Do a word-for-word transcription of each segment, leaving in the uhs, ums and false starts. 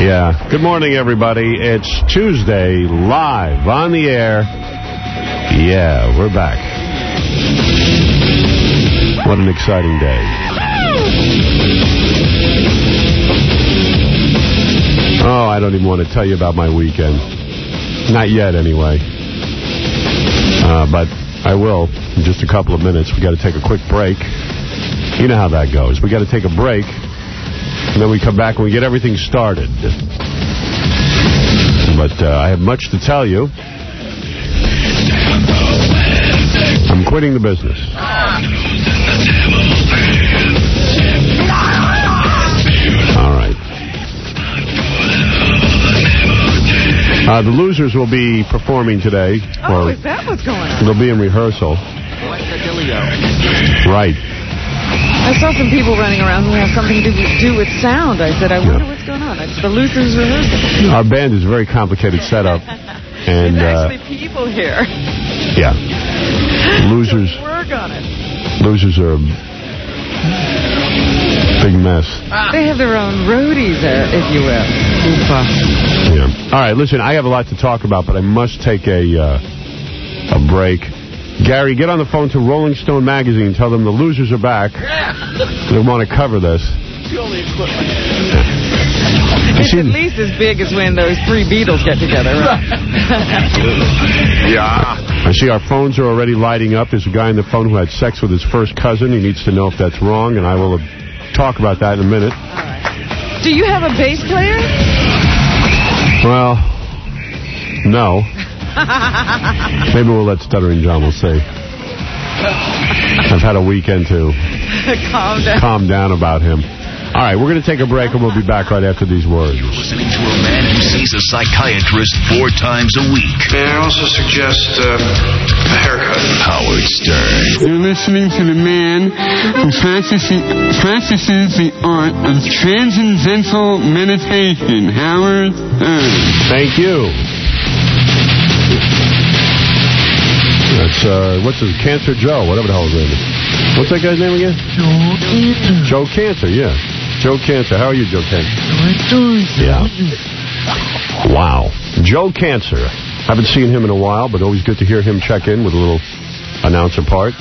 Yeah. Good morning, everybody. It's Tuesday, live on the air. Yeah, we're back. What an exciting day. Oh, I don't even want to tell you about my weekend. Not yet, anyway. Uh, but I will in just a couple of minutes. We got to take a quick break. You know how that goes. We got to take a break, and then we come back and we get everything started. But uh, I have much to tell you. I'm quitting the business. All right. Uh, the Losers will be performing today. Oh, is that what's going on? They'll be in rehearsal. Right. I saw some people running around who have something to do with sound. I said, I wonder yeah. what's going on. It's the Losers rehearsal. Our band is a very complicated setup. And There's actually uh, people here. Yeah. Losers. Work on it. Losers are a big mess. They have their own roadies there, if you will. Oopa. Yeah. All right, listen, I have a lot to talk about, but I must take a uh, a break. Gary, get on the phone to Rolling Stone magazine and tell them the Losers are back. They want to cover this. It's at least as big as when those three Beatles get together, right? Yeah. I see our phones are already lighting up. There's a guy on the phone who had sex with his first cousin. He needs to know if that's wrong, and I will talk about that in a minute. All right. Do you have a bass player? Well, no. Maybe we'll let Stuttering John, we'll see. I've had a weekend to calm down. calm down about him. All right, we're going to take a break, and we'll be back right after these words. You're listening to a man who sees a psychiatrist four times a week. May I also suggest uh, a haircut? Howard Stern. You're listening to the man who practices, practices the art of transcendental meditation, Howard Stern. Thank you. That's, uh, what's his, Cancer Joe, whatever the hell his name is. What's that guy's name again? Joe Cancer. Joe Cancer, yeah. Joe Cancer. How are you, Joe Cancer? Yeah. Wow. Joe Cancer. Haven't seen him in a while, but always good to hear him check in with a little announcer part.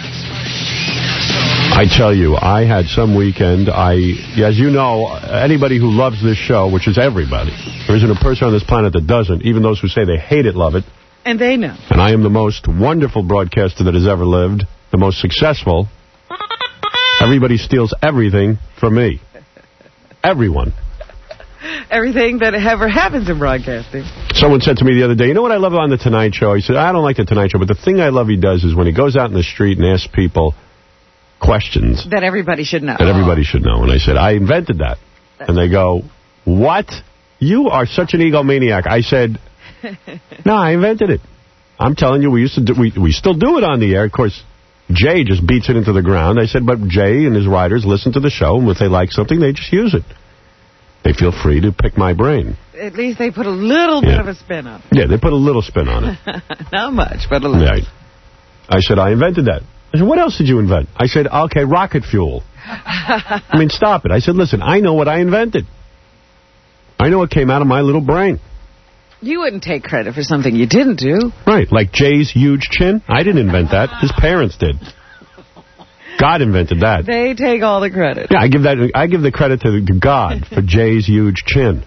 I tell you, I had some weekend. I, as you know, anybody who loves this show, which is everybody, there isn't a person on this planet that doesn't. Even those who say they hate it love it. And they know. And I am the most wonderful broadcaster that has ever lived, the most successful. Everybody steals everything from me. Everyone. Everything that ever happens in broadcasting. Someone said to me the other day, you know what I love on The Tonight Show? He said, I don't like The Tonight Show, but the thing I love he does is when he goes out in the street and asks people questions. That everybody should know. That everybody should know. And I said, I invented that. That's and they go, what? You are such an egomaniac. I said, no, I invented it. I'm telling you, we used to do, we, we still do it on the air. Of course, Jay just beats it into the ground. I said, but Jay and his writers listen to the show, and if they like something, they just use it. They feel free to pick my brain. At least they put a little yeah. bit of a spin on it. Yeah, they put a little spin on it. Not much, but a little. Right. I said, I invented that. I said, what else did you invent? I said, okay, rocket fuel. I mean, stop it. I said, listen, I know what I invented. I know what came out of my little brain. You wouldn't take credit for something you didn't do. Right, like Jay's huge chin. I didn't invent that. His parents did. God invented that. They take all the credit. Yeah, I give that. I give the credit to God for Jay's huge chin.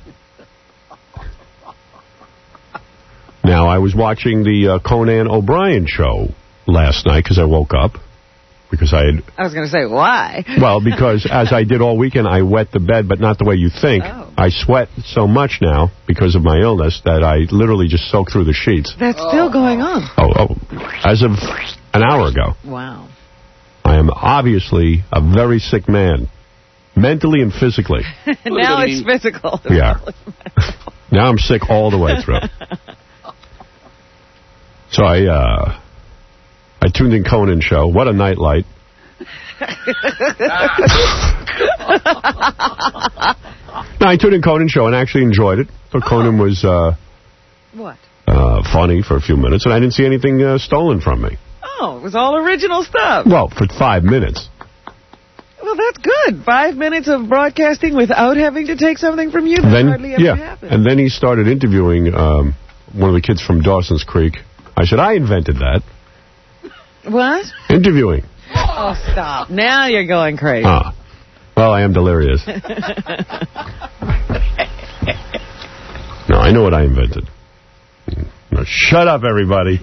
Now, I was watching the uh, Conan O'Brien show last night because I woke up. Because I had... I was going to say, why? Well, because as I did all weekend, I wet the bed, but not the way you think. Oh. I sweat so much now because of my illness that I literally just soak through the sheets. That's oh. still going on. Oh, oh, as of an hour ago. Wow. I am obviously a very sick man, mentally and physically. Now it's physical. Yeah. Now I'm sick all the way through. So I... uh I tuned in Conan's show. What a nightlight. No, I tuned in Conan's show and actually enjoyed it. Thought oh. Conan was uh, what? Uh, funny for a few minutes, and I didn't see anything uh, stolen from me. Oh, it was all original stuff. Well, for five minutes. Well, Well, that's good. Five minutes of broadcasting without having to take something from you. That then, hardly ever yeah. happens. And then he started interviewing um, one of the kids from Dawson's Creek. I said, I invented that. What? Interviewing. Oh, stop. Now you're going crazy. Ah. Well, I am delirious. No, I know what I invented. No, shut up, everybody.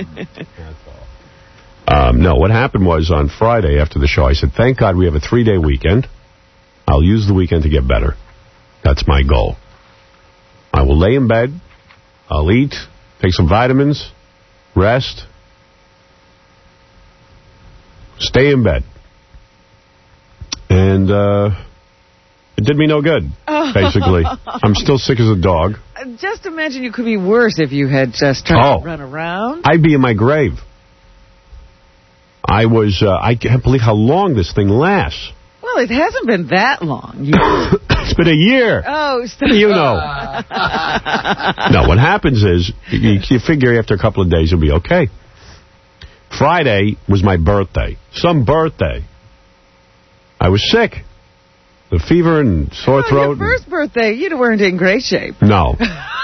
um, no, what happened was on Friday after the show, I said, thank God we have a three-day weekend. I'll use the weekend to get better. That's my goal. I will lay in bed. I'll eat, take some vitamins, rest, stay in bed. And uh, it did me no good, basically. I'm still sick as a dog. Just imagine you could be worse if you had just tried oh, to run around. I'd be in my grave. I was, uh, I can't believe how long this thing lasts. Well, it hasn't been that long. You... It's been a year. Oh, stop. You know. No, what happens is, you, you figure after a couple of days you'll be okay. Friday was my birthday. Some birthday. I was sick. The fever and sore oh, throat. Your first birthday, you weren't in great shape. No.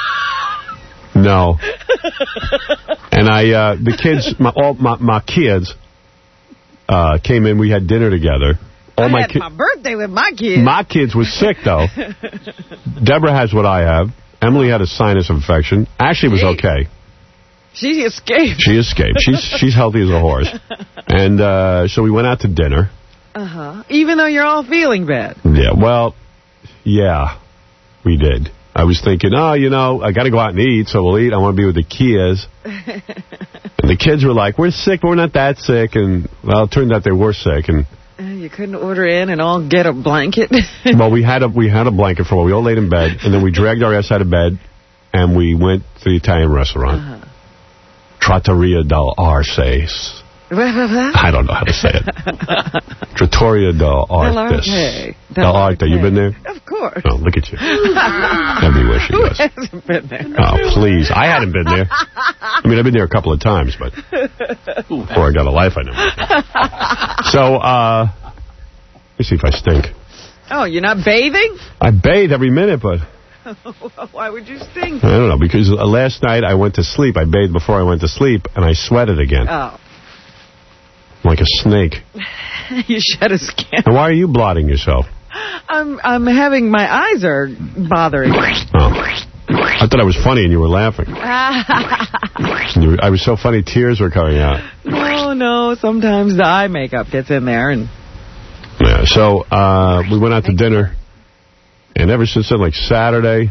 No. And I, uh, the kids, my, all my, my kids uh, came in. We had dinner together. All I my had my birthday with my kids. My kids was sick, though. Deborah has what I have. Emily had a sinus infection. Ashley was okay. She escaped. She escaped. She's she's healthy as a horse. And uh, so we went out to dinner. Uh-huh. Even though you're all feeling bad. Yeah, well, yeah, we did. I was thinking, oh, you know, I got to go out and eat, so we'll eat. I want to be with the kids. And the kids were like, we're sick, but we're not that sick. And, well, it turned out they were sick. And uh, you couldn't order in and all get a blanket? Well, we had a we had a blanket for a while. We all laid in bed, and then we dragged our ass out of bed, and we went to the Italian restaurant. Uh-huh. Trattoria del Arces. I don't know how to say it. Trattoria del Artes. Del Arte. You been there? Of course. Oh, look at you. Everywhere she goes. Who hasn't been there? Oh, please. I hadn't been there. I mean, I've been there a couple of times, but before I got a life, I never been. So, uh, let me see if I stink. Oh, you're not bathing? I bathe every minute, but... Why would you stink? I don't know, because last night I went to sleep. I bathed before I went to sleep, and I sweated again. Oh. Like a snake. You shed a skin. And why are you blotting yourself? I'm I'm having, my eyes are bothering me. Oh. I thought I was funny and you were laughing. you were, I was so funny, tears were coming out. No, no, sometimes the eye makeup gets in there. and. Yeah, so uh, we went out to dinner, and ever since then, like Saturday,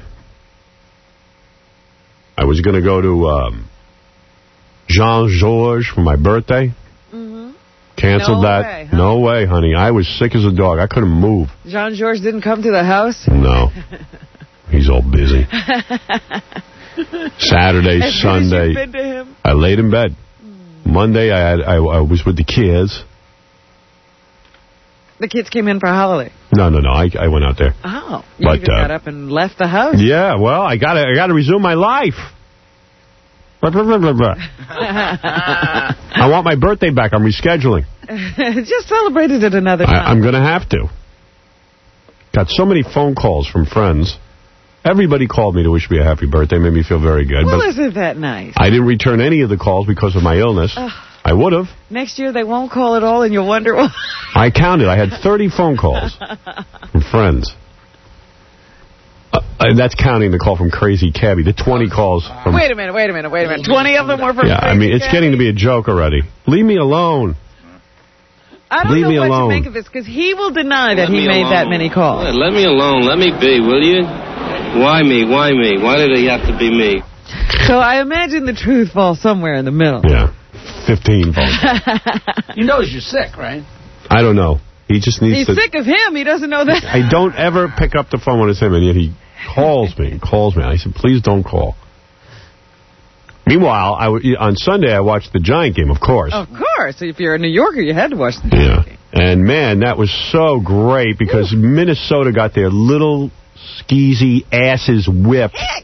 I was going to go to um, Jean-Georges for my birthday. Canceled no that. Way, huh? No way, honey. I was sick as a dog. I couldn't move. Jean-Georges didn't come to the house? No. He's all busy. Saturday, As Sunday, been to him? I laid in bed. Mm. Monday, I, had, I, I was with the kids. The kids came in for a holiday? No, no, no. I, I went out there. Oh. You but, even uh, got up and left the house? Yeah, well, I got I got to resume my life. I want my birthday back. I'm rescheduling. Just celebrated it another time. I, I'm going to have to. Got so many phone calls from friends. Everybody called me to wish me a happy birthday. Made me feel very good. Well, but isn't that nice? I didn't return any of the calls because of my illness. Uh, I would have. Next year they won't call at all and you'll wonder why. I counted. I had thirty phone calls from friends. Uh, and that's counting the call from Crazy Cabby. The twenty calls from... Wait a minute, wait a minute, wait a minute. twenty of them were from Yeah, Crazy I mean, it's Cabby? getting to be a joke already. Leave me alone. I don't Leave know me what alone. to make of this, because he will deny that Let he made alone. that many calls. Yeah, let me alone. Let me be, will you? Why me? Why me? Why did it have to be me? So I imagine the truth falls somewhere in the middle. Yeah, fifteen phone calls. He knows you're sick, right? I don't know. He just needs He's to... He's sick of him. He doesn't know that. I don't ever pick up the phone when it's him, and yet he calls me, calls me. I said, please don't call. Meanwhile, I w on Sunday, I watched the Giant game, of course. Of course. If you're a New Yorker, you had to watch the Giant yeah. game. And, man, that was so great because Ooh. Minnesota got their little skeezy asses whipped.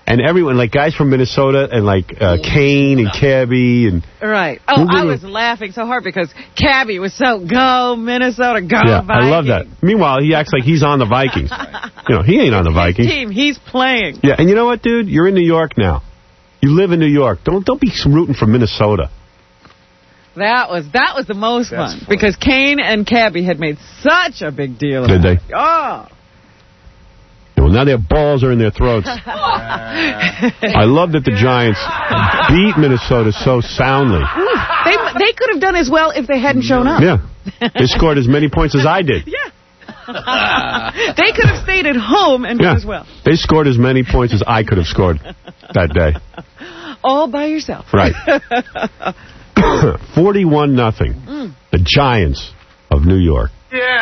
And everyone, like guys from Minnesota and like uh, Kane and Cabby and... Right. Oh, I was laughing so hard because Cabby was so, go Minnesota, go yeah, Vikings. I love that. Meanwhile, he acts like he's on the Vikings. You know, he ain't on the Vikings. His team, he's playing. Yeah, and you know what, dude? You're in New York now. You live in New York. Don't don't be rooting for Minnesota. That was that was the most That's fun funny. because Kane and Cabby had made such a big deal Did about they? it. Oh. Well, now their balls are in their throats. I love that the Giants beat Minnesota so soundly. They they could have done as well if they hadn't shown up. Yeah. They scored as many points as I did. Yeah. They could have stayed at home and Yeah. done as well. They scored as many points as I could have scored that day. All by yourself. Right. forty-one nothing. Mm. The Giants of New York.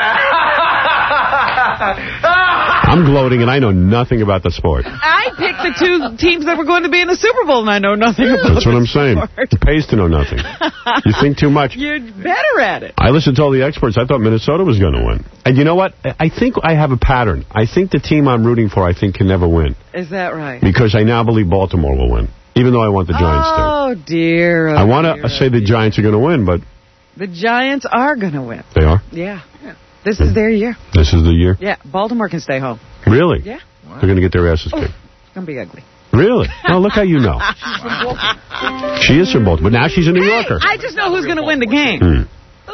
I'm gloating, and I know nothing about the sport. I picked the two teams that were going to be in the Super Bowl, and I know nothing about That's what the I'm saying. sport. It pays to know nothing. You think too much. You're better at it. I listened to all the experts. I thought Minnesota was going to win. And you know what? I think I have a pattern. I think the team I'm rooting for, I think, can never win. Is that right? Because I now believe Baltimore will win, even though I want the Giants to. Oh, dear. Oh, I want dear, to say the Giants are going to win, but The Giants are going to win. they are. Yeah. This is their year. This is the year? Yeah, Baltimore can stay home. Really? Yeah. They're going to get their asses kicked. It's going to be ugly. Really? Oh, look how you know. She is from Baltimore, but now she's a New Yorker. I just know who's going to win the game. Hmm.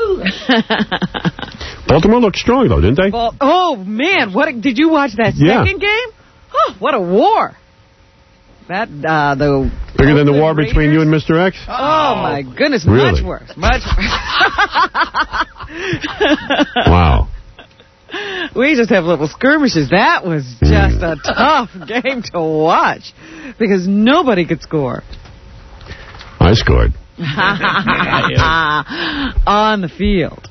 Baltimore looked strong, though, didn't they? Bal- oh, man. What? A, did you watch that Yeah. second game? Oh, what a war. That, uh, the... Bigger than the war Raiders? between you and Mister X? Oh, my goodness. Really? Much worse. Much worse. Wow. We just have little skirmishes. That was just a tough game to watch because nobody could score. I scored. On the field.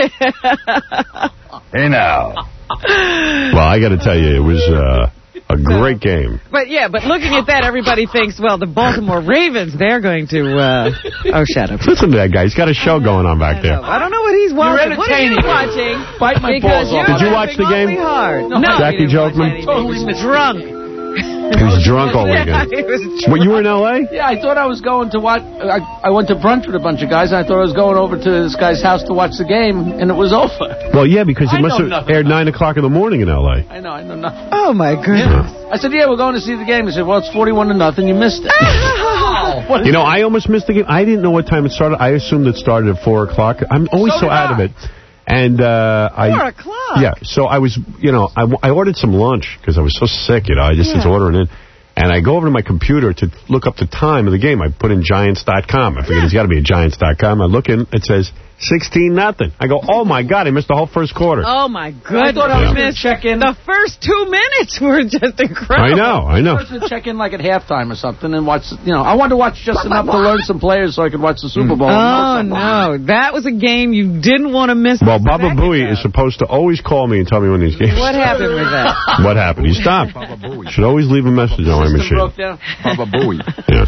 Hey, now. Well, I got to tell you, it was uh, a great game. But, yeah, but looking at that, everybody thinks, well, the Baltimore Ravens, they're going to... Uh... Oh, shut up. Listen to that guy. He's got a show going on back I there. know. I don't know what he's watching. What are you entertaining. watching? Bite my Because balls off. you're Did you watch the laughing game? awfully Hard. No, Jackie he didn't watch Jokman? anything. He was drunk. He was drunk all Yeah, weekend. he was drunk. What, you were in L A? Yeah, I thought I was going to watch. I, I went to brunch with a bunch of guys, and I thought I was going over to this guy's house to watch the game, and it was over. Well, yeah, because it I must know have nothing aired about nine o'clock in the morning in L A. I know, I know nothing. Oh, my goodness. I said, yeah, we're going to see the game. He said, well, it's forty-one to nothing. You missed it. You know, I almost missed the game. I didn't know what time it started. I assumed it started at four o'clock. I'm always So so, did out of I. it. And uh, I... Four o'clock? Yeah, so I was, you know, I, I ordered some lunch because I was so sick, you know. I just Yeah. was ordering in. And I go over to my computer to look up the time of the game. I put in Giants dot com. I figured it's got to be at Giants dot com. I look in, it says sixteen nothing. I go, oh, my God, I missed the whole first quarter. Oh, my I goodness. thought I was Yeah. going to check in. The first two minutes were just incredible. I know, I I know. was going to check in like at halftime or something and watch, you know, I wanted to watch just enough to learn some players so I could watch the Super Bowl. Oh, no. That was a game you didn't want to miss. Well, a Baba second Booey of. is supposed to always call me and tell me when these games What happened with that? What happened? He stopped. Should always leave a message on my System machine. broke down. Baba Booey. Yes.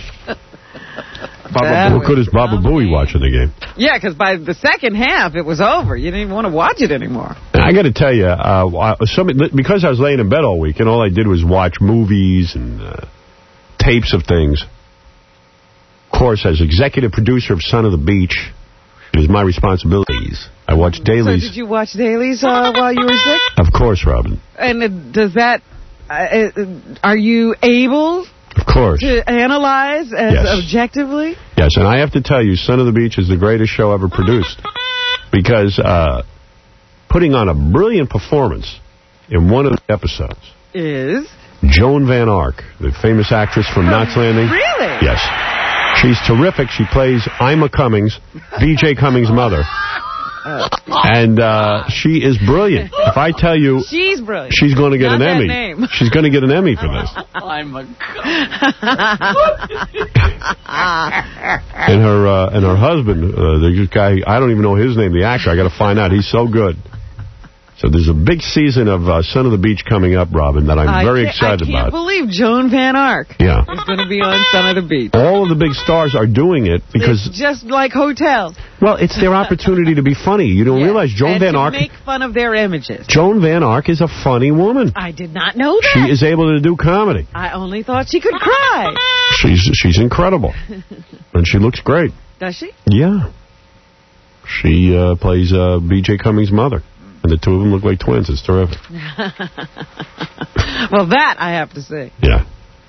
That What good is Baba Booey watching the game? Yeah, because by the second half, it was over. You didn't even want to watch it anymore. I got to tell you, uh, some, because I was laying in bed all week, and all I did was watch movies and uh, tapes of things. Of course, as executive producer of Son of the Beach, it is my responsibilities. I watch So dailies. did you watch dailies uh, while you were sick? Of course, Robin. And uh, does that... Uh, uh, are you able Of course. to analyze as Yes. objectively? Yes, and I have to tell you, Son of the Beach is the greatest show ever produced. Because uh, putting on a brilliant performance in one of the episodes, Is... Joan Van Ark, the famous actress from Knots Landing. Really? Yes. She's terrific. She plays Ima Cummings, B J Cummings' mother. And uh, she is brilliant. If I tell you... She's brilliant. She's going to get Not an that Emmy. name. She's going to get an Emmy for this. I'm a And her uh, and her husband, uh, the guy, I don't even know his name, the actor. I got to find out. He's so good. So there's a big season of uh, Son of the Beach coming up, Robin, that I'm I very can't- excited I can't about. believe Joan Van Ark Yeah. is going to be on Son of the Beach. All of the big stars are doing it because, It's just like hotels. well, it's their opportunity to be funny. You don't Yeah. realize Joan and Van to Ark... make fun of their images. Joan Van Ark is a funny woman. I did not know that. She is able to do comedy. I only thought she could cry. She's she's incredible. And she looks great. Does she? Yeah. She uh, plays uh, B J Cummings' mother. And the two of them look like twins. It's terrific. Well, that I have to say. Yeah.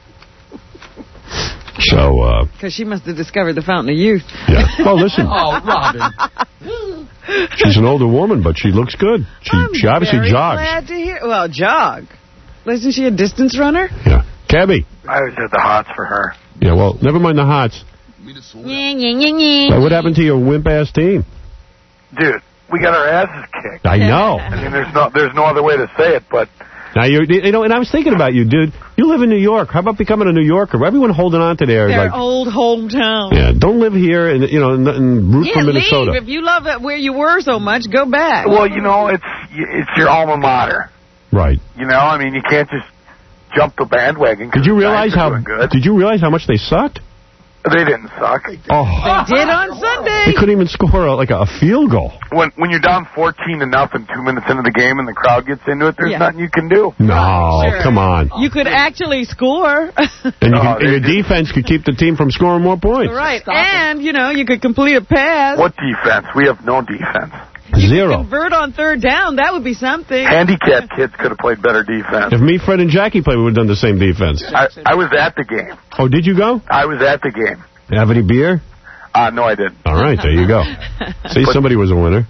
So, uh... Because she must have discovered the Fountain of Youth. Yeah. Well, listen. Oh, Robin. She's an older woman, but she looks good. She I'm she obviously very jogs. glad to hear. Well, jog. Isn't she a distance runner? Yeah. Cabby. I always had the hots for her. Yeah, well, never mind the hots. Hey, what happened to your wimp-ass team? Dude, we got our asses kicked. I know. I mean, there's no there's no other way to say it, but... Now, you you know, and I was thinking about you, dude. You live in New York. How about becoming a New Yorker? Everyone holding on to their... Their like, old hometown. yeah, don't live here and, you know, and, and root Yeah, for Minnesota. leave. If you love it where you were so much, go back. Well, you know, it's it's your alma mater. Right. You know, I mean, you can't just jump the bandwagon. 'cause Did you the realize Giants are how... doing good. Did you realize how much they sucked? They didn't suck. Oh. They did on Sunday. They couldn't even score a, like a, a field goal. When when you're down fourteen to nothing, two minutes into the game, and the crowd gets into it, there's Yeah. nothing you can do. No, Sure. come on. You could actually score. And, you No, can, and they your didn't. defense could keep the team from scoring more points. Right. And, you know, you could complete a pass. What defense? We have no defense. Zero. Convert on third down. That would be something. Handicapped kids could have played better defense. If me, Fred, and Jackie played, we would have done the same defense. I, I was at the game. Oh, did you go? I was at the game. Have any beer? Uh, no, I didn't. All right, there you go. See, somebody was a winner.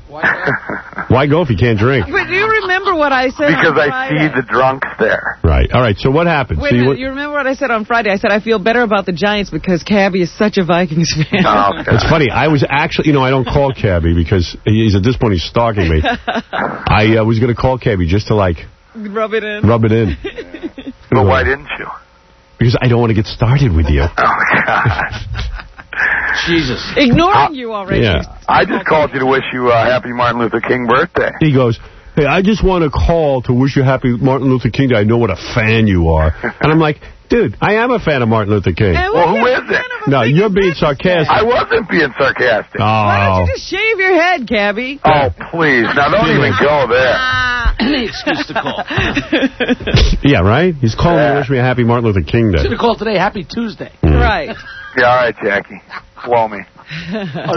Why go if you can't drink? But do you remember what I said Because on I Friday? see the drunks there. Right. All right, so what happened? Wait See a minute, what- you remember what I said on Friday? I said I feel better about the Giants because Cabby is such a Vikings fan. Oh, okay. It's funny. I was actually, you know, I don't call Cabby because he's at this point he's stalking me. I uh, was going to call Cabby just to, like, Rub it in. rub it in. But why didn't you? Because I don't want to get started with you. Oh, God. Jesus. Ignoring you already. Yeah. I just called you to wish you a happy Martin Luther King birthday. He goes, hey, I just want to call to wish you happy Martin Luther King Day. I know what a fan you are. And I'm like, dude, I am a fan of Martin Luther King. And Well, we who get is it? kind of a No, big you're being Texas sarcastic. guy. I wasn't being sarcastic. Why don't Oh. you just shave your head, Cabby? Oh, please. Now, don't even go there. Any excuse to call. Yeah, right? He's calling Yeah. to wish me a happy Martin Luther King Day. Should have called today Happy Tuesday. Right. Yeah, all right, Jackie. Blow me. Oh,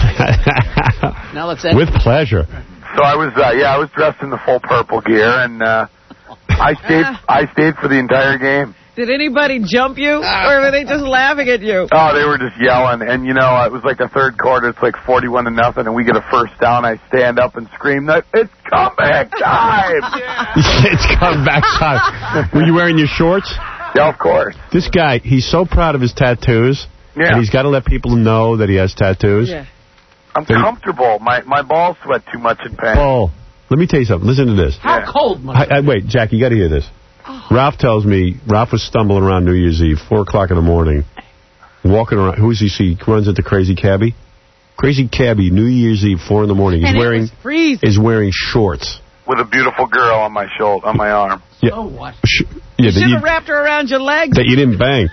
that's... Now let's end. With pleasure. So I was, uh, yeah, I was dressed in the full purple gear, and uh, I stayed I stayed for the entire game. Did anybody jump you? Or were they just laughing at you? Oh, they were just yelling, and, you know, it was like the third quarter. It's like forty-one to nothing, and we get a first down. I stand up and scream, that it's comeback time! It's comeback time. Were you wearing your shorts? Yeah, of course. This guy, he's so proud of his tattoos. Yeah. And he's got to let people know that he has tattoos. Yeah. I'm Then- comfortable. My my balls sweat too much in pain. Oh, let me tell you something. Listen to this. How Yeah. cold must I, I, wait, Jack, you got to hear this. Oh. Ralph tells me, Ralph was stumbling around New Year's Eve, four o'clock in the morning, walking around. Who's he see? Runs into Crazy Cabby. Crazy Cabby, New Year's Eve, four in the morning. He's And it wearing was freezing. is wearing shorts. With a beautiful girl on my shoulder, on my arm. Yeah. So what? Sh- yeah, You that should you, have wrapped her around your legs. that you didn't bang.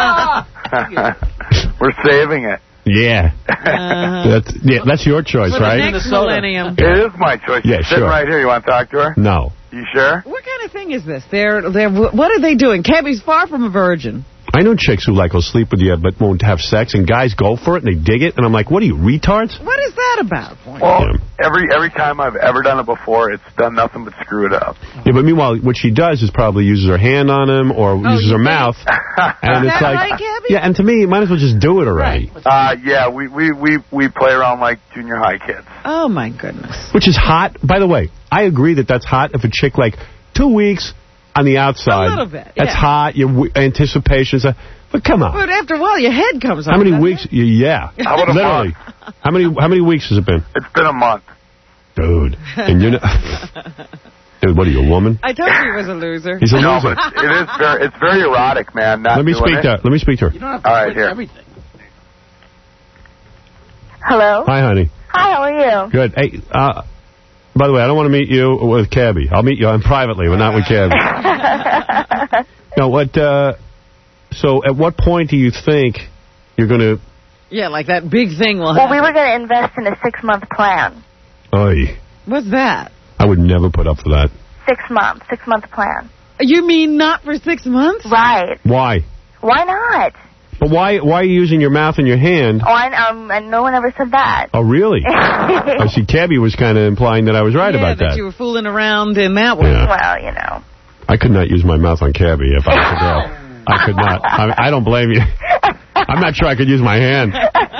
We're saving it. Yeah. Uh, That's, yeah, that's your choice, for the right? next Minnesota. millennium. It is my choice. Yeah, She's sitting sure. right here. You want to talk to her? No. You sure? What kind of thing is this? They're, they're, what are they doing? Cabby's far from a virgin. I know chicks who like will sleep with you but won't have sex, and guys go for it and they dig it, and I'm like, what are you, retards? What is that about? Well, Yeah. every every time I've ever done it before, it's done nothing but screw it up. Yeah, but meanwhile, what she does is probably uses her hand on him or uses you her think? mouth, and Is it's that like, right, Cabby? yeah, and to me, you might as well just do it already. Uh, yeah, we, we, we, we play around like junior high kids. Oh, my goodness. Which is hot. By the way, I agree that that's hot if a chick, like, two weeks on the outside. A little bit, That's yeah. hot, your w- anticipation's a, but come on. But after a while, your head comes off. How many doesn't weeks? it? y- Yeah. How about a Literally. month? How many, how many weeks has it been? It's been a month. Dude. And you're not... Dude, what are you, a woman? I told you he was a loser. He's a No, loser. but it is very, it's very erotic, man. Not Let me doing speak it. to her. Let me speak to her. You don't have to All right, quit here. everything. Hello. Hi, honey. Hi, how are you? Good. Hey, uh, By the way, I don't want to meet you with Cabby. I'll meet you on privately, but not with Cabby. Now, what, uh, so at what point do you think you're going to... Yeah, like that big thing will Well, happen. we were going to invest in a six-month plan. Oy. What's that? I would never put up for that. Six months. Six-month plan. You mean not for six months? Right. Why? Why not? But why why are you using your mouth and your hand? Oh, I, um, and no one ever said that. Oh, really? I see Cabby was kind of implying that I was right yeah, about that. that. you were fooling around in that way. Yeah. Well, you know. I could not use my mouth on Cabby if I was a girl. I could not. I, I don't blame you. I'm not sure I could use my hand.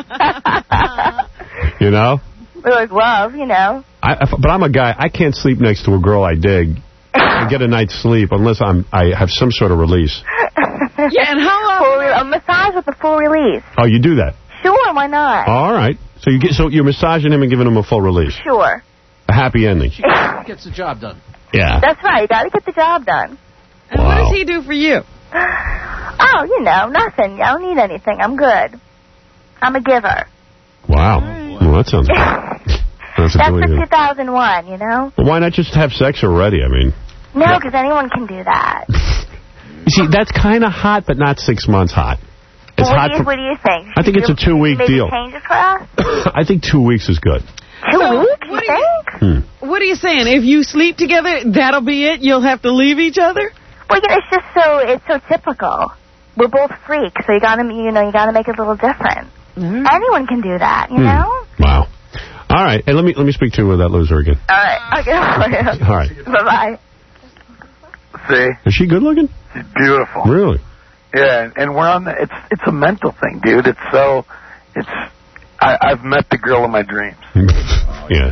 You know? We like love, you know. I, but I'm a guy. I can't sleep next to a girl I dig and get a night's sleep unless I'm I have some sort of release. Yeah, and how full re- a massage with a full release. Oh, you do that? Sure, why not? All right. So you get so you're massaging him and giving him a full release. Sure. A happy ending. Gets the job done. Yeah. That's right. You got to get the job done. And wow. what does he do for you? Oh, you know, nothing. I don't need anything. I'm good. I'm a giver. Wow. Right. Well, that sounds good. That's, That's for two thousand one, you know? Well, why not just have sex already? I mean... No, because anyone can do that. You see, that's kind of hot, but not six months hot. It's well, what, hot do you, for, what do you think? I think it's a two-week maybe deal. change it for us? I think two weeks is good. Two So, weeks, you what do think? you, hmm. What are you saying? If you sleep together, that'll be it? You'll have to leave each other? Well, you know, it's just so, it's so typical. We're both freaks, so you gotta, you know, you gotta make it a little different. Mm-hmm. Anyone can do that, you hmm. know? Wow. All right. Hey, let me let me speak to that loser again. All right. I'll get over you. All right. Bye-bye. See? Is she good looking? She's beautiful. Really? Yeah, and we're on the, it's it's a mental thing, dude. It's so, it's, I, I've met the girl of my dreams. Yeah.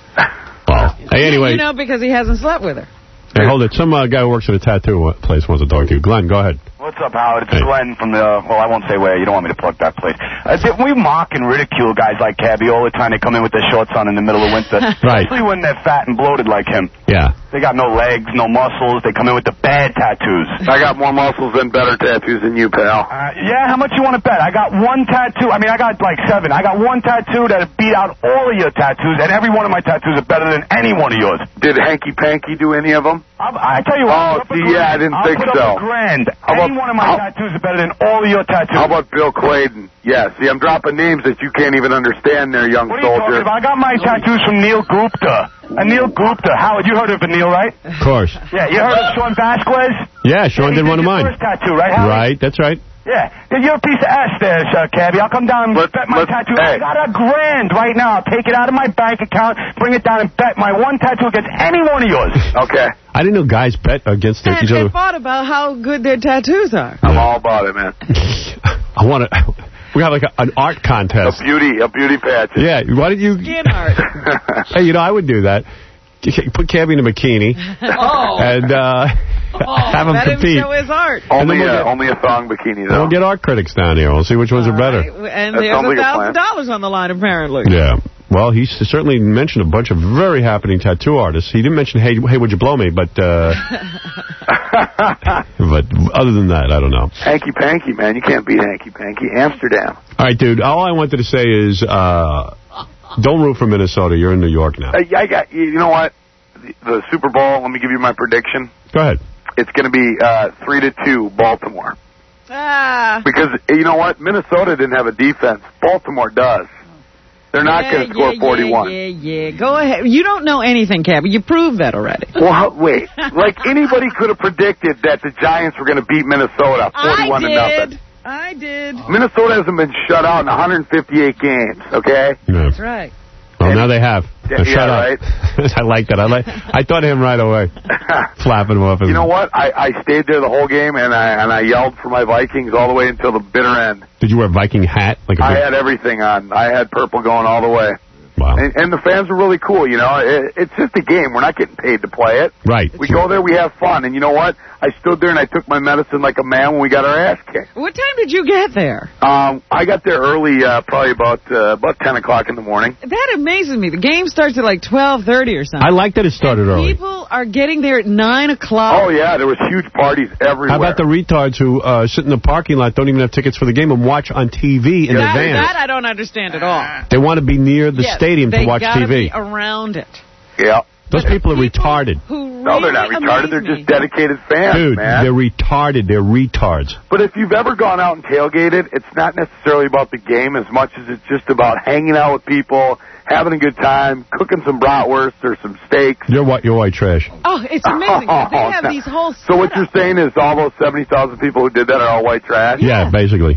Well, hey, anyway. You know, because he hasn't slept with her. Hey, hold it. Some uh, guy who works at a tattoo place wants to talk to you. Glenn, go ahead. What's up, Howard? It's hey. Glenn from the, well, I won't say where. You don't want me to plug that place. Uh, we mock and ridicule guys like Cabby all the time. They come in with their shorts on in the middle of winter. Right. Especially when they're fat and bloated like him. Yeah. They got no legs, no muscles. They come in with the bad tattoos. I got more muscles and better tattoos than you, pal. Uh, yeah, how much you want to bet? I got one tattoo. I mean, I got like seven. I got one tattoo that beat out all of your tattoos, and every one of my tattoos are better than any one of yours. Did Hanky Panky do any of them? I'll, I tell you what. Oh, see, yeah, I didn't I'll think put so. Up a grand. How any about, one of my how, tattoos are better than all of your tattoos. How about Bill Clayton? Yeah, see, I'm dropping names that you can't even understand there, young what are you soldier. talking about? I got my tattoos from Neil Gupta. Anil Gupta. Howard, you heard of Anil, right? Of course. Yeah, you heard of Sean Vasquez? Yeah, Sean yeah, did one of mine. First tattoo, right, Howard? Right, that's right. Yeah. You're a piece of ass there, uh, Cabby. I'll come down and let's, bet my tattoo. Hey. I got a grand right now. I'll take it out of my bank account, bring it down, and bet my one tattoo against any one of yours. Okay. I didn't know guys bet against and each other. And they fought about how good their tattoos are. I'm all about it, man. I want to... We have like a, an art contest. A beauty, a beauty patch. Yeah, why did you... Skin art. Hey, you know, I would do that. Put Cabby in a bikini. Oh. And uh, oh, have him let compete. Him show his art. Only, we'll uh, get, only a thong bikini, though. We'll get art critics down here. We'll see which ones All are better. Right. And that there's like a thousand dollars on the line, apparently. Yeah. Well, he certainly mentioned a bunch of very happening tattoo artists. He didn't mention, hey, hey, would you blow me? But, uh, but other than that, I don't know. Hanky Panky, man. You can't beat Hanky Panky. Amsterdam. All right, dude. All I wanted to say is, uh, don't root for Minnesota. You're in New York now. Uh, I got, you know what? The, the Super Bowl, let me give you my prediction. Go ahead. It's going to be uh, three to two Baltimore. Ah. Because, you know what? Minnesota didn't have a defense. Baltimore does. They're not yeah, going to score yeah, forty-one. Yeah, yeah, yeah. Go ahead. You don't know anything, Cabby. You proved that already. Well, wait. Like, anybody could have predicted that the Giants were going to beat Minnesota forty-one to nothing. I did. Minnesota hasn't been shut out in one hundred fifty-eight games, okay? Yeah. That's right. Well, and now they have. Yeah, So shut yeah, up. Right? I like that. I like. I thought of him right away. Flapping him off. You know what? I, I stayed there the whole game, and I and I yelled for my Vikings all the way until the bitter end. Did you wear a Viking hat? Like a I big... had everything on. I had purple going all the way. Wow. And, and the fans were really cool, you know. It, it's just a game. We're not getting paid to play it. Right. We go there, we have fun. And you know what? I stood there and I took my medicine like a man when we got our ass kicked. What time did you get there? Um, I got there early, uh, probably about uh, about ten o'clock in the morning. That amazes me. The game starts at like twelve thirty or something. I like that it started and early. People are getting there at nine o'clock. Oh, yeah. There was huge parties everywhere. How about the retards who uh, sit in the parking lot, don't even have tickets for the game, and watch on T V in that, advance? That I don't understand at all. They want to be near the yes, stadium to watch T V. Be around it. Yeah. Those people are retarded. Who No, they're not really retarded. They're amaze just me. dedicated fans, Dude, man. they're retarded. They're retards. But if you've ever gone out and tailgated, it's not necessarily about the game as much as it's just about hanging out with people, having a good time, cooking some bratwurst or some steaks. You're white, you're white trash. Oh, it's amazing. They have no. these whole So what you're saying is all those seventy thousand people who did that are all white trash? Yeah, basically.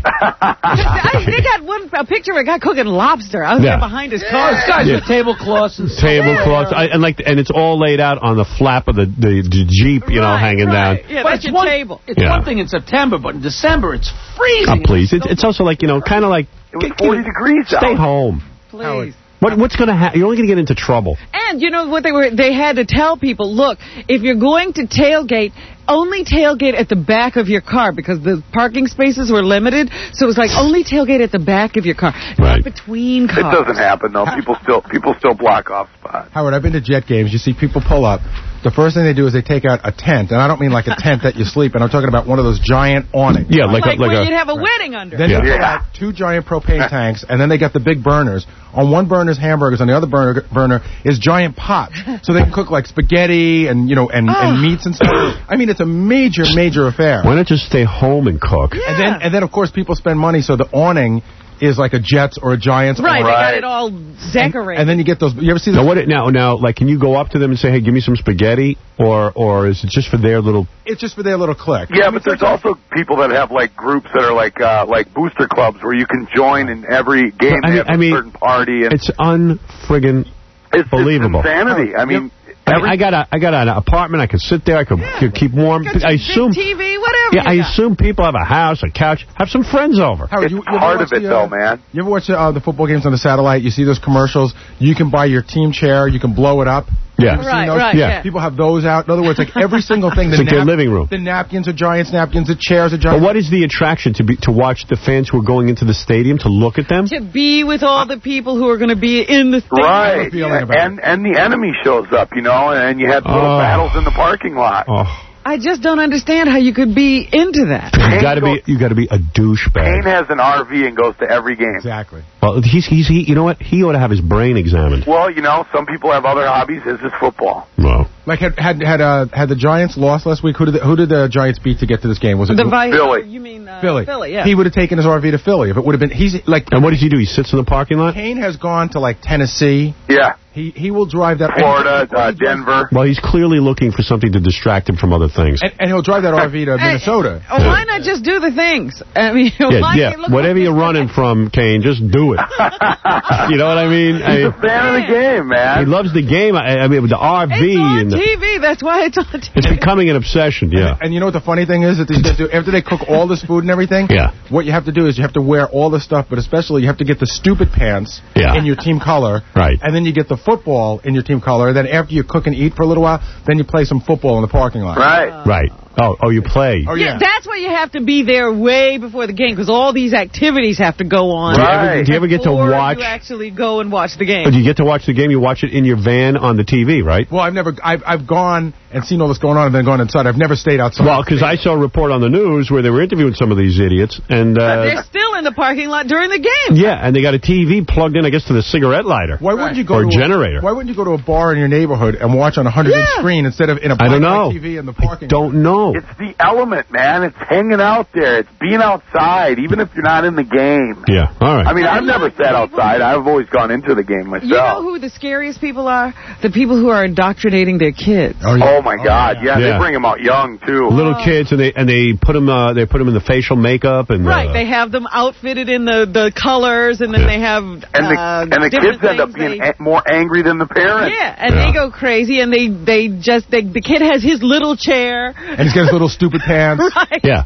I, they got one a picture of a guy cooking lobster out Yeah. there behind his car. Those guys Yeah. with tablecloths and stuff. Tablecloths, I, and like, and it's all laid out on the flap of the the, the Jeep, you know, Right, hanging right. down. Yeah, But that's it's your one, table. It's Yeah. one thing in September, but in December it's freezing. Oh, please. It's, it's also like, you know, kind of like... It was forty degrees out. Stay home. Please. What, what's going to happen? You're only going to get into trouble. And you know what they were? They had to tell people, look, if you're going to tailgate, only tailgate at the back of your car because the parking spaces were limited. So it was like only tailgate at the back of your car, Right. not between cars. It doesn't happen, though. People still people still block off spots. Howard, I've been to Jet games. You see people pull up. The first thing they do is they take out a tent, and I don't mean like a tent that you sleep in. I'm talking about one of those giant awnings. Yeah, like, Like, a, like where a... you'd have a wedding under. Then Yeah. they pull Yeah. out two giant propane tanks, and then they got the big burners. On one burner's hamburgers, on the other burner, burner is giant pots, so they can cook like spaghetti and you know and, Oh. and meats and stuff. I mean, it's a major, major affair. Why not just stay home and cook? Yeah. And then, and then of course, people spend money, so the awning is like a Jets or a Giants Right, awning. they got Right. it all decorated. And then you get those. You ever see Now, those? what? Now, now, like, can you go up to them and say, "Hey, give me some spaghetti," or, or is it just for their little? It's just for their little clique. Yeah, but there's also people that have like groups that are like uh, like booster clubs where you can join in every game. I they mean- have I a mean, certain party, and It's unfriggin' it's, believable. It's insanity. I mean, I, mean, every, I got a, I got an apartment. I could sit there. I could, could keep warm. Got your I big assume. T V, whatever. Yeah, I you got. assume people have a house, a couch, have some friends over. Howard, it's you, you ever part watch of it, the, though, uh, man. You ever watch uh, the football games on the satellite? You see those commercials. You can buy your team chair. You can blow it up. Yeah. You ever seen Right, those? right, Yeah. yeah. People have those out. In other words, like every single thing. The It's like their living room. The napkins are Giants napkins. The chairs are But Giants. what is the attraction to be to watch the fans who are going into the stadium to look at them? To be with all the people who are going to be in the stadium. Right, feeling about and and the enemy shows up, you know, and you have little Oh. battles in the parking lot. Oh, I just don't understand how you could be into that. you got to be you got to be a Kane douchebag. has an R V and goes to every game. Exactly. Well, he's he's he. You know what? He ought to have his brain examined. Well, you know, some people have other hobbies. His is football. Well, Like had had had uh, had the Giants lost last week? Who did the, who did the Giants beat to get to this game? Was it The Vice, Philly. You mean uh, Philly? Philly, yeah. He would have taken his R V to Philly if it would have been. He's like and what does he do? He sits in the parking lot. Kane has gone to like Tennessee. Yeah, He he will drive that Florida, and, uh, Denver. Well, he's clearly looking for something to distract him from other things. and, and he'll drive that R V to Hey, Minnesota. oh, why not just do the things? I mean, Yeah, why yeah. look Whatever like you're this- running from, Kane, just do it. You know what I mean? He's I, a fan of the game, he man. loves the game. I, I mean, with the R V It's on and the, T V. That's why it's on T V. it's becoming an obsession. Yeah. And you know what the funny thing is that these guys do? After they cook all this food and everything, Yeah. what you have to do is you have to wear all the stuff, but especially you have to get the stupid pants Yeah. in your team color. Right. And then you get the football in your team color. Then after you cook and eat for a little while, then you play some football in the parking lot. Right. Right. Oh, oh, you play. Oh, Yeah, yeah. that's why you have to be there way before the game because all these activities have to go on. Do you ever, Right. do you ever get to before watch? you actually go and watch the game. Do you get to watch the game? You watch it in your van on the T V, right? Well, I've never, I've, I've gone and seen all this going on and then gone inside. I've never stayed outside. Well, because I saw a report on the news where they were interviewing some of these idiots, and uh, They're still in the parking lot during the game. yeah, and they got a T V plugged in, I guess, to the cigarette lighter. Why wouldn't you go Or to generator. A, why wouldn't you go to a bar in your neighborhood and watch on a hundred inch Yeah. screen instead of in a I don't black and know. white T V in the parking? Don't know. It's the element, man. It's hanging out there. It's being outside, even if you're not in the game. Yeah. All right. I mean, I've I never love sat people- outside. I've always gone into the game myself. You know who the scariest people are? The people who are indoctrinating their kids. Oh, yeah. Oh my God! Yeah, Yeah. they bring them out young too. Little kids, and they and they put them uh, they put them in the facial makeup and Right, uh, they have them outfitted in the, the colors, and then Yeah. they have and the uh, and the different kids end up things being they- a- more angry than the parents. yeah, and Yeah. they go crazy, and they they just they, the kid has his little chair. And he's got his little stupid pants. Right. yeah.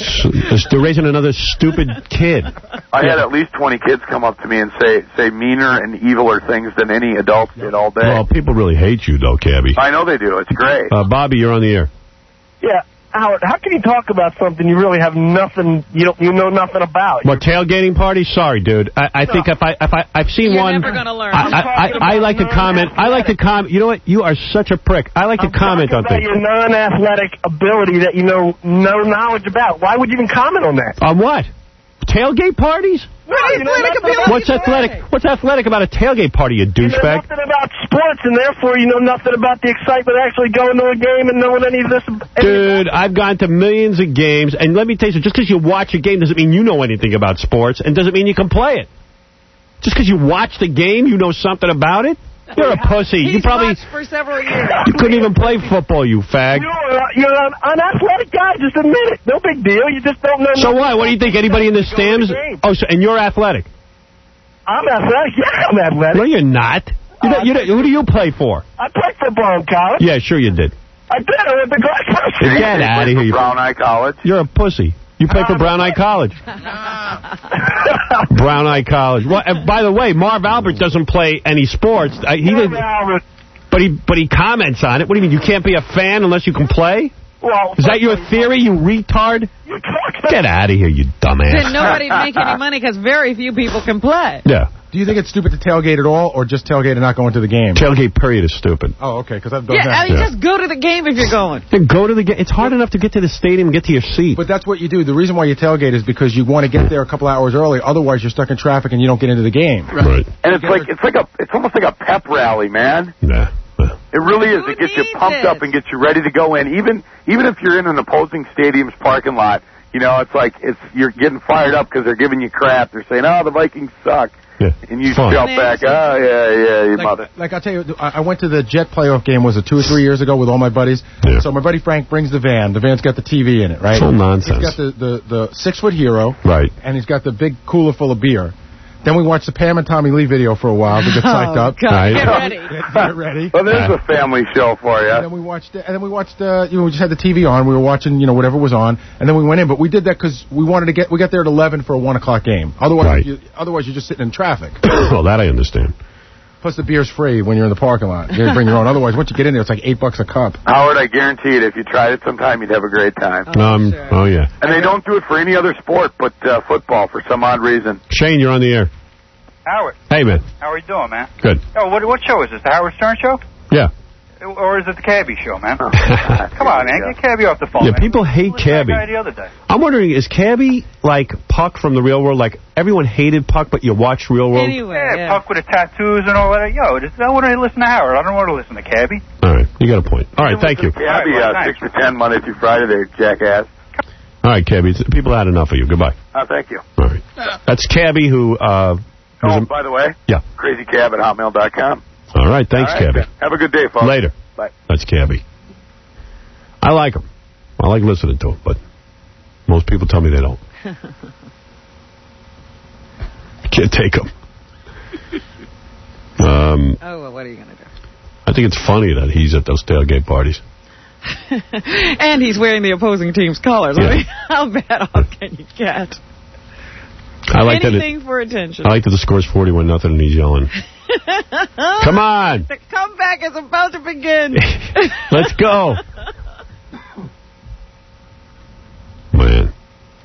S- They're raising another stupid kid. I had at least twenty kids come up to me and say say meaner and eviler things than any adults did all day. Well, people really hate you, though, Cabby. I know they do. It's great. Uh, Bobby, you're on the air. Yeah, Howard, how can you talk about something you really have nothing, you don't, you know nothing about? What, tailgating party? Sorry, dude. I, I think if I if I I've seen You're one. never gonna learn. I, I'm I, talking I, I about like to comment. I like to comment. You know what? You are such a prick. I like I'm to comment talking on about things. your non-athletic ability that you know no knowledge about. Why would you even comment on that? On what? Tailgate parties? No, you know nothing about What's athletic? What's athletic about a tailgate party, you You know douchebag? nothing about sports, and therefore you know nothing about the excitement of actually going to a game and knowing any of this. Dude, I've gone to millions of games, and let me tell you, just because you watch a game doesn't mean you know anything about sports, and doesn't mean you can play it. Just because you watch the game, you know something about it? You're a pussy. He's you probably watched for several years. you couldn't even play football, you fag. You're, you're an unathletic guy. Just admit it. No big deal. You just don't know. So what? What do you think? Anybody in the stands? Oh, so, and you're athletic? I'm athletic. Yeah, I'm athletic. No, you're not. You don't, you don't, who do you play for? I played football in college. Yeah, sure you did. I did. I went to Glass Get out of here. You Brown Eye College. You're a pussy. You play for Brown Eye College. Brown Eye College. Well, and by the way, Marv Albert doesn't play any sports. I, he didn't, but he but he comments on it. What do you mean? You can't be a fan unless you can play? Well, is that your theory, you retard? Get out of here, you dumbass. Then nobody'd make any money because very few people can play. Yeah. Do you think it's stupid to tailgate at all, or just tailgate and not go into the game? Tailgate, period, is stupid. Oh, okay, because I've done Yeah, that. I mean, just go to the game if you're going. Then go to the game. It's hard enough to get to the stadium and get to your seat. But that's what you do. The reason why you tailgate is because you want to get there a couple hours early. Otherwise, you're stuck in traffic and you don't get into the game. Right. And it's like it's like a it's almost like a pep rally, man. Yeah. It really is. It gets you pumped it? up and gets you ready to go in. Even even if you're in an opposing stadium's parking lot, you know, it's like it's you're getting fired up because they're giving you crap. They're saying, "Oh, the Vikings suck," yeah. and you Fun. jump back. Oh, yeah, yeah, you Like, mother. like I'll tell you, I I went to the Jet playoff game, was it two or three years ago with all my buddies? Yeah. So my buddy Frank brings the van. The van's got the T V in it, right? It's all nonsense. He's got the, the, the six-foot hero. Right. And he's got the big cooler full of beer. Then we watched the Pam and Tommy Lee video for a while to get psyched up. God, Right. get ready. Get, get ready. Well, there's a family show for And you. then we watched, and then we watched, uh, you know, we just had the T V on. We were watching, you know, whatever was on, and then we went in. But we did that because we wanted to get, we got there at eleven for a one o'clock game. Otherwise, Right. you, otherwise you're just sitting in traffic. Well, that I understand. Plus the beer's free when you're in the parking lot. You gotta bring your own. Otherwise, once you get in there, it's like eight bucks a cup. Howard, I guarantee it. If you tried it sometime, you'd have a great time. Oh, um. sure. Oh yeah. And they don't do it for any other sport but uh, football for some odd reason. Shane, you're on the air. Howard, Hey, man. how are you doing, man? Good. Oh, what what show is this? The Howard Stern show? Yeah. Or is it the Cabby show, man? Oh. Come on, man. Get Cabby off the phone, Yeah, man. people hate Who was that Cabby. guy the other day? I'm wondering, is Cabby like Puck from the Real World? Like, everyone hated Puck, but you watched Real World? Anyway, Yeah, yeah. Puck with the tattoos and all that. Yo, just, I want to listen to Howard. I don't want to listen to Cabby. All right. You got a point. All right. Thank you. Cabby, All right, well, uh, six to ten Monday through Friday there, jackass. All right, Cabby. It's- People had enough of you. Goodbye. Oh, thank you. All right. That's Cabby who... Uh, Oh, was a- by the way, yeah. crazycab at hotmail dot com. All right. Thanks, All right, Cabby. Have a good day, folks. Later. Bye. That's Cabby. I like him. I like listening to him, but most people tell me they don't. I can't take him. Um, Oh, well, what are you going to do? I think it's funny that he's at those tailgate parties. And he's wearing the opposing team's colors. Yeah. I mean, how bad off can you get? I like that. Anything It, for attention. I like that the score's forty-one nothing and he's yelling. Come on. The comeback is about to begin. Let's go. Man.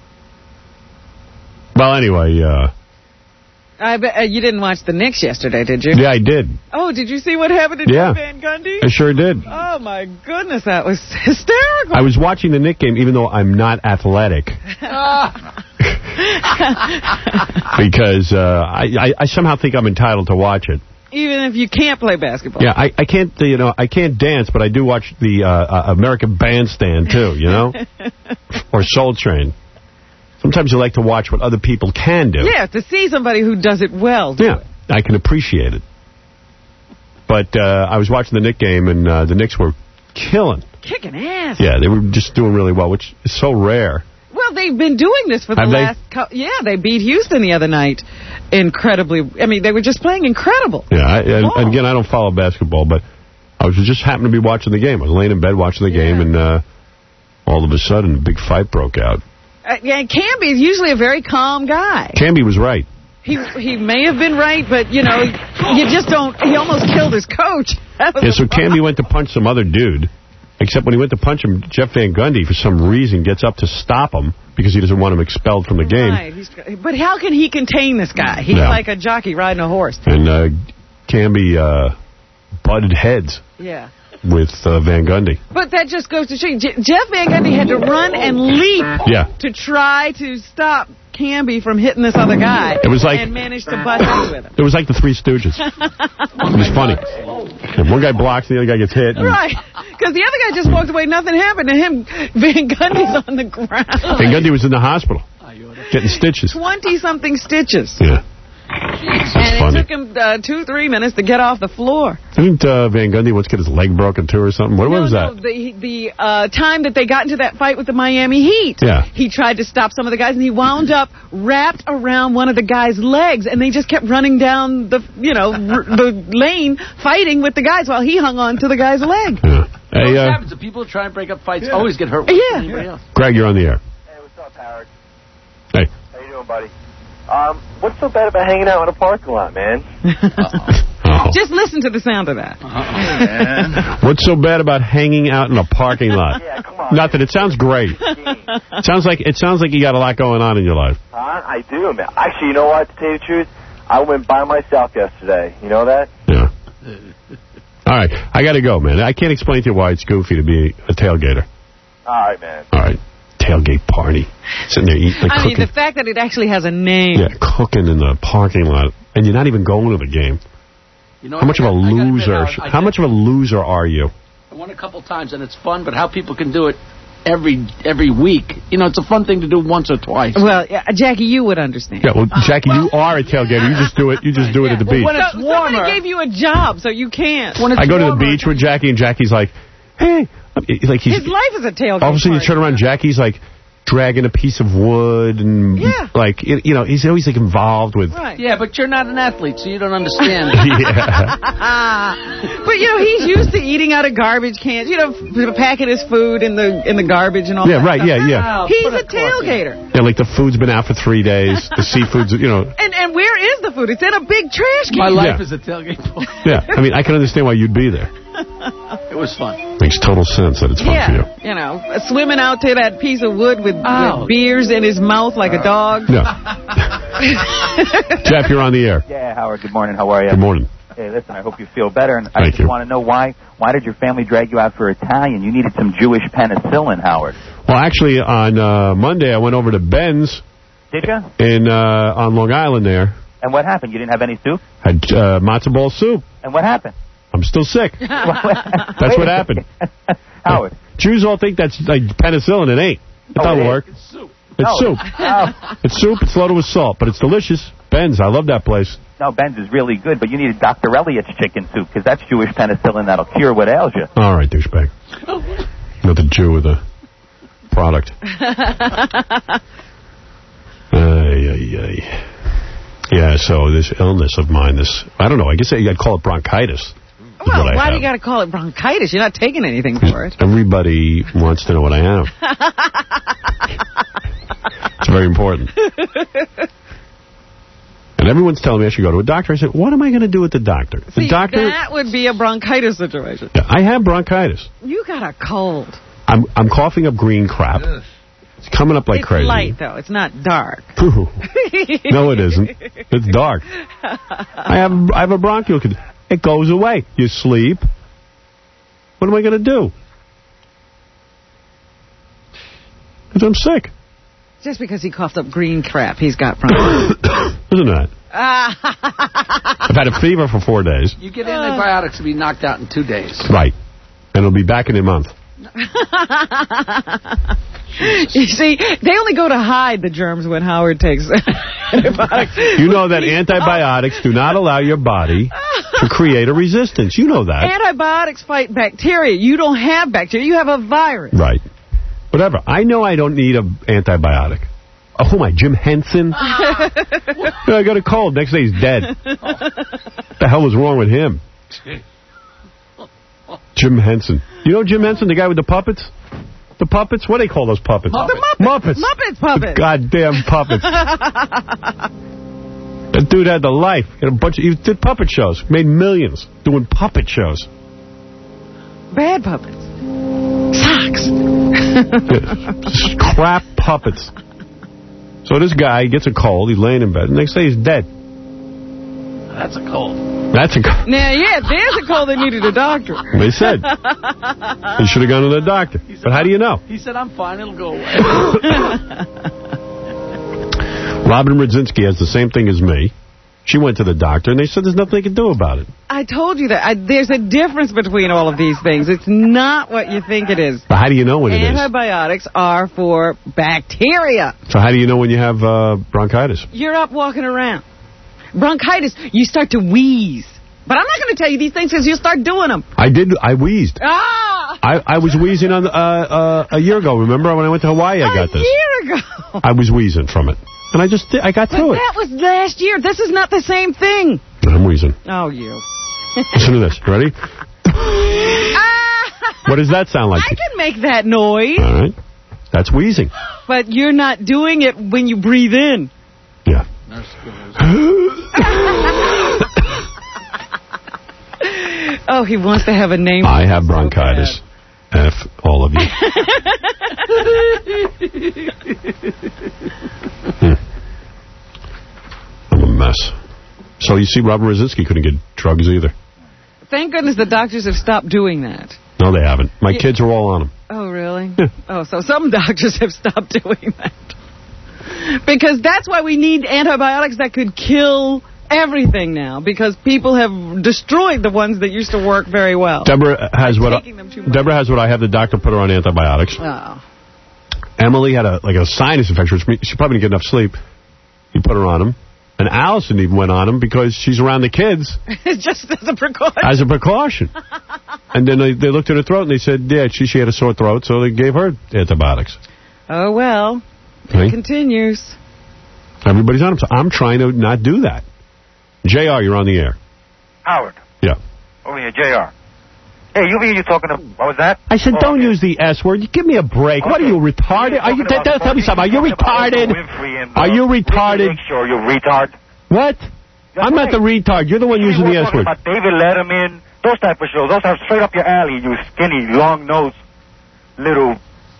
Well, anyway, uh, I bet uh, you didn't watch the Knicks yesterday, did you? yeah, I did. Oh, did you see what happened to Yeah. Jeff Van Gundy? I sure did. Oh, my goodness, that was hysterical. I was watching the Knick game, even though I'm not athletic, because uh, I, I, I somehow think I'm entitled to watch it. Even if you can't play basketball. Yeah, I, I can't, you know, I can't dance, but I do watch the uh, uh, American Bandstand too, you know, or Soul Train. Sometimes you like to watch what other people can do. Yeah, to see somebody who does it well. Do Yeah, it. I can appreciate it. But uh, I was watching the Knick game, and uh, the Knicks were killing. Kicking ass. Yeah, they were just doing really well, which is so rare. Well, they've been doing this for the Have they? last... Co- yeah, they beat Houston the other night. Incredibly... I mean, they were just playing incredible. Yeah, I, and, Oh. and again, I don't follow basketball, but I was just happened to be watching the game. I was laying in bed watching the game, and uh, all of a sudden, a big fight broke out. Uh, yeah, Camby is usually a very calm guy. Camby was right. He he may have been right, but, you know, you just don't... He almost killed his coach. That was Yeah, the so problem. Camby went to punch some other dude, except when he went to punch him, Jeff Van Gundy, for some reason, gets up to stop him because he doesn't want him expelled from the game. Right. He's, but how can he contain this guy? He's Yeah. like a jockey riding a horse. And uh, Camby uh, butted heads Yeah. with uh, Van Gundy. But that just goes to show you, Je- Jeff Van Gundy had to run and leap Yeah. to try to stop can be from hitting this other guy. It was like- and managed to bust in with him. It was like the Three Stooges. It was funny. And one guy blocks, the other guy gets hit. And Right. Because the other guy just walked away, nothing happened to him. Van Gundy's on the ground. Van Gundy was in the hospital getting stitches. twenty-something stitches. Yeah. And it funny. took him uh, two, three minutes to get off the floor. Didn't uh, Van Gundy once get his leg broken, too, or something? What, what no, was no, that? the the uh, time that they got into that fight with the Miami Heat, Yeah. he tried to stop some of the guys, and he wound up wrapped around one of the guy's legs, and they just kept running down the, you know, r the lane, fighting with the guys while he hung on to the guy's leg. Yeah. Hey, What uh, happens to people who try and break up fights always get hurt with Yeah. anybody else. Greg, you're on the air. Hey, what's up, Howard? Hey. How you doing, buddy? Um, what's so bad about hanging out in a parking lot, man? Oh. Just listen to the sound of that. What's so bad about hanging out in a parking lot? Yeah, come on. Nothing. It sounds great. It sounds like it sounds like you got a lot going on in your life. Huh? I do, man. Actually, you know what, to tell you the truth? I went by myself yesterday. You know that? Yeah. All right. I got to go, man. I can't explain to you why it's goofy to be a tailgater. All right, man. All right. Tailgate party. Sitting there eating, like I mean, cooking. the fact that it actually has a name. Yeah, cooking in the parking lot. And you're not even going to the game. You know How much of a I gotta admit, loser? Howard, I How did- much of a loser are you? I won a couple times, and it's fun, but how people can do it every every week. You know, it's a fun thing to do once or twice. Well, yeah, Jackie, you would understand. Yeah, well, Jackie, you are a tailgater. You just do it. You just do it at the Well, beach. when it's So, warmer. somebody gave you a job, so you can't. When it's I go to the warmer, beach with Jackie, and Jackie's like, "Hey," like he's His life is a tailgate. all of a sudden you party. turn around, Jackie's like dragging a piece of wood and Yeah. like you you know he's always like involved with. Right. Yeah, but you're not an athlete, so you don't understand. Yeah. But you know, he's used to eating out of garbage cans. You know, f- packing his food in the in the garbage and all Yeah, that. right, stuff. yeah, yeah. Oh, He's put a a cork in. tailgater. Yeah, like the food's been out for three days. The seafood's, you know. And and where is the food? It's in a big trash can. My life Yeah. is a tailgate party. Yeah, I mean, I can understand why you'd be there. It was fun. Makes total sense that it's fun for you. Yeah, you know, swimming out to that piece of wood with, Ow. with beers in his mouth like a dog. Yeah. Jeff, you're on the air. Yeah, Howard, good morning. How are you? Good morning. Hey, listen, I hope you feel better. And I Thank just you. want to know why why did your family drag you out for Italian? You needed some Jewish penicillin, Howard. Well, actually, on uh, Monday, I went over to Ben's Did you? in uh, on Long Island there. And what happened? You didn't have any soup? Had uh, matzo ball soup. And what happened? I'm still sick. That's what happened. Howard. Jews all think that's like penicillin. It ain't. It Oh, doesn't it is? work. It's soup. It's No. soup. Oh. It's soup. It's loaded with salt, but it's delicious. Ben's, I love that place. No, Ben's is really good, but you needed Doctor Elliott's chicken soup because that's Jewish penicillin that'll cure what ails you. All right, douchebag. Not the Jew with the product. Ay, ay, ay. Yeah, so this illness of mine, this, I don't know, I guess I'd call it bronchitis. Well, what I why do have. you got to call it bronchitis? You're not taking anything for it. Everybody wants to know what I have. It's very important. And everyone's telling me I should go to a doctor. I said, what am I going to do with the doctor? The See, doctor, that would be a bronchitis situation. Yeah, I have bronchitis. You got a cold. I'm I'm coughing up green crap. It's coming up like it's crazy. light, though. It's not dark. No, it isn't. It's dark. I have I have a bronchial condition. It goes away. You sleep. What am I going to do? Because I'm sick. Just because he coughed up green crap, he's got bronchitis. Isn't that? I've had a fever for four days. You get antibiotics to be knocked out in two days. Right. And it'll be back in a month. You see, they only go to hide the germs when Howard takes antibiotics. You know that antibiotics do not allow your body to create a resistance. You know that. Antibiotics fight bacteria. You don't have bacteria. You have a virus. Right. Whatever. I know I don't need an antibiotic. Oh, who am I, Jim Henson? Yeah, I got a cold. Next day he's dead. What the hell was wrong with him? Jim Henson. You know Jim Henson, the guy with the puppets? The puppets? What do they call those puppets? The Muppets. Muppets puppets. Goddamn puppets. That dude had the life. He had a bunch of, he did puppet shows. Made millions doing puppet shows. Bad puppets. Socks. Just crap puppets. So this guy gets a cold. He's laying in bed. The next day he's dead. That's a cold. That's a cold. Now, yeah, there's a cold that needed a doctor. They said. He should have gone to the doctor. But how do you know? He said, I'm fine. It'll go away. Robin Rudzinski has the same thing as me. She went to the doctor, and they said there's nothing they can do about it. I told you that. I, there's a difference between all of these things. It's not what you think it is. But how do you know when it is? Antibiotics are for bacteria. So how do you know when you have uh, bronchitis? You're up walking around. Bronchitis, you start to wheeze. But I'm not going to tell you these things because you'll start doing them. I did. I wheezed. Ah! I, I was wheezing on uh, uh, a year ago. Remember when I went to Hawaii, I got a this. A year ago. I was wheezing from it. And I just did, I got but through it. That was last year. This is not the same thing. I'm wheezing. Oh, you. Listen to this. Ready? What does that sound like? I can make that noise. All right. That's wheezing. But you're not doing it when you breathe in. Yeah. Oh, he wants to have a name. I have bronchitis. F all of you. hmm. I'm a mess. So you see, Robert Rudzinski couldn't get drugs either. Thank goodness the doctors have stopped doing that. No, they haven't. My yeah. kids are all on them. Oh, really? Yeah. Oh, so some doctors have stopped doing that. Because that's why we need antibiotics that could kill everything now, because people have destroyed the ones that used to work very well. Deborah has what I, Deborah has what I have. The doctor put her on antibiotics. Oh. Emily had a like a sinus infection, which means she probably didn't get enough sleep. He put her on them. And Allison even went on them because she's around the kids. Just as a precaution. As a precaution. And then they, they looked at her throat and they said, yeah, she, she had a sore throat, so they gave her antibiotics. Oh, well. Okay. It continues. Everybody's on them. So I'm trying to not do that. J R, you're on the air. Howard. Yeah. Over here, J R. Hey, you mean you talking to... What was that? I said, oh, don't okay. use the S word. Give me a break. Okay. What are you, retarded? Are you, tell, tell me something. Are you retarded? Are you retarded? Make sure you're retard. What? You're I'm right. not the retard. You're the one you using the S word. About David Letterman, those type of shows. Those are straight up your alley, you skinny, long-nosed, little...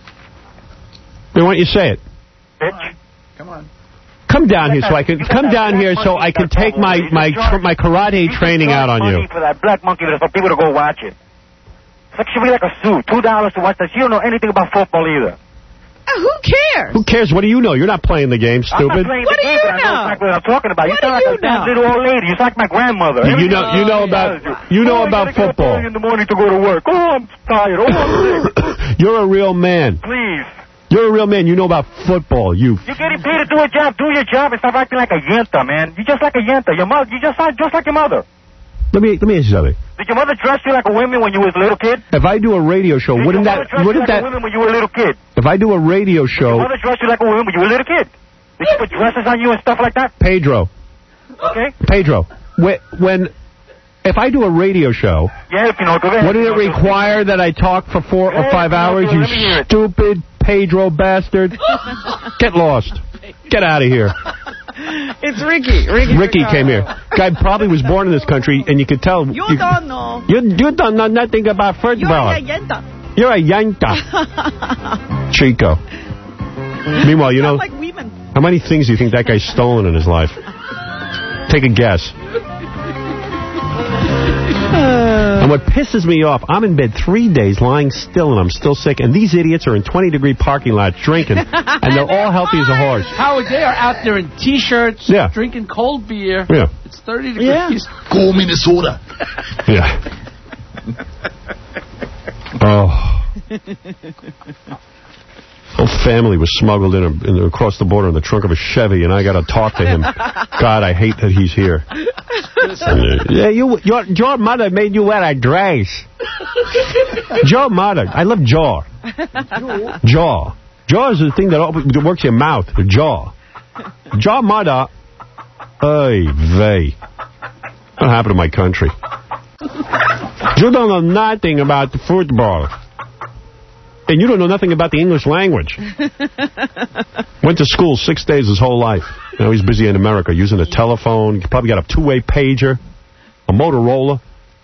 Then why don't you say it? Bitch. Come on. Come down here so I can come down here so I can take my my my karate training out on you. For that black monkey for people to go watch it. It's like, should be like a suit. Two dollars to watch that. You don't know anything about football either. Uh, who cares? Who cares? What do you know? You're not playing the game, stupid. I'm not playing what the do game, you but know? I know exactly what I'm talking about. What you sound like you a damn little old lady. You sound like my grandmother. You know, you know about you know oh, about I gotta football. Get up in the morning to go to work. Oh, I'm tired. Oh, I'm sick. You're a real man. Please. You're a real man. You know about football. You. You're getting paid to do a job. Do your job and stop acting like a yenta, man. You just like a yenta. Your mother. You just sound just like your mother. Let me let me ask you something. Did your mother dress you like a woman when you was a little kid? If I do a radio show, Did wouldn't your that dress wouldn't you like that a woman when you were a little kid? If I do a radio show, Did your mother dress you like a woman when you were a little kid? Did she put dresses on you and stuff like that? Pedro. Okay. Pedro. When, when if I do a radio show, yeah, you know, wouldn't it require that I talk for four yeah, or five hours? You stupid Pedro bastard. Get lost. Get out of here. It's Ricky. Ricky, Ricky came here. Guy probably was born in this country, and you could tell. You, you don't know. You, you don't know nothing about football. You're a yenta. You're a yenta. Chico. Meanwhile, you know, like women. How many things do you think that guy's stolen in his life? Take a guess. Uh, and what pisses me off, I'm in bed three days lying still and I'm still sick, and these idiots are in twenty degree parking lots drinking, and they're all healthy as a horse. Howard, they are out there in T-shirts, yeah. drinking cold beer. Yeah. It's thirty degrees. Yeah. Go Minnesota. Yeah. Oh. Whole family was smuggled in, a, in across the border in the trunk of a Chevy, and I got to talk to him. God, I hate that he's here. Yeah, you, your, your mother made you wear a dress. Your mother. I love jaw. Jaw. Jaw is the thing that, opens, that works your mouth. The jaw. Jaw mother. Ay vey. What happened to my country? You don't know nothing about the football. And you don't know nothing about the English language. Went to school six days his whole life. Now he's busy in America using a telephone. He probably got a two-way pager, a Motorola.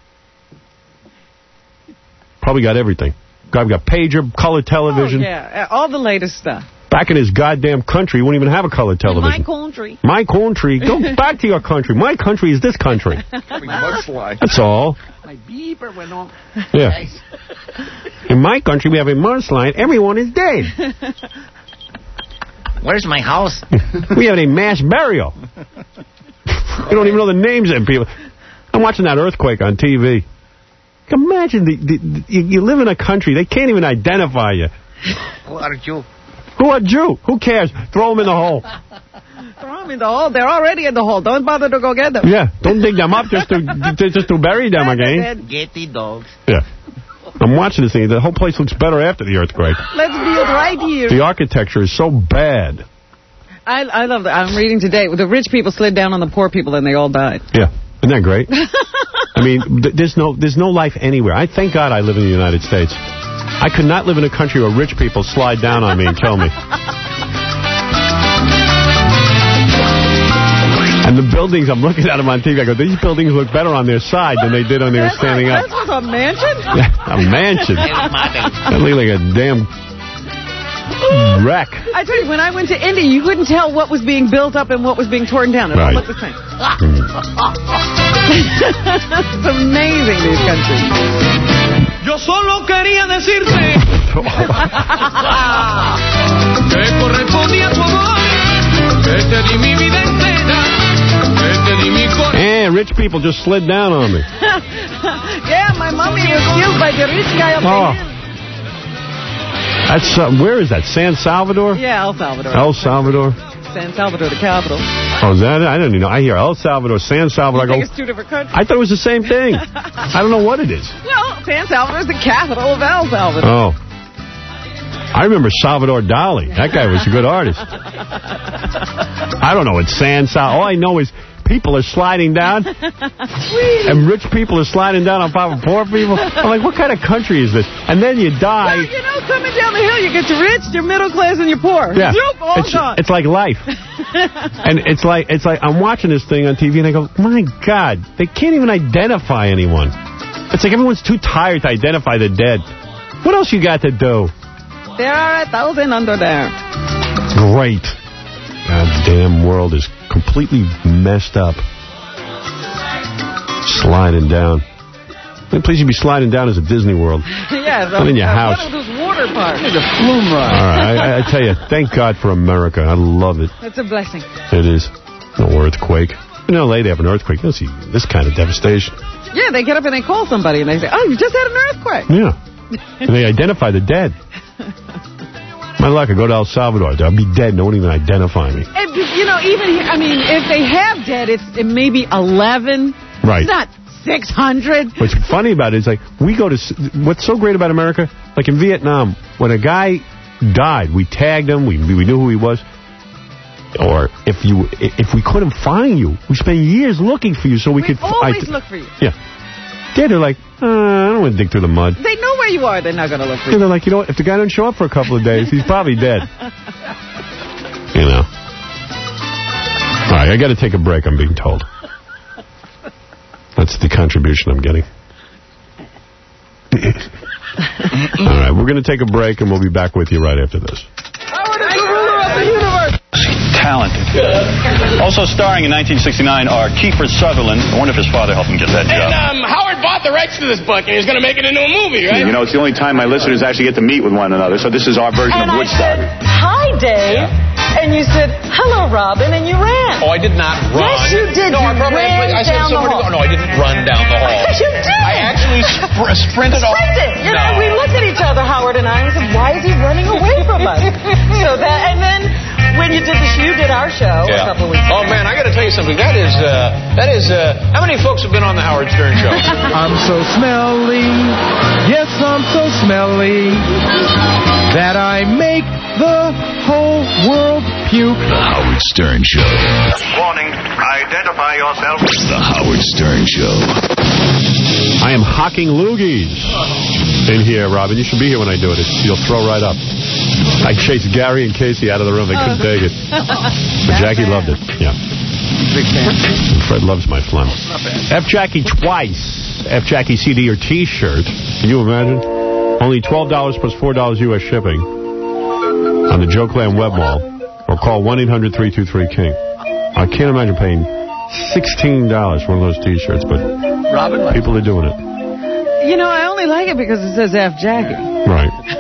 Probably got everything. Probably got pager, color television. Oh, yeah, all the latest stuff. Back in his goddamn country, he wouldn't even have a color television. My country. My country. Go back to your country. My country is this country. That's all. My beeper went on. Yeah. In my country, we have a mush line. Everyone is dead. Where's my house? We have a mass burial. We don't even know the names of people. I'm watching that earthquake on T V. Imagine the, the, the you, you live in a country, they can't even identify you. Who are you? Who are you? Who cares? Throw them in the hole. Throw them in the hole. They're already in the hole. Don't bother to go get them. Yeah, don't dig them up just to just to bury them again. Get the dogs. Yeah. I'm watching this thing. The whole place looks better after the earthquake. Let's build right here. The architecture is so bad. I, I love that. I'm reading today. The rich people slid down on the poor people and they all died. Yeah. Isn't that great? I mean, th there's no there's no life anywhere. I thank God I live in the United States. I could not live in a country where rich people slide down on me and kill me. And the buildings, I'm looking at them on T V. I go, these buildings look better on their side than they did when they were standing up. This was a mansion? Yeah, a mansion. That looked like a damn wreck. I tell you, when I went to India, you couldn't tell what was being built up and what was being torn down. It right. all looked the same. It's amazing, these countries. Yo solo quería decirte que correspondía tu amor, que te di mi vida entera, que te di mi corazón. Eh, rich people just slid down on me. Yeah, my mommy was killed by the rich guy up oh. there. That's, uh, where is that, San Salvador? Yeah, El Salvador. El Salvador. San Salvador, the capital. Oh, is that it? I don't even know. I hear El Salvador, San Salvador. You I think go, it's two different countries? I thought it was the same thing. I don't know what it is. Well, San Salvador is the capital of El Salvador. Oh. I remember Salvador Dali. That guy was a good artist. I don't know. It's San Sal. All I know is people are sliding down, and rich people are sliding down on top of poor people. I'm like, what kind of country is this? And then you die. Well, you know, coming down the hill, you get your rich, your middle class, and your poor. Yeah, Zoop, all it's, gone. it's like life. And it's like it's like I'm watching this thing on T V, and I go, my God, they can't even identify anyone. It's like everyone's too tired to identify the dead. What else you got to do? There are a thousand under there. Great. God damn world is completely messed up. Sliding down. The place you'd be sliding down is a Disney World. Yeah, not in your uh, house. One of those water parks. It's a flume ride. All right, I, I tell you, thank God for America. I love it. It's a blessing. It is. No earthquake. In L A, they have an earthquake. You don't see this kind of devastation. Yeah, they get up and they call somebody and they say, oh, you just had an earthquake. Yeah. And they identify the dead. My luck, I go to El Salvador. I'll be dead. No one even identify me. And, you know, even here, I mean, if they have dead, it's it maybe eleven. Right. It's not six hundred. What's funny about it is, like, we go to... What's so great about America, like in Vietnam, when a guy died, we tagged him, we, we knew who he was. Or if you if we couldn't find you, we spent years looking for you so we, we could... always look for you. Yeah. Yeah, they're like, uh, I don't want to dig through the mud. They know where you are. They're not going to look for yeah, you. They're like, you know what? If the guy doesn't show up for a couple of days, he's probably dead. You know. All right, I got to take a break, I'm being told. That's the contribution I'm getting. All right, we're going to take a break, and we'll be back with you right after this. Howard is the ruler of the universe. Talented. Also starring in nineteen sixty-nine are Kiefer Sutherland. I wonder if his father helped him get that job. And um, Howard bought the rights to this book, and he's going to make it into a movie, right? You know, it's the only time my listeners actually get to meet with one another, so this is our version and of Woodstock. I said, hi, Dave. Yeah. And you said, hello, Robin, and you ran. Oh, I did not run. Yes, you did. No, you I probably ran I said down the hall. To go. No, I didn't run down the hall. Yes, you did. I actually spr sprinted off. Sprinted. You no. know, we looked at each other, Howard and I, and said, why is he running away from us? So that, and then when you did the you did our show yeah. a couple of weeks ago. Oh, man, I got to tell you something. That is, uh, that is, uh, how many folks have been on the Howard Stern Show? I'm so smelly. Yes, I'm so smelly that I make the whole world puke. The Howard Stern Show. Warning, identify yourself. The Howard Stern Show. I am hawking loogies in here, Robin. You should be here when I do it. It's, you'll throw right up. I chased Gary and Casey out of the room. They couldn't take it. But Jackie loved it. Yeah. Big fan. Fred loves my phlegm. F Jackie twice. F Jackie C D or T-shirt. Can you imagine? Only twelve dollars plus four dollars U S shipping on the Joe Clan web mall. Or call one eight hundred three two three King. I can't imagine paying sixteen dollars for one of those T-shirts, but Robin people are doing it. You know, I only like it because it says F Jackie. Right.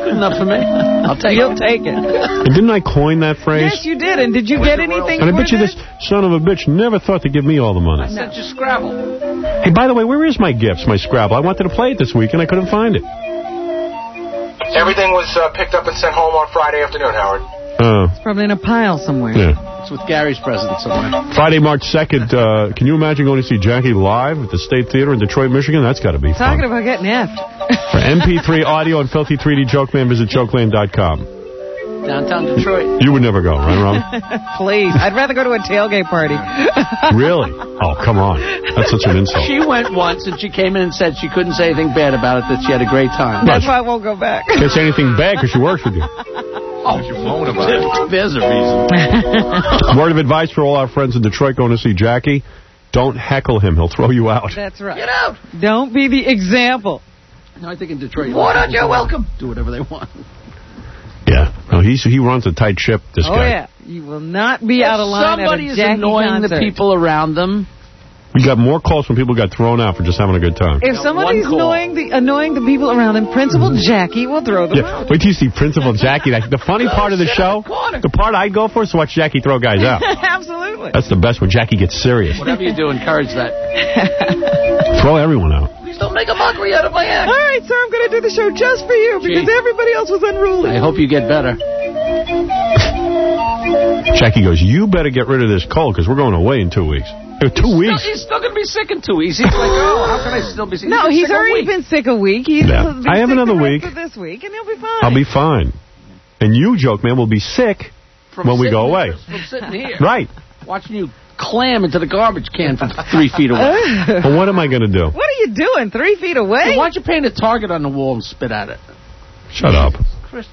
Good enough for me. I'll take You'll it. take it. And didn't I coin that phrase? Yes, you did. And did you get anything And I for bet you this son of a bitch never thought to give me all the money. I sent you Scrabble. Hey, by the way, where is my gifts, my Scrabble? I wanted to play it this week, and I couldn't find it. Everything was uh, picked up and sent home on Friday afternoon, Howard. Uh, It's probably in a pile somewhere. yeah. It's with Gary's present somewhere. Friday, March second, uh, can you imagine going to see Jackie live at the State Theater in Detroit, Michigan? That's got to be fun. Talking about getting effed. For M P three audio and Filthy three D Jokeman, visit jokeland dot com. Downtown Detroit. You would never go, right, Rob? Please. I'd rather go to a tailgate party. Really? Oh, come on. That's such an insult. She went once, and she came in and said she couldn't say anything bad about it, that she had a great time. That's why I won't go back. Can't say anything bad because she works with you. Oh, you moan about it. There's a reason. Word of advice for all our friends in Detroit going to see Jackie. Don't heckle him. He'll throw you out. That's right. Get out. Don't be the example. No, I think in Detroit... Why not? You're welcome. Do whatever they want. Yeah. No, he's, he runs a tight ship, this oh, guy. yeah. You will not be out of line Somebody at a is Jackie annoying concert. the people around them. We got more calls when people got thrown out for just having a good time. If somebody's annoying the annoying the people around him, Principal Jackie will throw them Yeah. out. Wait till you see Principal Jackie. That- The funny part of the show, the part I go for is to watch Jackie throw guys out. Absolutely. That's the best when Jackie gets serious. Whatever you do, encourage that. Throw everyone out. Please don't make a mockery out of my act. All right, sir, I'm going to do the show just for you because Gee. everybody else was unruly. I hope you get better. Jackie goes, you better get rid of this cold because we're going away in two weeks. Uh, two weeks? Still, he's still going to be sick in two weeks. He's like, oh, how can I still be sick? No, been he's sick a already week. been sick a week. He's Yeah. been I have sick another the rest week. of this week, and he'll be fine. I'll be fine. And you, Joke Man, will be sick From when we go sitting away. here- From sitting here. Right. Watching you clam into the garbage can from three feet away. Well, what am I going to do? What are you doing? Three feet away? Hey, why don't you paint a target on the wall and spit at it? Shut up. Chris.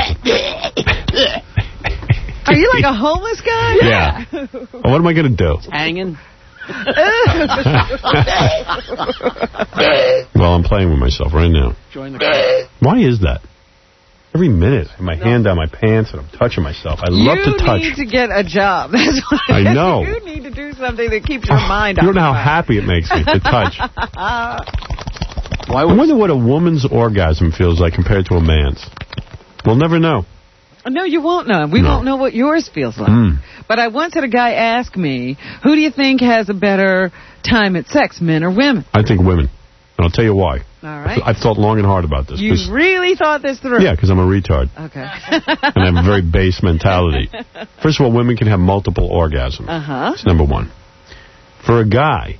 Are you like a homeless guy? Yeah. Well, what am I going to do? Hanging. Well, I'm playing with myself right now. Join the club. Why is that? Every minute, I have my hand down my pants and I'm touching myself. I love you to touch. need to get a job. That's what I know. You need to do something that keeps your mind You don't know how occupied. happy it makes me to touch. Why I wonder what a woman's orgasm feels like compared to a man's. We'll never know. No, you won't know. We No. won't know what yours feels like. Mm. But I once had a guy ask me, who do you think has a better time at sex, men or women? I think women. And I'll tell you why. All right. I've thought long and hard about this. You 'cause- really thought this through? yeah, because I'm a retard. Okay. And I have a very base mentality. First of all, women can have multiple orgasms. Uh-huh. That's number one. For a guy,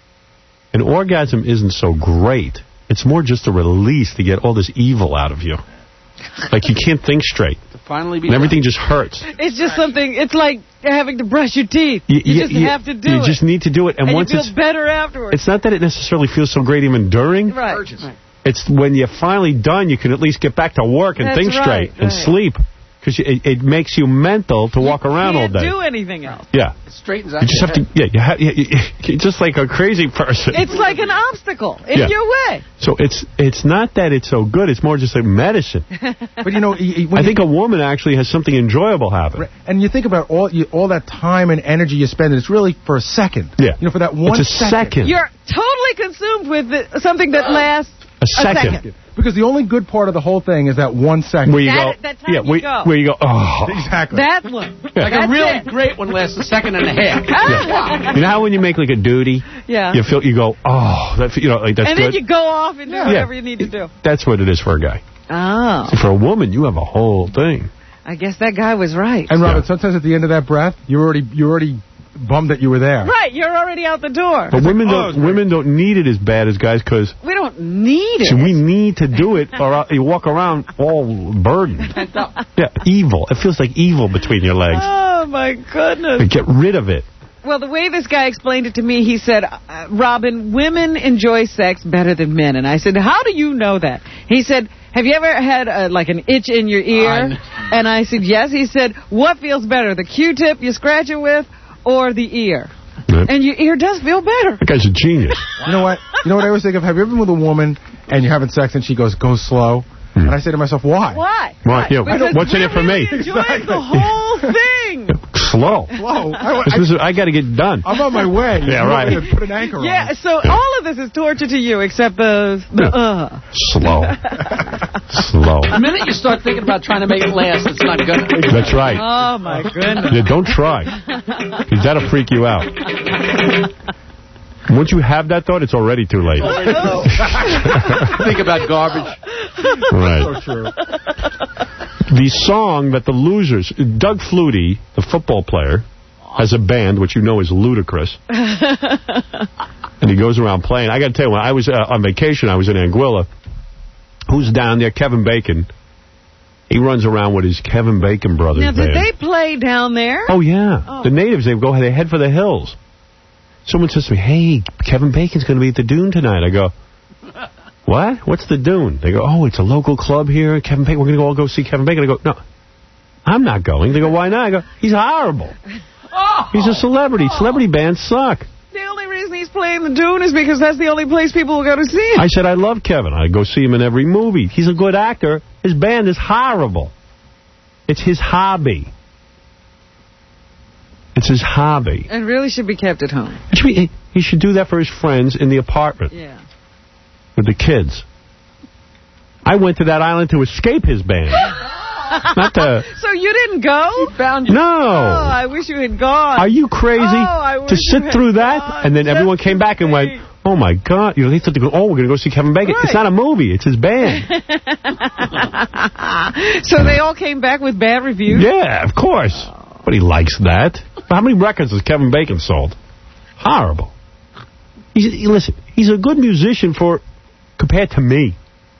an orgasm isn't so great. It's more just a release to get all this evil out of you. Like you can't think straight. To finally be And everything just hurts. It's just something, it's like having to brush your teeth. You, You, you- just you- have to do you it. just need to do it. And, and once you it's feel better afterwards. it's not that it necessarily feels so great even during. Right. right. It's when you're finally done, you can at least get back to work and That's think straight right, and right. sleep. Because it, it makes you mental to walk around all Can't day. do anything else. Yeah. It straightens out You just your have to, head. yeah, you have, you, you, you're just like a crazy person. It's like an obstacle in Yeah. your way. So it's it's not that it's so good, it's more just like medicine. But you know, y- y- when I you- think a woman actually has something enjoyable happen. and you think about all you, all that time and energy you spend, and it's really for a second. Yeah. You know, for that one It's a second. You're totally consumed with the, something that lasts A second. Because the only good part of the whole thing is that one second. Where you That- go, that time yeah, you where, go. where you go, oh. Exactly. That one. Like That's a really it. great one lasts a second and a half. Yeah. You know how when you make like a duty, Yeah. you feel, you go, oh, that, you know, like that's and good. then you go off and do Yeah. whatever you need to do. That's what it is for a guy. Oh. For a woman, you have a whole thing. I guess that guy was right. And Robert, sometimes at the end of that breath, you're already you're already bummed that you were there. Right, you're already out the door. But women oh, don't women don't need it as bad as guys because We don't need it. we need to do it or you walk around all burdened. Yeah, evil. It feels like evil between your legs. Oh, my goodness. Like, get rid of it. Well, the way this guy explained it to me, he said, uh, Robin, women enjoy sex better than men. And I said, how do you know that? He said, have you ever had uh, like an itch in your ear? I And I said, yes. He said, what feels better, the Q-tip you scratch it with or the ear? Right. And your ear does feel better. That guy's a genius. You know what? You know what I always think of? Have you ever been with a woman and you're having sex and she goes, go slow? And I say to myself, why? Why? Why? Yeah, Because what's in it for we're me? really enjoying the whole thing. slow. Slow. I, This is- I got to get done. I'm on my way. Yeah, You right. want me to Put an anchor Yeah, on. so all of this is torture to you except the, the uh. Slow. Slow. The minute you start thinking about trying to make it last, it's not good. That's right. Oh, my goodness. Yeah, don't try. Because that'll freak you out. Once you have that thought, it's already too late. Think about garbage. Right. So true. The song that the losers... Doug Flutie, the football player, has a band, which you know is ludicrous. And he goes around playing. I got to tell you, when I was uh, on vacation, I was in Anguilla. Who's down there? Kevin Bacon. He runs around with his Kevin Bacon brothers Now, did band. they play down there? Oh, yeah. Oh. The natives, they go, they head for the hills. Someone says to me, hey, Kevin Bacon's going to be at the Dune tonight. I go, what? What's the Dune? They go, oh, it's a local club here. Kevin Bacon, we're going to all go see Kevin Bacon. I go, no, I'm not going. They go, why not? I go, he's horrible. He's a celebrity. Celebrity bands suck. The only reason he's playing the Dune is because that's the only place people will go to see him. I said, I love Kevin. I go see him in every movie. He's a good actor. His band is horrible. It's his hobby. It's his hobby. It really should be kept at home. It should be, he should do that for his friends in the apartment. Yeah. With the kids. I went to that island to escape his band. Not to... So you didn't go? You found No. Oh, I wish you had gone. Are you crazy? Oh, I to wish you sit had through that? gone. And then everyone came back and went, oh, my God. You know, they thought, they go, oh, we're going to go see Kevin Bacon. Right. It's not a movie. It's his band. So they all came back with bad reviews? Yeah, of course. But he likes that. How many records has Kevin Bacon sold? Horrible. He's, he, listen, he's a good musician for compared to me.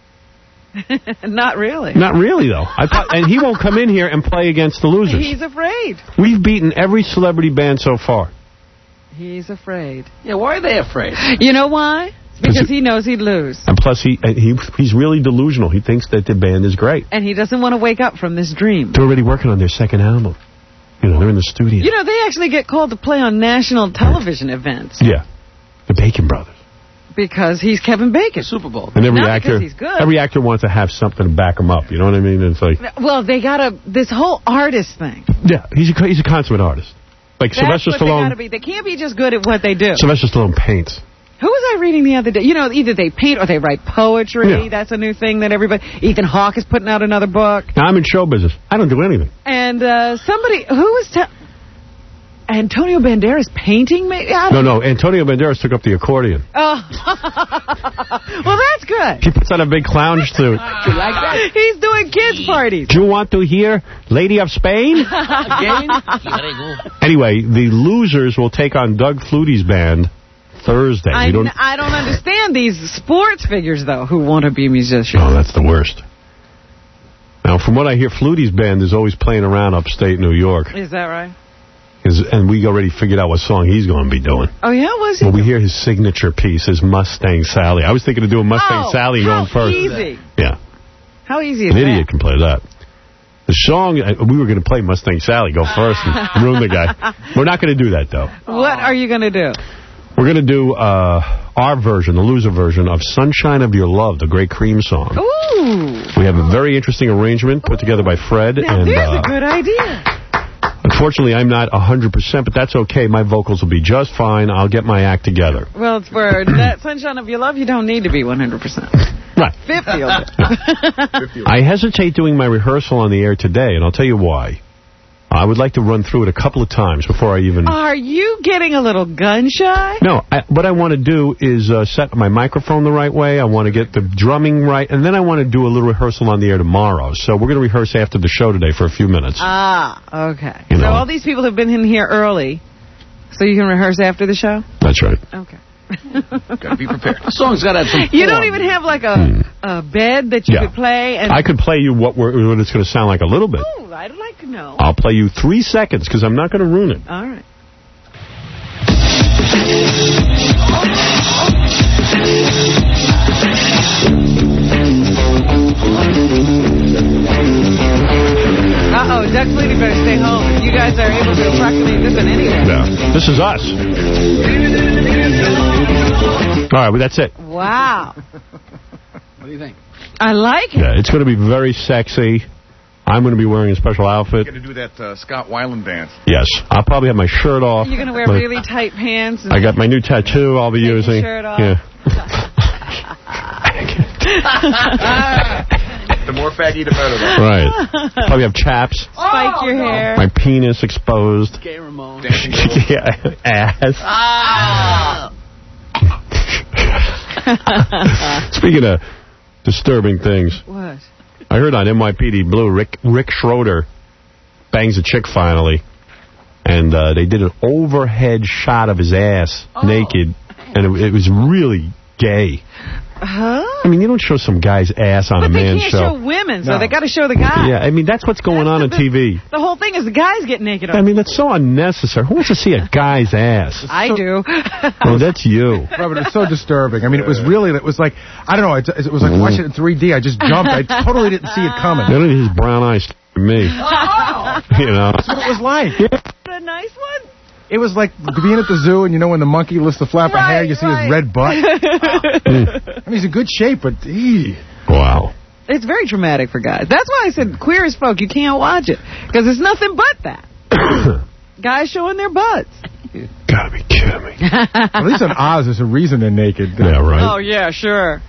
Not really. Not really, though. I thought, and he won't come in here and play against the losers. He's afraid. We've beaten every celebrity band so far. He's afraid. Yeah, why are they afraid? You know why? Because he knows he'd lose. And plus, he, and he he's really delusional. He thinks that the band is great. And he doesn't want to wake up from this dream. They're already working on their second album. You know, they're in the studio. You know, they actually get called to play on national television events. Yeah. The Bacon Brothers. Because he's Kevin Bacon. Super Bowl. And every Not actor, because he's good. every actor wants to have something to back him up. You know what I mean? It's like, Well, they got a this whole artist thing. yeah, he's a he's a consummate artist. Like That's Sylvester what they Stallone. gotta be. They can't be just good at what they do. Sylvester Stallone paints. Who was I reading the other day? You know, either they paint or they write poetry. Yeah. That's a new thing that everybody... Ethan Hawke is putting out another book. Now, I'm in show business. I don't do anything. And uh, somebody... Who was... Te- Antonio Banderas painting? Maybe? I No, don't no. Antonio Banderas took up the accordion. Oh. Well, that's good. He puts on a big clown suit. You like that? He's doing kids' parties. Do you want to hear Lady of Spain? Again? Anyway, the losers will take on Doug Flutie's band Thursday. I, We don't... I don't understand these sports figures, though, who want to be musicians. Oh, that's the worst. Now, from what I hear, Flutie's band is always playing around upstate New York. Is that right? His, and we already figured out what song he's going to be doing. Oh, yeah? Was he? Well, we hear his signature piece, his Mustang Sally. I was thinking of doing Mustang Oh, Sally how going first. easy. Yeah. How easy is An that? idiot can play that. The song, uh, we were going to play Mustang Sally, go first and ruin the guy. We're not going to do that, though. What are you going to do? We're going to do uh, our version, the loser version, of Sunshine of Your Love, the Great Cream song. Ooh. We have a very interesting arrangement put together by Fred. Now, and there's uh, a good idea. Unfortunately, I'm not one hundred percent, but that's okay. My vocals will be just fine. I'll get my act together. Well, it's for that Sunshine of Your Love, you don't need to be one hundred percent. Right. fifty will do. I hesitate doing my rehearsal on the air today, and I'll tell you why. I would like to run through it a couple of times before I even... Are you getting a little gun-shy? No, I, what I want to do is uh, set my microphone the right way. I want to get the drumming right, and then I want to do a little rehearsal on the air tomorrow. So we're going to rehearse after the show today for a few minutes. Ah, okay. You So know. all these people have been in here early, so you can rehearse after the show? That's right. Okay. Gotta be prepared. The song's got to have some You form. don't even have like a, a bed that you Yeah. could play? And I could play you what, we're, what it's going to sound like a little bit. Ooh, I'd like to know. I'll play you three seconds because I'm not going to ruin it. All right. Uh-oh, Doug Flutie better stay home. You guys are able to approximate this in any way. Yeah. This is us. All right, well, that's it. Wow. What do you think? I like it. Yeah, it's going to be very sexy. I'm going to be wearing a special outfit. You're going to do that uh, Scott Weiland dance. Yes. I'll probably have my shirt off. You're going to wear my, really tight pants. And I got my new tattoo I'll be take using. Your shirt off. Yeah. The more faggy, the better. Though. Right. Probably have chaps. Spike oh, your no. hair. My penis exposed. Gay Ramon. Yeah, ass. Ah. Speaking of disturbing things. What? I heard on N Y P D Blue, Rick Rick Schroeder bangs a chick finally. And uh, they did an overhead shot of his ass, oh. naked. And it, it was really gay. Huh? I mean, you don't show some guy's ass on but a man's show. But they can't show women, so no. they got to show the guy. Yeah, I mean, that's what's going that's on the, on T V. The whole thing is the guys get naked. I mean, that's so unnecessary. Who wants to see a guy's ass? I do. Oh, that's you. Robert, it's so disturbing. I mean, it was really, it was like, I don't know, it, it was like watching it in three D. I just jumped. I totally didn't see it coming. None of his brown eyes me. Oh. You know. That's what it was like. Yeah. A nice one? It was like being at the zoo, and you know when the monkey lifts the flap right, of hair, you see right. his red butt. I mean, he's in good shape, but eee. Wow. It's very traumatic for guys. That's why I said queer as folk, you can't watch it. Because it's nothing but that. Guys showing their butts. You gotta be kidding me. At least on Oz, there's a reason they're naked. Yeah, right. Oh, yeah, sure.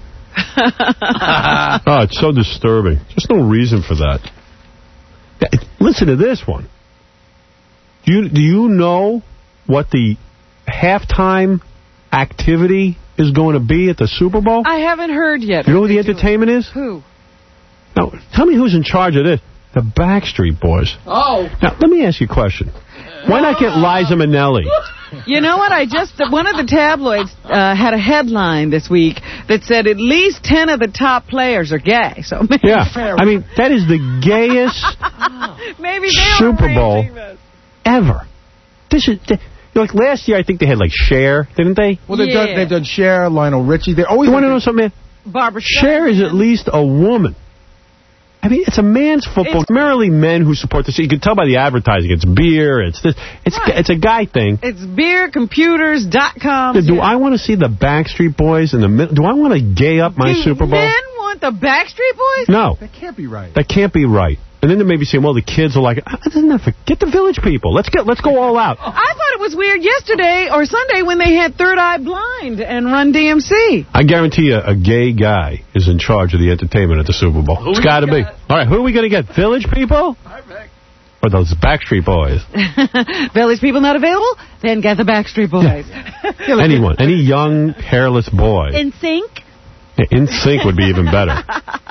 Oh, it's so disturbing. There's no reason for that. Listen to this one. Do you, do you know what the halftime activity is going to be at the Super Bowl? I haven't heard yet. You know who the entertainment is? Who? Now, tell me who's in charge of this. The Backstreet Boys. Oh. Now, let me ask you a question. Why not get Liza Minnelli? You know what? I just, one of the tabloids uh, had a headline this week that said at least ten of the top players are gay. So maybe yeah, I mean, that is the gayest maybe Super Bowl ever. This is, you know, like last year, I think they had like Cher, didn't they? Well, they've yeah. done they've done Cher, Lionel Richie. They always you want to know something? Barbara Cher is at least a woman. I mean, it's a man's football. It's primarily men who support this. You can tell by the advertising. It's beer. It's this. It's right. It's a guy thing. It's beer, computers, dot com. Do yeah. I want to see the Backstreet Boys in the middle? Do I want to gay up my Do Super Bowl? Men want the Backstreet Boys? No. That can't be right. That can't be right. And then they may be saying, well, the kids are like, get the Village People. Let's get, let's go all out. I thought it was weird yesterday or Sunday when they had Third Eye Blind and Run D M C. I guarantee you a gay guy is in charge of the entertainment at the Super Bowl. Who it's got to be. All right, who are we going to get? Village People? Or those Backstreet Boys? Village People not available? Then get the Backstreet Boys. Yeah. Anyone. Any young, hairless boy. In sync? Yeah, In Sync would be even better.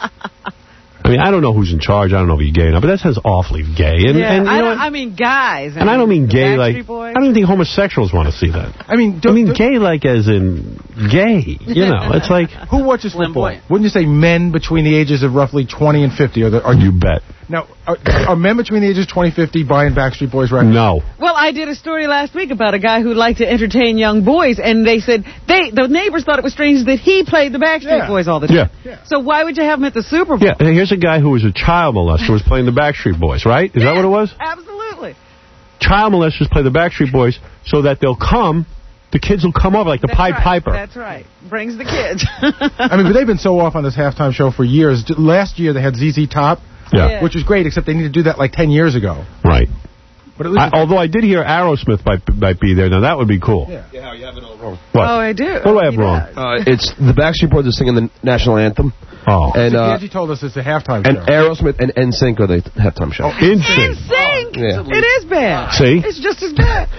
I mean, I don't know who's in charge. I don't know if he's gay or not, but that sounds awfully gay. And, yeah, and, you I, know, don't, I mean guys. And I, mean, I don't mean gay like... Boys. I don't even think homosexuals want to see that. I mean... I mean gay like as in gay. You know, it's like... Who watches football? Wouldn't you say men between the ages of roughly twenty and fifty? Are, the, are you bet. Now, are, are men between the ages of twenty and fifty buying Backstreet Boys records? No. Well, I did a story last week about a guy who liked to entertain young boys, and they said they the neighbors thought it was strange that he played the Backstreet yeah. Boys all the time. Yeah. yeah. So why would you have him at the Super Bowl? Yeah, and here's a guy who was a child molester who was playing the Backstreet Boys, right? Is yeah, that what it was? Absolutely. Child molesters play the Backstreet Boys so that they'll come, the kids will come over like the That's Pied right. Piper. That's right. Brings the kids. I mean, but they've been so off on this halftime show for years. Last year they had Z Z Top. Yeah. yeah. Which was great, except they need to do that like ten years ago. Right. But at least I, although I did hear Aerosmith might, might be there. Now, that would be cool. Yeah, yeah you have it all wrong. What? Oh, I do. What do I have he wrong? Uh, it's the Backstreet Boys are singing the national anthem. Oh. And uh, Angie told us it's a halftime and show. And Aerosmith and N Sync are the halftime show. Oh, N Sync. In sync. Oh, yeah. It is bad. See? It's just as bad.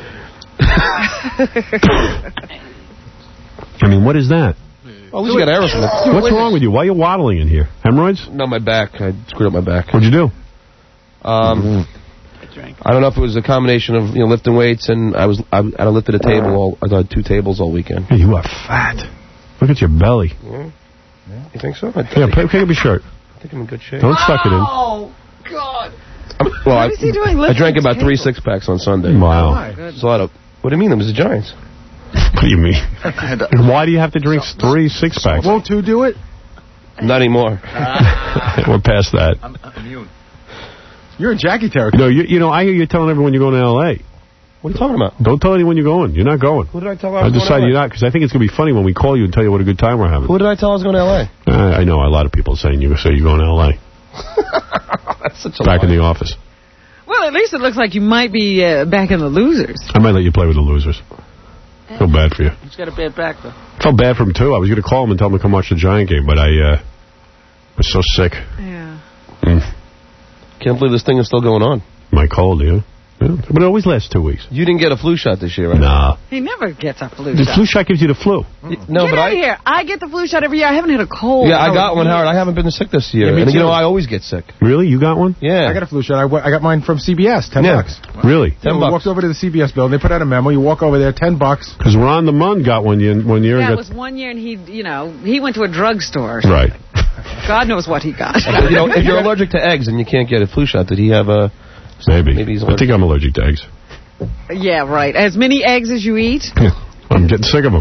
I mean, what is that? Well, at least you got Aerosmith. What's wrong with you? Why are you waddling in here? Hemorrhoids? No, my back. I screwed up my back. What'd you do? Um, I don't know if it was a combination of you know lifting weights and I was I, I lifted a table all I got two tables all weekend. Hey, you are fat. Look at your belly. Yeah. Yeah. You think so? I Yeah, pick up your shirt. I think I'm in good shape. Don't suck it in. Oh God! I'm, well, what I, is he doing? I drank about three six packs on Sunday. Wow. There's a lot of. What do you mean? Them was the Giants. What do you mean? Why do you have to drink three six packs? Won't two do it? Not anymore. We're past that. I'm immune. You're in Jackie territory. No, you, you know, I hear you telling everyone you're going to L A. What are you talking about? Don't tell anyone you're going. You're not going. Who did I tell I I was going decided to L A? you're not, because I think it's going to be funny when we call you and tell you what a good time we're having. Who did I tell I was going to L A? Uh, I know a lot of people saying you say you're going to L A. That's such a Back lie. in the office. Well, at least it looks like you might be uh, back in the losers. I might let you play with the losers. Feel bad for you. He's got a bad back, though. Felt bad for him, too. I was going to call him and tell him to come watch the Giant game, but I uh, was so sick. Yeah. Mm. Can't believe this thing is still going on. My cold, yeah. yeah. But it always lasts two weeks. You didn't get a flu shot this year, right? Nah. He never gets a flu The shot. flu shot gives you the flu. Mm. No, Get but out I... of here. I get the flu shot every year. I haven't had a cold. Yeah, I got one, Howard. I haven't been sick this year. Yeah, me and, you too. know, I always get sick. Really? You got one? Yeah. I got a flu shot. I, w- I got mine from C B S, ten Yeah. bucks. Really? Ten we bucks. walked over to the C B S building. They put out a memo. You walk over there, ten bucks. Because Ron the Mun got one year. One year Yeah, and it got, was one year, and he, you know, he went to a drugstore. Right. God knows what he got. you know, if you're allergic to eggs and you can't get a flu shot, did he have a... Maybe. Maybe he's I think I'm allergic to eggs. Yeah, right. As many eggs as you eat. I'm getting sick of them.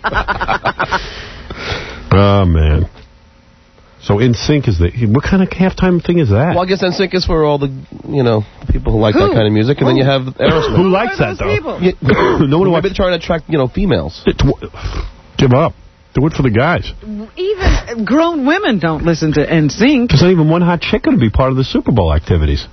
Oh, man. So In Sync is the... What kind of halftime thing is that? Well, I guess N Sync is for all the, you know, people who like Who? that kind of music, and then you have Aerosmith. Who likes that, though? Yeah, no one Maybe they're trying to attract, you know, females. Give up. Do it for the guys. Even grown women don't listen to N Sync. There's not even one hot chick going to be part of the Super Bowl activities.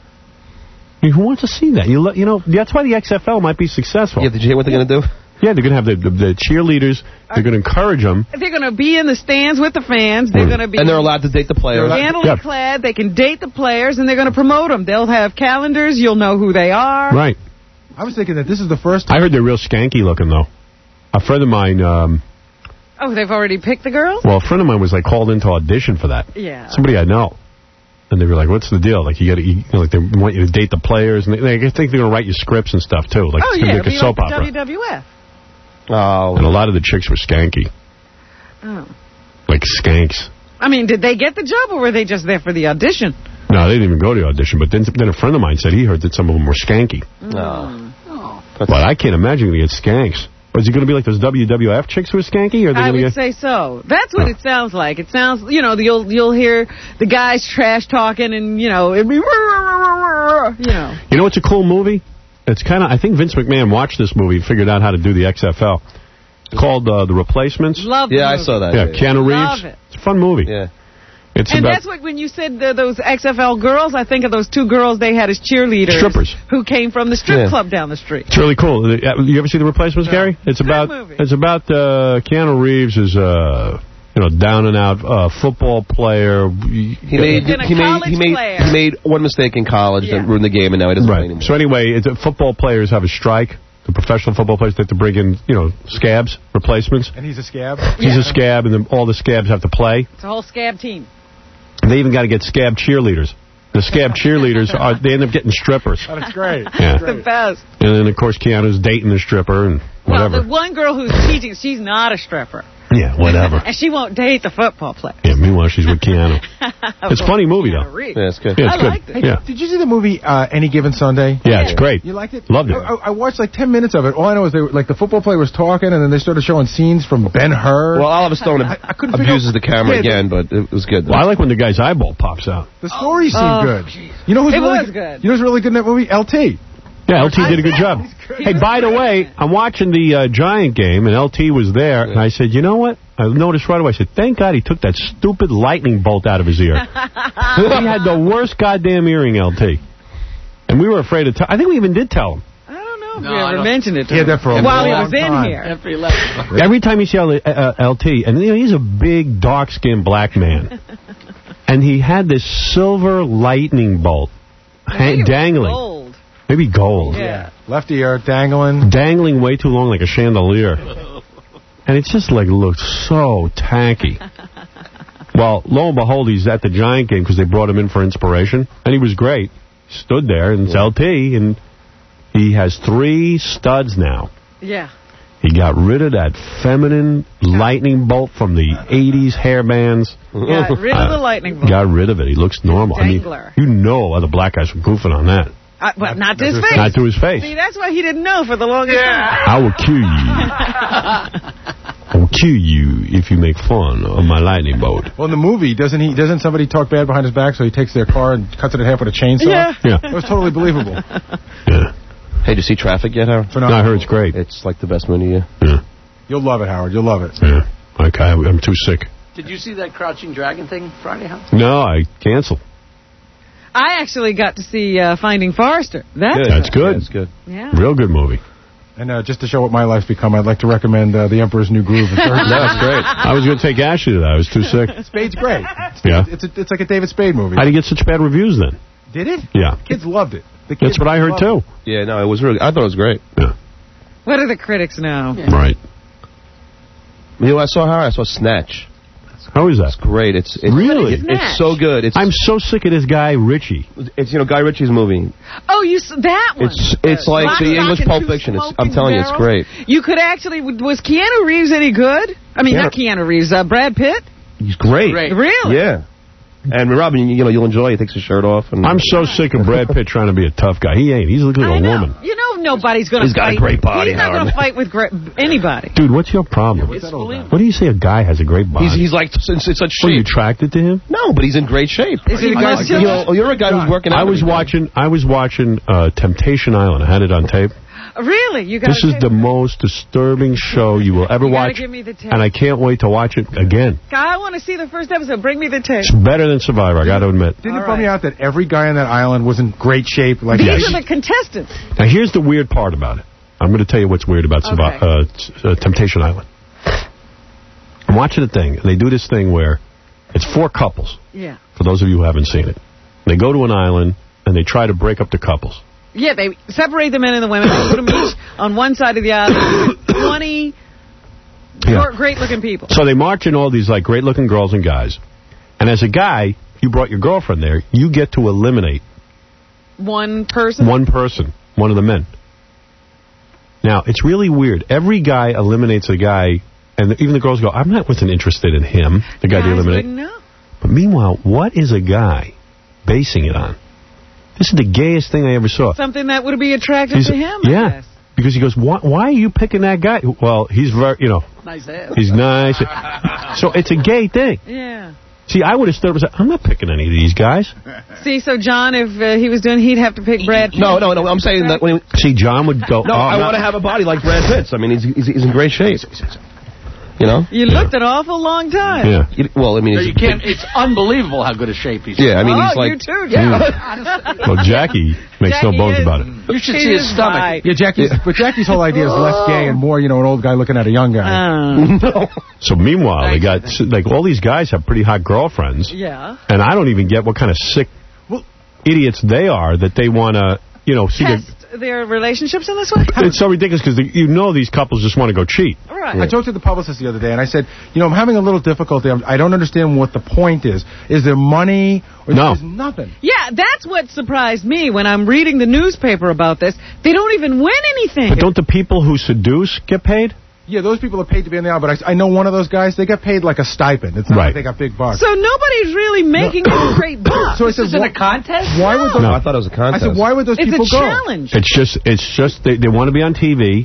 I mean, who wants to see that? You, lo- you know, that's why the X F L might be successful. Yeah, did you hear what they're going to do? Yeah, they're going to have the, the, the cheerleaders. They're going to encourage them. They're going to be in the stands with the fans. They're going to be... And they're allowed to date the players. Scantily Yeah. clad. They can date the players, and they're going to promote them. They'll have calendars. You'll know who they are. Right. I was thinking that this is the first time. I heard they're real skanky looking, though. A friend of mine... Um, Oh, they've already picked the girls? Well, a friend of mine was like called in to audition for that. Yeah. Somebody I know. And they were like, what's the deal? Like, you got to, you know, like, they want you to date the players. And they, they I think they're going to write you scripts and stuff, too. Like, Oh, it's going yeah. to be It'll like a be soap like the opera. W W F. Oh. And a lot of the chicks were skanky. Oh. Like skanks. I mean, did they get the job, or were they just there for the audition? No, they didn't even go to the audition. But then, then a friend of mine said he heard that some of them were skanky. No. Oh. But I can't imagine going to get skanks. Was he going to be like those W W F chicks who were skanky? Or are they I gonna would get... say so. That's what Oh. it sounds like. It sounds, you know, you'll you'll hear the guys trash talking, and you know, it'd be, you know. You know what's a cool movie? It's kind of. I think Vince McMahon watched this movie and figured out how to do the X F L. It's called uh, The Replacements. Love the Yeah, I movie. saw that. Yeah, Keanu Reeves. Love it. It's a fun movie. Yeah. It's And about that's what, when you said the, those X F L girls, I think of those two girls they had as cheerleaders. Strippers. Who came from the strip Yeah. club down the street. It's really cool. Uh, You ever see The Replacements, Gary? It's about movie. it's about uh, Keanu Reeves is uh, you know down and out uh, football player. He made been a he made college he made player. he made one mistake in college Yeah. that ruined the game, and now he doesn't play Right. anymore. So anyway, it's, uh, football players have a strike. The professional football players they have to bring in you know scabs replacements. And he's a scab? He's Yeah. a scab, and then all the scabs have to play. It's a whole scab team. And they even got to get scab cheerleaders. The scab cheerleaders are they end up getting strippers. Oh, that's great. Yeah. That's the best. And then of course Keanu's dating the stripper and whatever. Well, the one girl who's teaching, she's not a stripper. Yeah, whatever. And she won't date the football player. Yeah, meanwhile she's with Keanu. It's a funny movie though. Reeves. Yeah, it's good. Yeah, it's I good. liked it. Yeah. Did you see the movie uh, Any Given Sunday? Yeah, it's great. You liked it? Loved it. I, I watched like ten minutes of it. All I know is they were, like the football player was talking, and then they started showing scenes from Ben-Hur. Well, Oliver Stone I, I couldn't figure abuses out- the camera Yeah, again, but it was good. Well, I like when the guy's eyeball pops out. The story seemed Oh, good. You know who's It really was good. You know who's really good in that movie? L T. Yeah, L T did a good job. Hey, by the way, I'm watching the uh, Giant game, and L T was there, and I said, you know what? I noticed right away. I said, thank God he took that stupid lightning bolt out of his ear. He had the worst goddamn earring, L T. And we were afraid to tell. I think we even did tell him. I don't know if No, we I ever don't- mentioned it to He had him. that for a While he long was in time. here. After he left. Every time you see L- uh, L T, and you know, he's a big, dark-skinned black man, and he had this silver lightning bolt hang- dangling. Gold. Maybe gold. Yeah. Left ear dangling. Dangling way too long like a chandelier. And it just like looked so tacky. Well, lo and behold, he's at the Giant game because they brought him in for inspiration. And he was great. Stood there, and it's L T, and he has three studs now. Yeah. He got rid of that feminine lightning bolt from the eighties hair bands. Got rid of the lightning bolt. Got rid of it. He looks normal. Dangler. I mean, you know other black guys were goofing on that. Uh, well, not to his face. Not to his face. See, that's why he didn't know for the longest time. I will kill you. I will kill you if you make fun of my lightning bolt. Well, in the movie, doesn't he? Doesn't somebody talk bad behind his back? So he takes their car and cuts it in half with a chainsaw. Yeah. Yeah. It was totally believable. Yeah. Hey, did you see Traffic yet, Howard? No, I heard it's great. It's like the best movie yet. Yeah. You'll love it, Howard. You'll love it. Yeah. Okay, I'm too sick. Did you see that Crouching Dragon thing Friday, huh? No, I canceled. I actually got to see uh, Finding Forrester. That's good. That's good. That's good. Yeah. Real good movie. And uh, just to show what my life's become, I'd like to recommend uh, The Emperor's New Groove. That's great. I was going to take Ashley to that. I was too sick. Spade's great. Yeah. It's a, it's like a David Spade movie. How did you get such bad reviews then? Did it? Yeah. Kids loved it. The kids That's what I heard too. it. Yeah, no, it was really. I thought it was great. Yeah. What do the critics know? Right. You know, I saw her. I saw Snatch. How is that? It's great. It's, it's really. It, it's so good. It's. I'm so sick of this guy Richie. It's you know Guy Ritchie's movie. Oh, you s- that one. It's it's like Lock, the Stock, English and Pulp Two Fiction. It's, I'm Smoking telling you, it's Barrels? great. You could actually. Was Keanu Reeves any good? I mean, Keanu- not Keanu Reeves. Uh, Brad Pitt. He's great. Great. Really? Yeah. And Robin, you, you know, you'll enjoy it. He takes his shirt off. And I'm so sick of Brad Pitt trying to be a tough guy. He ain't. He's looking like a woman. You know, nobody's going to He's got fight. a great body, He's not going Howard. to fight with gra- anybody. Dude, what's your problem? What do you say a guy has a great body? He's, he's like in, in such shape. What, are you attracted to him? No, but he's in great shape. Is he I like- muscular? you know, you're a guy who's working out. I was every day. watching. I was watching uh, Temptation Island. I had it on tape. Really? You got This is the most disturbing show you will ever You gotta watch, give me the tape. and I can't wait to watch it again. I want to see the first episode. Bring me the tape. It's better than Survivor. I got to admit. Didn't it bum you out that every guy on that island was in great shape? Like These yes. are the contestants. Now here's the weird part about it. I'm going to tell you what's weird about Survi- Okay. uh, t- uh, Temptation Island. I'm watching a thing, and they do this thing where it's four couples. Yeah. For those of you who haven't seen it, they go to an island and they try to break up the couples. Yeah, they separate the men and the women. They put them each on one side of the island. twenty Yeah. great-looking people. So they march in all these like great-looking girls and guys. And as a guy, you brought your girlfriend there, you get to eliminate One person. one person, one of the men. Now, it's really weird. Every guy eliminates a guy, and even the girls go, I'm not wasn't interested in him, the guy they Guys eliminate. wouldn't know. But meanwhile, what is a guy basing it on? This is the gayest thing I ever saw. Something that would be attractive He's- to him. I yeah. guess. Because he goes, why, why are you picking that guy? Well, he's very, you know, Nice ass. he's nice. So it's a gay thing. Yeah. See, I would have stood up and said, I'm not picking any of these guys. See, so John, if uh, he was doing, he'd have to pick Brad Pitt. No, no, no. I'm saying that when he, See, John would go, no, oh, I I'm want to not- have a body like Brad Pitt's. I mean, he's he's, he's in great shape. You know? You looked an awful long time. Yeah. You- well, I mean, No, he's you can't. It's unbelievable how good a shape he's in. Yeah, I mean, oh, he's like. you too, yeah. Well, Jackie makes no Jackie bones is- about it. You should He see his is stomach. right. Yeah, Jackie's, but Jackie's whole idea is less gay and more, you know, an old guy looking at a young guy. Uh, So meanwhile, they got, like, all these guys have pretty hot girlfriends. yeah. And I don't even get what kind of sick idiots they are that they want to, you know, see Test their relationships in this way? the... It's so ridiculous because you know these couples just want to go cheat. Right. I talked to the publicist the other day, and I said, you know, I'm having a little difficulty. I'm, I don't understand what the point is. Is there money? Or No. There's nothing. Yeah, that's what surprised me when I'm reading the newspaper about this. They don't even win anything. But don't the people who seduce get paid? Yeah, those people are paid to be in the island, but I, I know one of those guys, they get paid like a stipend. It's not Right. like they got big bucks. So nobody's really making a great buck. So I said, Isn't why, a contest? why would those, No. I thought it was a I contest. said, why would those It's people a go? challenge. It's just, it's just, they, they want to be on T V,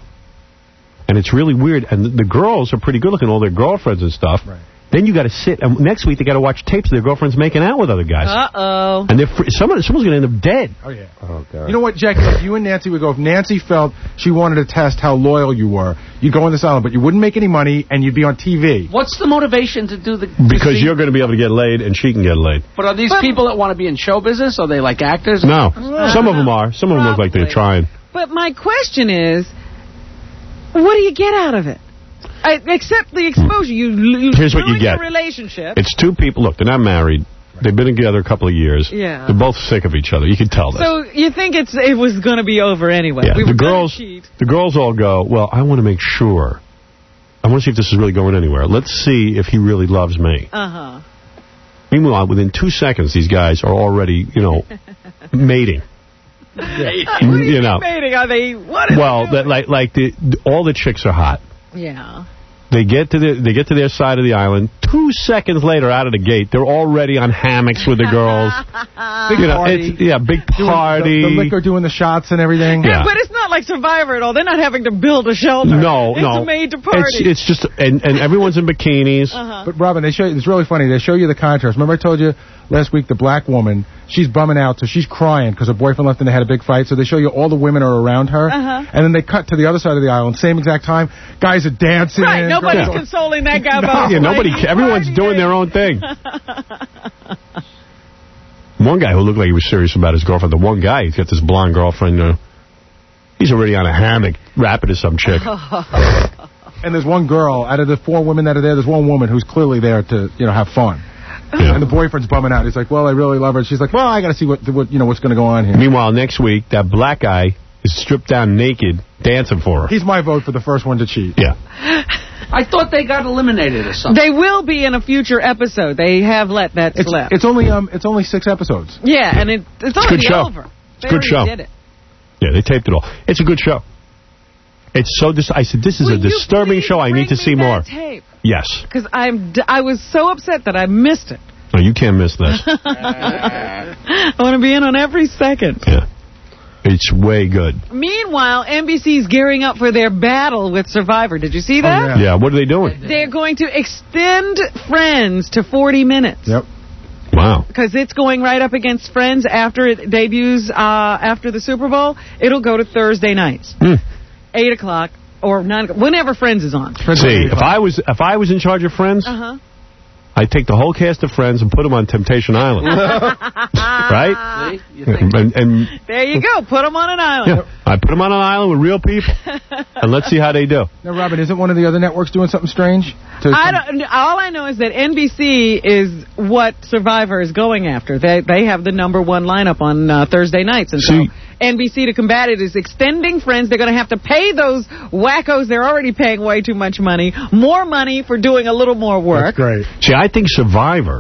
and it's really weird. And the, the girls are pretty good looking, all their girlfriends and stuff. Right. Then you got to sit, and next week they got to watch tapes of their girlfriends making out with other guys. Uh-oh. And they're fr- someone, someone's going to end up dead. Oh, yeah. Oh, God. You know what, Jackie, if you and Nancy would go, if Nancy felt she wanted to test how loyal you were, you'd go on this island, but you wouldn't make any money, and you'd be on T V. What's the motivation to do the? to Because see- you're going to be able to get laid, and she can get laid. But are these But- people that want to be in show business? Are they like actors? No. Some of them are. Some of them look like they're Probably. trying. But my question is, what do you get out of it? I, except the exposure. You, you Here's what you ruin get. your relationship. It's two people. Look, they're not married. They've been together a couple of years. Yeah. They're both sick of each other. You can tell this. So you think it's it was going to be over anyway? Yeah, we the were gonna girls, cheat. the girls all go, well, I want to make sure. I want to see if this is really going anywhere. Let's see if he really loves me. Uh-huh. Meanwhile, within two seconds, these guys are already, you know, mating. You know. Mating? Are they? What? Is Well, that, like, like the, all the chicks are hot. Yeah. They get to the, they get to their side of the island. Two seconds later, out of the gate, they're already on hammocks with the girls. Big You know, party. it's- yeah, big Doing party. The, the liquor doing the shots and everything. Yeah, Yeah. but it's not like Survivor at all. They're not having to build a shelter. No, it's no. It's made to party. It's, it's just, and, and everyone's in bikinis. Uh-huh. But, Robin, they show you, it's really funny. They show you the contrast. Remember I told you last week the black woman, she's bumming out, so she's crying because her boyfriend left and they had a big fight. So they show you all the women are around her. Uh-huh. And then they cut to the other side of the island, same exact time. Guys are dancing. Right, nobody's girls- consoling that guy about Yeah, nobody. playing. Everyone's doing their own thing. One guy who looked like he was serious about his girlfriend. The one guy, he's got this blonde girlfriend. Uh, he's already on a hammock rapping to some chick. And there's one girl, out of the four women that are there, there's one woman who's clearly there to, you know, have fun. Yeah. And the boyfriend's bumming out. He's like, well, I really love her. She's like, well, I got to see what, what, you know, what's going to go on here. Meanwhile, next week, that black guy is stripped down naked, dancing for her. He's my vote for the first one to cheat. Yeah. I thought they got eliminated or something. They will be in a future episode. They have let that It's, slip. it's only um, it's only six episodes. Yeah, and it, it's It's a already good show. over. It's They a good already show. Did it. Yeah, they taped it all. It's a good show. It's so. Dis I said, this is Will a disturbing show. I need to see more. Tape? Yes. Because I'm d I was so upset that I missed it. No, you can't miss this. I want to be in on every second. Yeah. It's way good. Meanwhile, N B C's gearing up for their battle with Survivor. Did you see that? Oh, yeah. yeah, what are they doing? They're going to extend Friends to forty minutes. Yep. Wow. Because it's going right up against Friends after it debuts uh, after the Super Bowl. It'll go to Thursday nights. Mm. eight o'clock or nine o'clock, whenever Friends is on. See, if I was if I was in charge of Friends, Uh-huh. I'd take the whole cast of Friends and put them on Temptation Island. Right? See? You think And, and There you go. Put them on an island. yeah, I put them on an island with real people, and let's see how they do. Now, Robin, isn't one of the other networks doing something strange? To I don't. All I know is that N B C is what Survivor is going after. They they have the number one lineup on uh, Thursday nights, and See- so N B C to combat it is extending Friends. They're going to have to pay those wackos. They're already paying way too much money. More money for doing a little more work. That's great. See, I think Survivor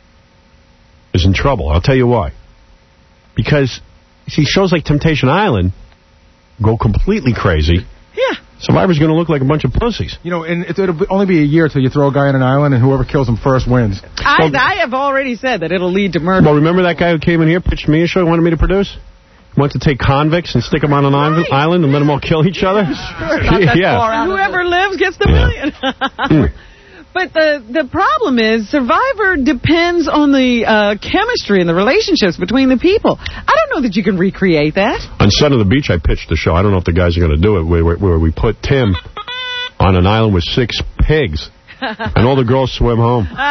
is in trouble. I'll tell you why. Because, see, shows like Temptation Island go completely crazy. Yeah. Survivor's going to look like a bunch of pussies. You know, and it, it'll be- only be a year till you throw a guy on an island, and whoever kills him first wins. I, I have already said that it'll lead to murder. Well, remember that guy who came in here, pitched me a show, wanted me to produce? Wanted to take convicts and stick them on an right. island and let them all kill each other? Sure. Yeah. Whoever lives gets the Yeah. million. But the the problem is Survivor depends on the uh, chemistry and the relationships between the people. I don't know that you can recreate that. On Son of the Beach, I pitched the show. I don't know if the guys are going to do it, where, where, where we put Tim on an island with six pigs, and all the girls swim home. But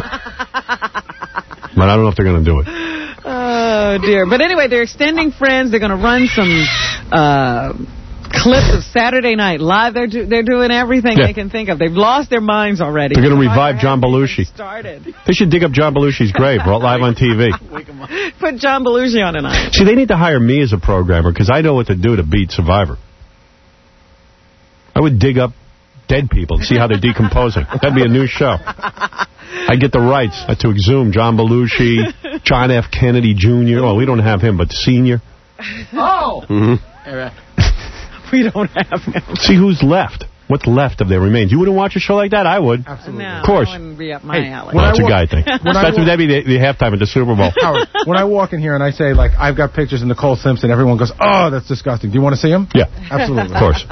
I don't know if they're going to do it. Oh, dear. But anyway, they're extending Friends. They're going to run some uh, clips of Saturday Night Live. They're, do they're doing everything Yeah. they can think of. They've lost their minds already. They're going to revive John Belushi. Started. They should dig up John Belushi's grave, brought live on T V. Put John Belushi on an island. See, they need to hire me as a programmer, because I know what to do to beat Survivor. I would dig up dead people and see how they're decomposing. That'd be a new show. I get the rights to exhume John Belushi, John F. Kennedy Junior Oh, we don't have him, but Senior. Oh! Mm-hmm. We don't have him. See who's left. What's left of their remains? You wouldn't watch a show like that? I would. Absolutely. No, Of course. that wouldn't be up my Hey, alley. Well, that's a walk- guy thing. when I That's walk- that'd be the, the halftime at the Super Bowl. Howard, when I walk in here and I say, like, I've got pictures of Nicole Simpson, everyone goes, oh, that's disgusting. Do you want to see them? Yeah. Absolutely. Of course.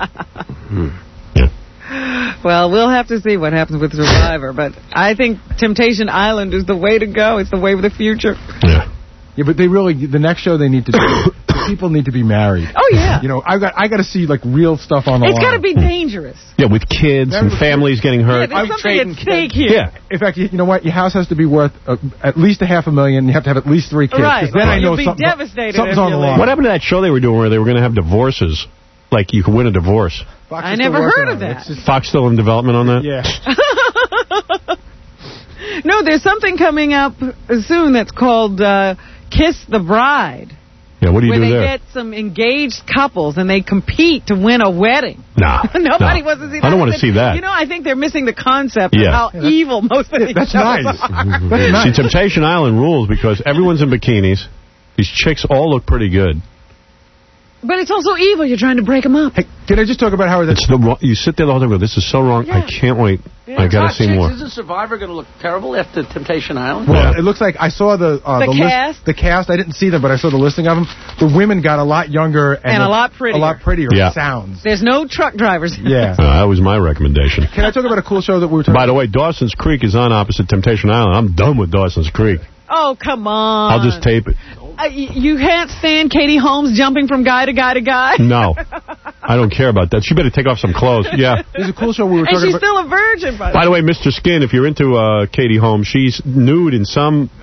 Well, we'll have to see what happens with Survivor, but I think Temptation Island is the way to go. It's the way of the future. Yeah. Yeah, but they really, the next show they need to do, the people need to be married. Oh, yeah. You know, I've got, I got to see, like, real stuff on the It's line. got to be dangerous. Yeah, with kids and families getting Yeah, hurt. there's something at stake here. Yeah. In fact, you, you know what? Your house has to be worth uh, at least a half a million. You have to have at least three kids. 'cause Right. Then I know You'll be something, devastated something's if on the you line. leave. What happened to that show they were doing where they were going to have divorces? Like, you could win a divorce. Fox I is still never working heard of on it. that. It's just- Fox still in development on that? yeah. No, there's something coming up soon that's called uh, Kiss the Bride. Yeah, what do you where do they there? get some engaged couples and they compete to win a wedding. Nah. Nobody no. wants to see that. I don't want to But, see that. You know, I think they're missing the concept Yeah. of how evil most of these That's shows nice. are. That's nice. See, Temptation Island rules because everyone's in bikinis. These chicks all look pretty good. But it's also evil. You're trying to break them up. Hey, can I just talk about how It's the wrong, you sit there the whole time and go, this is so wrong. I can't wait. I got to see Chicks, more. Isn't Survivor going to look terrible after Temptation Island? Well, it looks like I saw the uh, The list, cast? the cast. I didn't see them, but I saw the listing of them. The women got a lot younger and, And a lot prettier. A lot prettier. Yeah. It sounds. There's no truck drivers. Yeah. Uh, that was my recommendation. Can I talk about a cool show that we were talking By the way, Dawson's Creek is on opposite Temptation Island. I'm done with Dawson's Creek. Oh, come on. I'll just tape it. Uh, y- you can't stand Katie Holmes jumping from guy to guy to guy. No. I don't care about that. She better take off some clothes. Yeah. There's a cool show we were And talking she's about. still a virgin, by the By the way, Mister Skin, if you're into uh, Katie Holmes, she's nude in some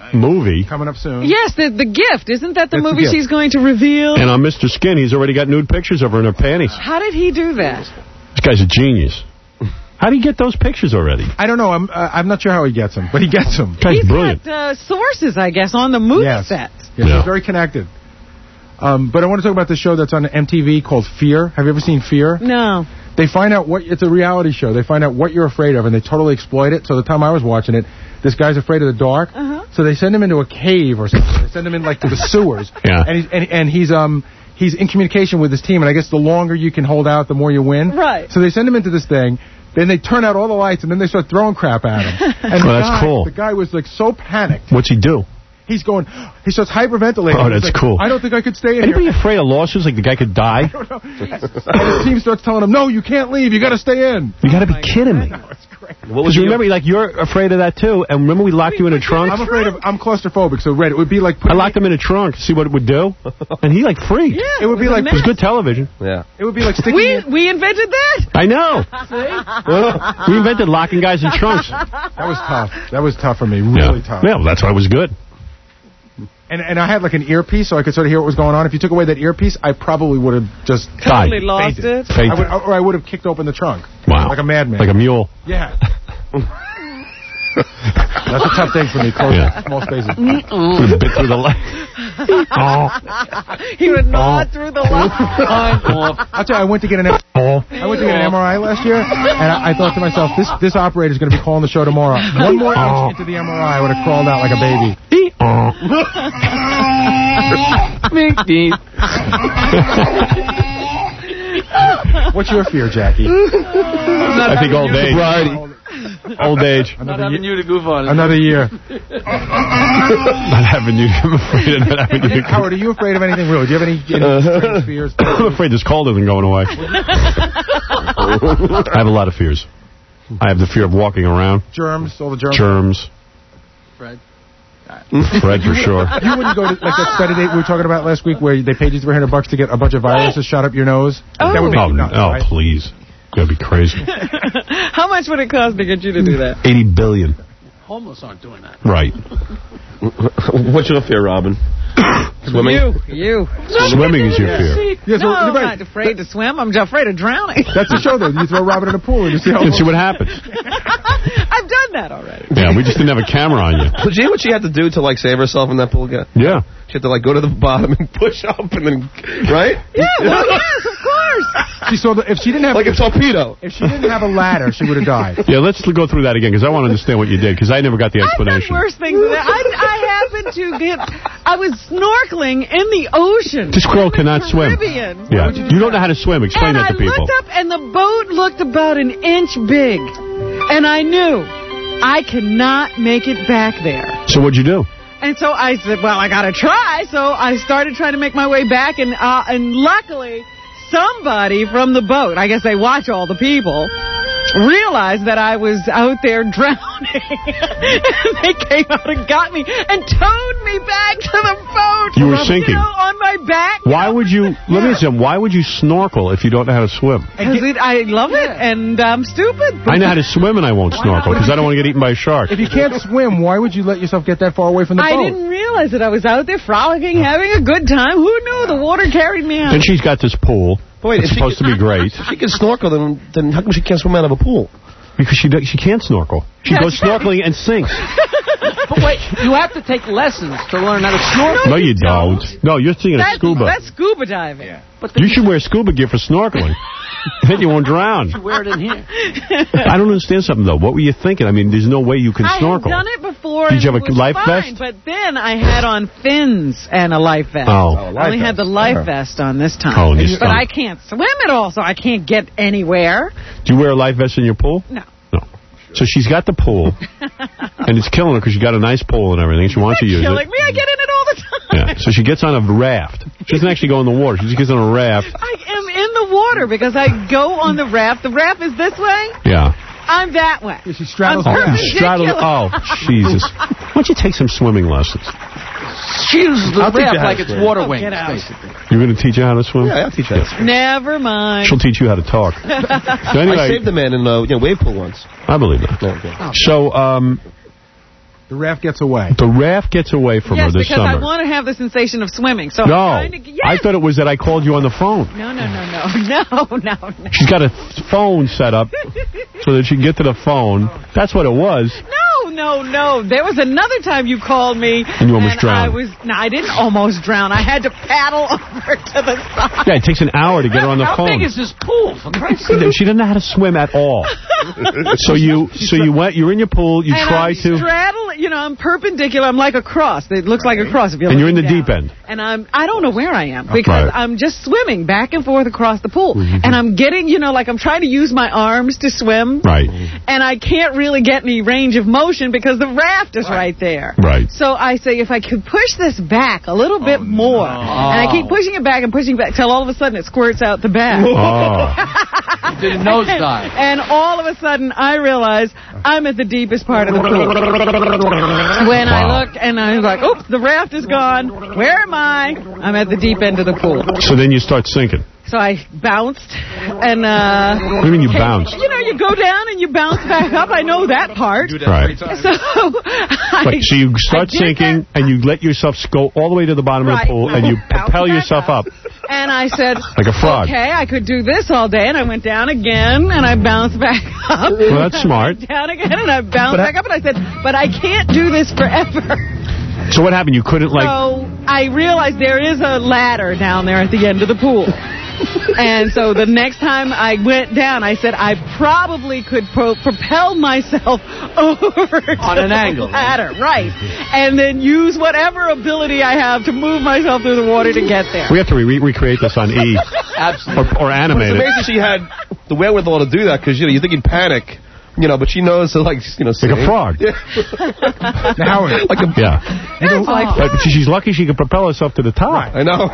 movie. Coming up soon. Yes, the the gift. Isn't that the That's the movie gift. she's going to reveal? And on Mister Skin, he's already got nude pictures of her in her panties. How did he do that? This guy's a genius. How do you get those pictures already? I don't know. I'm uh, I'm not sure how he gets them, but he gets them. Guy's He's brilliant. got uh, sources, I guess, on the movie Yes. sets. Yes, Yeah. he's very connected. Um, but I want to talk about this show that's on M T V called Fear. Have you ever seen Fear? No. They find out what, it's a reality show. They find out what you're afraid of, and they totally exploit it. So the time I was watching it, this guy's afraid of the dark. Uh-huh. So they send him into a cave or something. They send him in, like, to the sewers. Yeah. And he's, and, and he's, um, he's in communication with his team, and I guess the longer you can hold out, the more you win. Right. So they send him into this thing. Then they turn out all the lights, and then they start throwing crap at him. And Oh, the that's guy, cool. The guy was, like, so panicked. What's he do? He's going, he starts hyperventilating. Oh, He's that's like, cool. I don't think I could stay in Anybody here. afraid of lawsuits? Like the guy could die? And his team starts telling him, no, you can't leave. You got to stay in. You got to be kidding me. What was you remember, like, you're afraid of that, too. And remember we locked you in a trunk? I'm afraid of, I'm claustrophobic, so Red, it would be like... I locked him in a trunk to see what it would do. And he, like, freaked. Yeah, it would be was a like... It was good television. Yeah. It would be like sticking... We in- we invented that. I know. We invented locking guys in trunks. That was tough. That was tough for me. Really yeah. tough. Yeah, well, that's why it was good. And and I had like an earpiece so I could sort of hear what was going on. If you took away that earpiece, I probably would have just... Totally lost fainted. it. Fainted. I would, or I would have kicked open the trunk. Wow. Like a madman. Like a mule. Yeah. That's a tough thing for me, close Yeah. small spaces. Would have bit through the leg. Oh. He would nod Oh. through the line. I'll tell you, I went to get an Oh. I went to get an M R I last year, and I, I thought to myself, this this operator is going to be calling the show tomorrow. One more Oh. inch into the M R I, I would have crawled out like a baby. Oh. What's your fear, Jackie? I think old age. Old age. Not having you to goof on. Another year. Not having you. I'm afraid of not having you. Howard, are you afraid of anything really? Do you have any, any strange fears? I'm afraid this cold isn't going away. I have a lot of fears. I have the fear of walking around. Germs, all the germs. Germs. Fred. Fred for sure. You wouldn't go to like that study date we were talking about last week where they paid you three hundred bucks to get a bunch of viruses shot up your nose? Oh. That would make Oh, you nuts, oh right? please. That'd be crazy. How much would it cost to get you to do that? eighty billion. Homeless aren't doing that. Right. What's your fear, Robin? Swimming? You. You. Swimming is your fear. Yes, no, well, I'm you're right. not afraid to swim. I'm just afraid of drowning. That's the show, though. You throw Robin in a pool and you see how... And see what happens. I've done that already. Yeah, we just didn't have a camera on you. Did you know what she had to do to, like, save herself in that pool again? Yeah. She had to, like, go to the bottom and push up and then... Right? Yeah, well, yes, of course. She saw the, if she didn't have... Like a torpedo. If she didn't have a ladder, she would have died. Yeah, let's go through that again, because I want to understand what you did, because I never got the I've done explanation. worse things than that. I, I happened to get... I was snorkeling in the ocean. This girl cannot swim. Caribbean. Yeah, you don't know how to swim. Explain and that to I people. looked up, and the boat looked about an inch big. And I knew I cannot make it back there. So what'd you do? And so I said, well, I got to try. So I started trying to make my way back, and uh, and luckily, somebody from the boat, I guess they watch all the people, realized that I was out there drowning. And they came out and got me and towed me back to the boat. You were sinking. You know, on my back. Why would you, let me ask you, why would you snorkel if you don't know how to swim? Because it, I love it, and I'm stupid. I know how to swim and I won't snorkel, because I don't want to get eaten by a shark. If you can't swim, why would you let yourself get that far away from the I boat? didn't realize that I was out there frolicking, having a good time. Who knew the water carried me out? And she's got this pool. Wait, it's if she supposed to be great. If she can snorkel, then, then how come she can't swim out of a pool? Because she do, she can't snorkel. She That's goes snorkeling and sinks. But wait, you have to take lessons to learn how to snorkel. No, you don't. No, you're thinking That's, of scuba. that's scuba diving. Yeah. But the, You should wear scuba gear for snorkeling. Then you won't drown. you wear it in here. I don't understand something, though. What were you thinking? I mean, there's no way you can I snorkel. had done it before. Did you and have a it was life fine, vest? But then I had on fins and a life vest. Oh. Oh, I only life had the vest. life Uh-huh. vest on this time. Oh, and you but stunk. I can't swim at all, so I can't get anywhere. Do you wear a life vest in your pool? No. No. So she's got the pool, and it's killing her because she got a nice pool and everything. She wants to use Killing it. me, I get in it all the time. Yeah. So she gets on a raft. She doesn't actually go in the water. She just gets on a raft. I am in the water because I go on the raft. The raft is this way. Yeah. I'm that way. She straddles I'm the raft. You straddle. Oh, Jesus. Why don't you take some swimming lessons? She uses the I'll teach you raft how to like it's swim. water Oh, wings, get out. basically. You're going to teach her how to swim? Yeah, I'll teach her how to swim. Never mind. She'll teach you how to talk. So anyway, I saved a man in a you know, wave pool once. I believe that. No, okay. So, um, The raft gets away. The raft gets away from yes, her this because summer. I want to have the sensation of swimming. So no, I'm trying to, yes. I thought it was that I called you on the phone. No, no, no, no, no, no, no. She's got a th- phone set up so that she can get to the phone. That's what it was. No, no, no. There was another time you called me. And you almost and drowned. I was, no, I didn't almost drown. I had to paddle over to the side. Yeah, it takes an hour to get her on the How phone. big is this pool, for Christ's sake? She doesn't know how to swim at all. so you so you went, you're in your pool, you and try I'm to... straddle, you know, I'm perpendicular. I'm like a cross. It looks like a cross if you're And you're in the looking deep down. end. And I'm, I don't know where I am because Right. I'm just swimming back and forth across the pool. Mm-hmm. And I'm getting, you know, like I'm trying to use my arms to swim. Right. And I can't really get any range of motion because the raft is right there. Right. So I say, if I could push this back a little bit more, and I keep pushing it back and pushing it back till all of a sudden it squirts out the back. Oh. Did a nosedive. And all of a sudden I realize I'm at the deepest part of the pool. When I Wow. look and I'm like, oops, the raft is gone. Where am I? I'm at the deep end of the pool. So then you start sinking. So I bounced, and uh... What do you mean you bounced? You know, you go down and you bounce back up. I know that part. Right. So, I, Right, so you start I did sinking, and you let yourself go all the way to the bottom Right. of the pool, and you Bounce propel back yourself up. And I said, Like a frog. okay, I could do this all day. And I went down again, and I bounced back up. Well, that's smart. I went down again, and I bounced But I- back up. And I said, but I can't do this forever. So what happened? You couldn't, like... So I realized there is a ladder down there at the end of the pool. And so the next time I went down, I said I probably could pro propel myself over On to an the angle. ladder, right, and then use whatever ability I have to move myself through the water to get there. We have to re recreate this on E. Absolutely. Or, or animate But it's it. amazing she had the wherewithal to do that, because, you know, you think you'd panic. You know, but she knows to, like, you know, Like a sing. frog. Yeah. Howard. Like a, Yeah. That's like But she- she's lucky she can propel herself to the top. I know.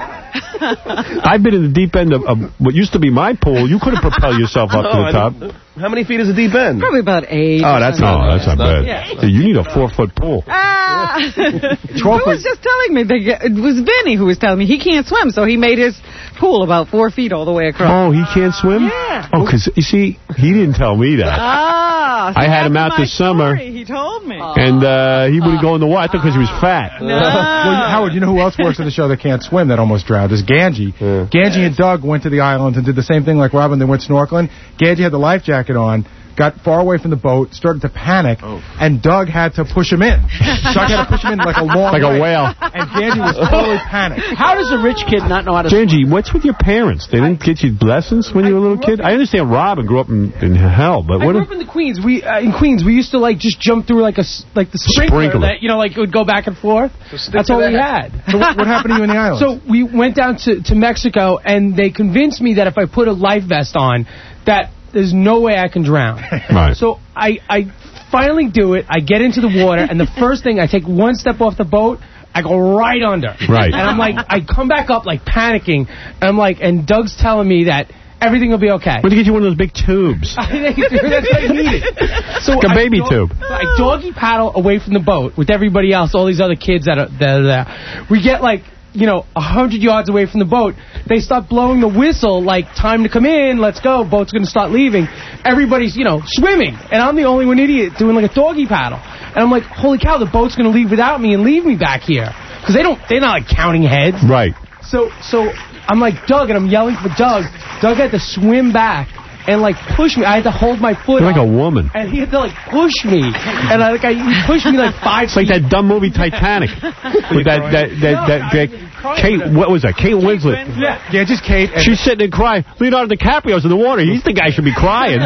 I've been in the deep end of, of what used to be my pool. You couldn't propel yourself up No, to the I top. know. How many feet is the deep end? probably about eight. Oh, that's No, not that's not bad. Yeah. You need a four-foot pool. Ah! Who was just telling me? That it was Vinny who was telling me he can't swim, so he made his pool about four feet all the way across. Oh, he can't swim? Yeah. Oh, because, you see, he didn't tell me that. Ah, so I had him after out my this summer. story, He told me. And uh, he wouldn't go in the water. I thought because he was fat. No. Well, Howard, you know who else works on the show that can't swim that almost drowned? Is Ganji. Yeah. Ganji and Doug went to the island and did the same thing like Robin. They went snorkeling. Ganji had the life jacket on, got far away from the boat, started to panic, Oh. and Doug had to push him in. Doug had to push him in like a long Like a way. whale. And Ganji was totally panicked. How does a rich kid not know how to swim? Genji, what's with your parents? They didn't get you lessons when you were a little kid? I understand Robin grew up in, in hell, but I what grew if... up in the Queens. We uh, in Queens, we used to like just jump through like a s- like the sprinkler, Sprinkler. that you know like it would go back and forth. That's to all we that. had. So what, what happened to you in the islands? So we went down to, to Mexico, and they convinced me that if I put a life vest on, that there's no way I can drown. Right. So I, I finally do it. I get into the water, and the first thing, I take one step off the boat, I go right under. Right. And I'm like, I come back up like panicking, and I'm like, and Doug's telling me that everything will be okay. Where'd you get you one of those big tubes? That's what I needed. So Like a I baby dog- tube. I doggy paddle away from the boat with everybody else, all these other kids that are, that are there. We get like, you know, a hundred yards away from the boat. They start blowing the whistle, like, time to come in, let's go, boat's going to start leaving. Everybody's, you know, swimming. And I'm the only one idiot doing like a doggy paddle. And I'm like, holy cow, the boat's going to leave without me and leave me back here. Because they don't, they're not like counting heads. Right. So, so I'm like, Doug, and I'm yelling for Doug. Doug had to swim back and, like, push me. I had to hold my foot You're like up, a woman. and he had to, like, push me. And, I, like, I, he pushed me, like, five It's like that dumb movie Titanic. With that, that, that, that, that Kate, what was that? Kate Winslet. Yeah. Yeah, just Kate. And She's sitting and crying. Leonardo DiCaprio's in the water. He's the guy should be crying.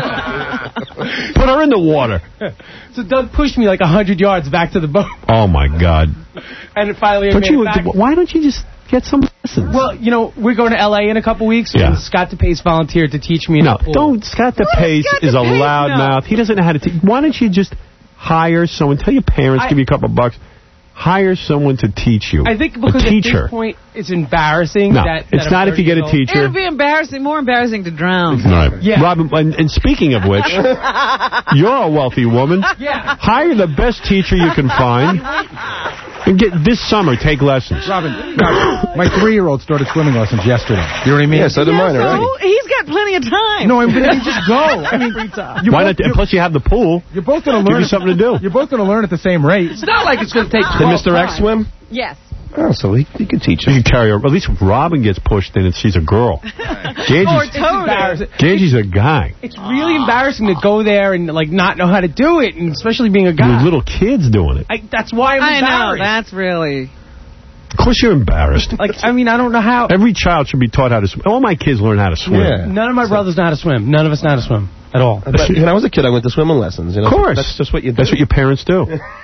Put her in the water. So Doug pushed me, like, a hundred yards back to the boat. Oh, my God. And finally I But made you, it back. why don't you just get some lessons? Well, you know, we're going to L A in a couple weeks, Yeah. and Scott DePace volunteered to teach me. No, in the pool. don't. Scott DePace Scott is a DePace? loudmouth. He doesn't know how to teach. Why don't you just hire someone? Tell your parents, I- give you a couple of bucks. Hire someone to teach you. I think because a at teacher. this point, it's embarrassing. No, that, it's that not I'm if you get a thirty years teacher. It'll be embarrassing, more embarrassing to drown. All right. Yeah. Robin, and, and speaking of which, you're a wealthy woman. Yeah. Hire the best teacher you can find. And get this summer, take lessons. Robin, Robin, my three-year-old started swimming lessons yesterday. You know what I mean? Yeah, so did mine So already. he's got plenty of time. No, I mean, just go. I mean, you're Why both, not? And plus, you have the pool. You're both going to Give learn. you something to do. You're both going to learn at the same rate. It's not like it's going to take Did Mister X swim? Yes. Oh, so he, he could teach You him. can carry her. At least Robin gets pushed in and she's a girl. Or Ganji's, Toad. Ganji's a guy. It's really embarrassing to go there and like not know how to do it, and especially being a guy. With little kids doing it. I, that's why I'm I know, embarrassed. that's really... Of course you're embarrassed. Like, I mean, I don't know how. Every child should be taught how to swim. All my kids learn how to swim. Yeah. None of my brothers know how to swim. None of us know how to swim at all. But when I was a kid, I went to swimming lessons. You know? Of course. That's just what you do. That's what your parents do.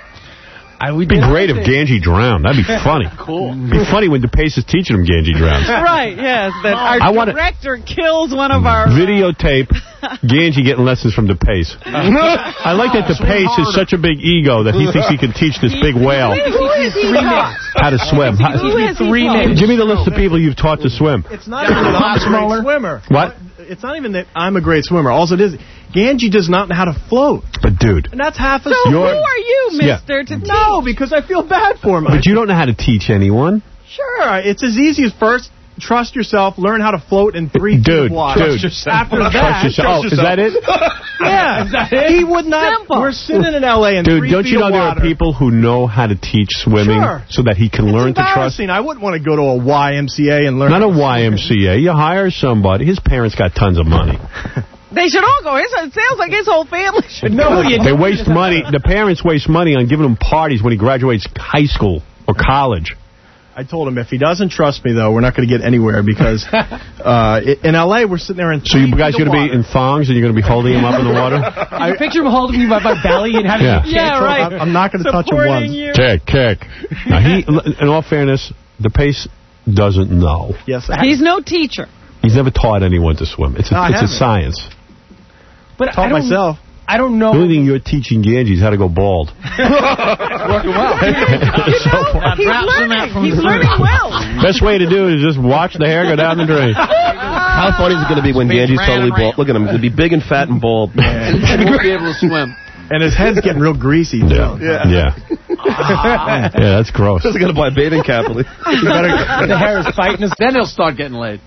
I would It'd be great if Ganji drowned. That'd be funny. Cool. It'd be funny when DePace is teaching him Ganji drowns. Right, yes. That our I wanna- director kills one of our... Videotape Ganji getting lessons from DePace. I like that DePace has such a big ego that he thinks he can teach this big whale Who is he taught? how to swim. How- Who has he Three taught? names. Give me the list of people you've taught to swim. It's not even that I'm a great swimmer. What? It's not even that I'm a great swimmer. All it is, Ganji does not know how to float. But, dude. And that's half a... So who You're- are you, Yeah. mister, to teach? No, because I feel bad for him. But you don't know how to teach anyone. Sure, it's as easy as first, trust yourself, learn how to float in three feet Dude, of water. dude. Trust yourself. After Trust that... yourself. Oh, is that it? Yeah. Is that it? He would not... Simple. We're sitting in L A in Dude, three don't feet you know of there water. are people who know how to teach swimming Sure. so that he can learn It's to trust? embarrassing. I wouldn't want to go to a Y M C A and learn... Not a Y M C A. You hire somebody. His parents got tons of money. They should all go. It sounds like his whole family should No, go. you They waste money. The parents waste money on giving him parties when he graduates high school or college. I told him if he doesn't trust me, though, we're not going to get anywhere because uh, in L A we're sitting there in. So you guys going to be in thongs and you're going to be holding him up in the water? I picture him holding you by my belly and having Yeah. you Yeah, right. I'm not going to touch him once. You. Kick, kick. Now he, in all fairness, DePace doesn't know. Yes, He's no teacher. He's never taught anyone to swim. It's a, No, I it's a haven't. science. But I taught don't, myself. I don't know. The only thing you're teaching Ganji is how to go bald. Working well. He's learning. He's learning well. Best way to do it is just watch the hair go down the drain. How funny is it going to be when Ganji's totally bald? Look at him. He's going to be big and fat and bald. He won't be able to swim. And his head's getting real greasy, too. Yeah. Yeah. Yeah, yeah that's gross. He's going to buy a bathing cap. The hair is fighting us. Then he'll start getting laid.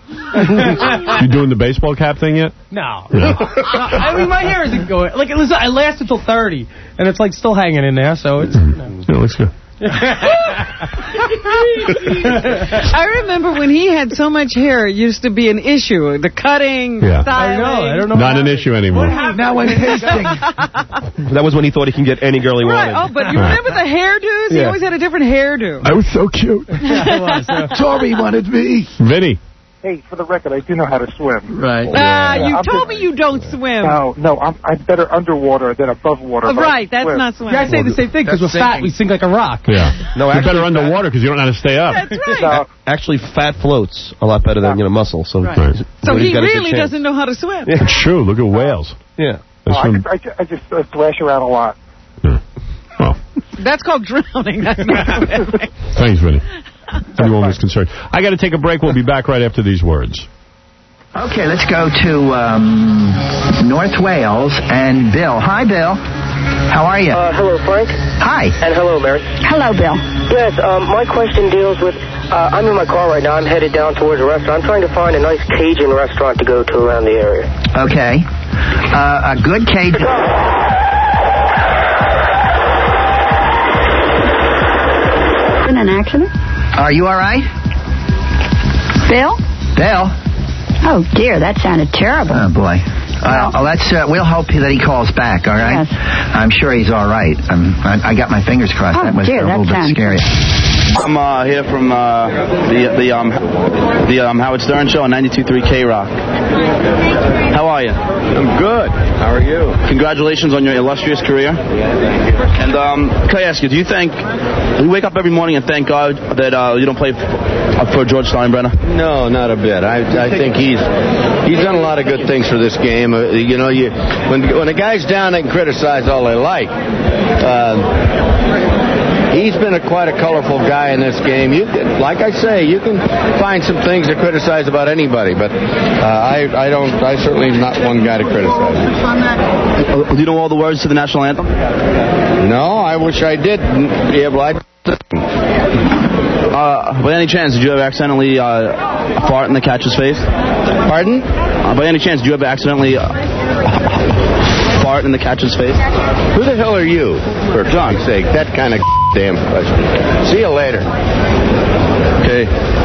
You doing the baseball cap thing yet? No. No. I mean, my hair isn't going. Like, it was, I last until thirty, and it's, like, still hanging in there, so it's... No. Yeah, it looks good. I remember when he had so much hair, it used to be an issue. The cutting, Yeah. styling. I know. I don't know. Not an issue anymore. Now I'm pasting. That was when he thought he can get any girl he Right. wanted. Oh, but you remember the hairdos? He Yeah. always had a different hairdo. I was so cute. Tori wanted me. Vinny. Hey, for the record, I do know how to swim. Right. Ah, Yeah, you I'm told just- me you don't swim. No, no, I'm, I'm better underwater than above water. Oh, but I right, can that's swim. not swimming. Yeah, I say the same thing, because we're That's fat, sinking. we sink like a rock. Yeah. No, You're actually, better underwater because you don't know how to stay up. That's right. No, Actually, fat floats a lot better than, you know, muscle. So, Right. Right. So he's he got a good really chance. doesn't know how to swim. It's true. Look at whales. Yeah. They oh, I, swim- just, I, just, I just uh, thrash around a lot. Yeah. Oh, That's called drowning. That's not swimming. thanks, Vinny. Everyone was concerned. I got to take a break. We'll be back right after these words. Okay, let's go to um, North Wales and Bill. Hi, Bill. How are you? Uh, hello, Frank. Hi. And hello, Mary. Hello, Bill. Yes, um, my question deals with, uh, I'm in my car right now. I'm headed down towards a restaurant. I'm trying to find a nice Cajun restaurant to go to around the area. Okay. Uh, a good Cajun... In an accident? Are you all right? Bill? Bill? Oh, dear, that sounded terrible. Oh, boy. Uh, let's. Uh, we'll hope that he calls back, all right? Yes. I'm sure he's all right. Um, I, I got my fingers crossed. Oh, that was dear, a little that bit sounds- scary. I'm uh, here from uh, the the um the um, Howard Stern Show on ninety-two point three K Rock. How are you? I'm good. How are you? Congratulations on your illustrious career. And um, can I ask you, do you think you wake up every morning and thank God that uh, you don't play f- for George Steinbrenner? No, not a bit. I I think he's he's done a lot of good things for this game. Uh, you know, you when when a guy's down, they can criticize all they like. Uh, He's been a, quite a colorful guy in this game. You can, like I say, you can find some things to criticize about anybody, but uh, I, I don't. I certainly am not one guy to criticize. Uh, do you know all the words to the national anthem? No, I wish I did be able. I. Uh, by any chance, did you ever accidentally uh, fart in the catcher's face? Pardon? Uh, by any chance, do you ever accidentally uh, fart in the catcher's face? Who the hell are you? For John's sake, that kind of damn question. See you later. Okay.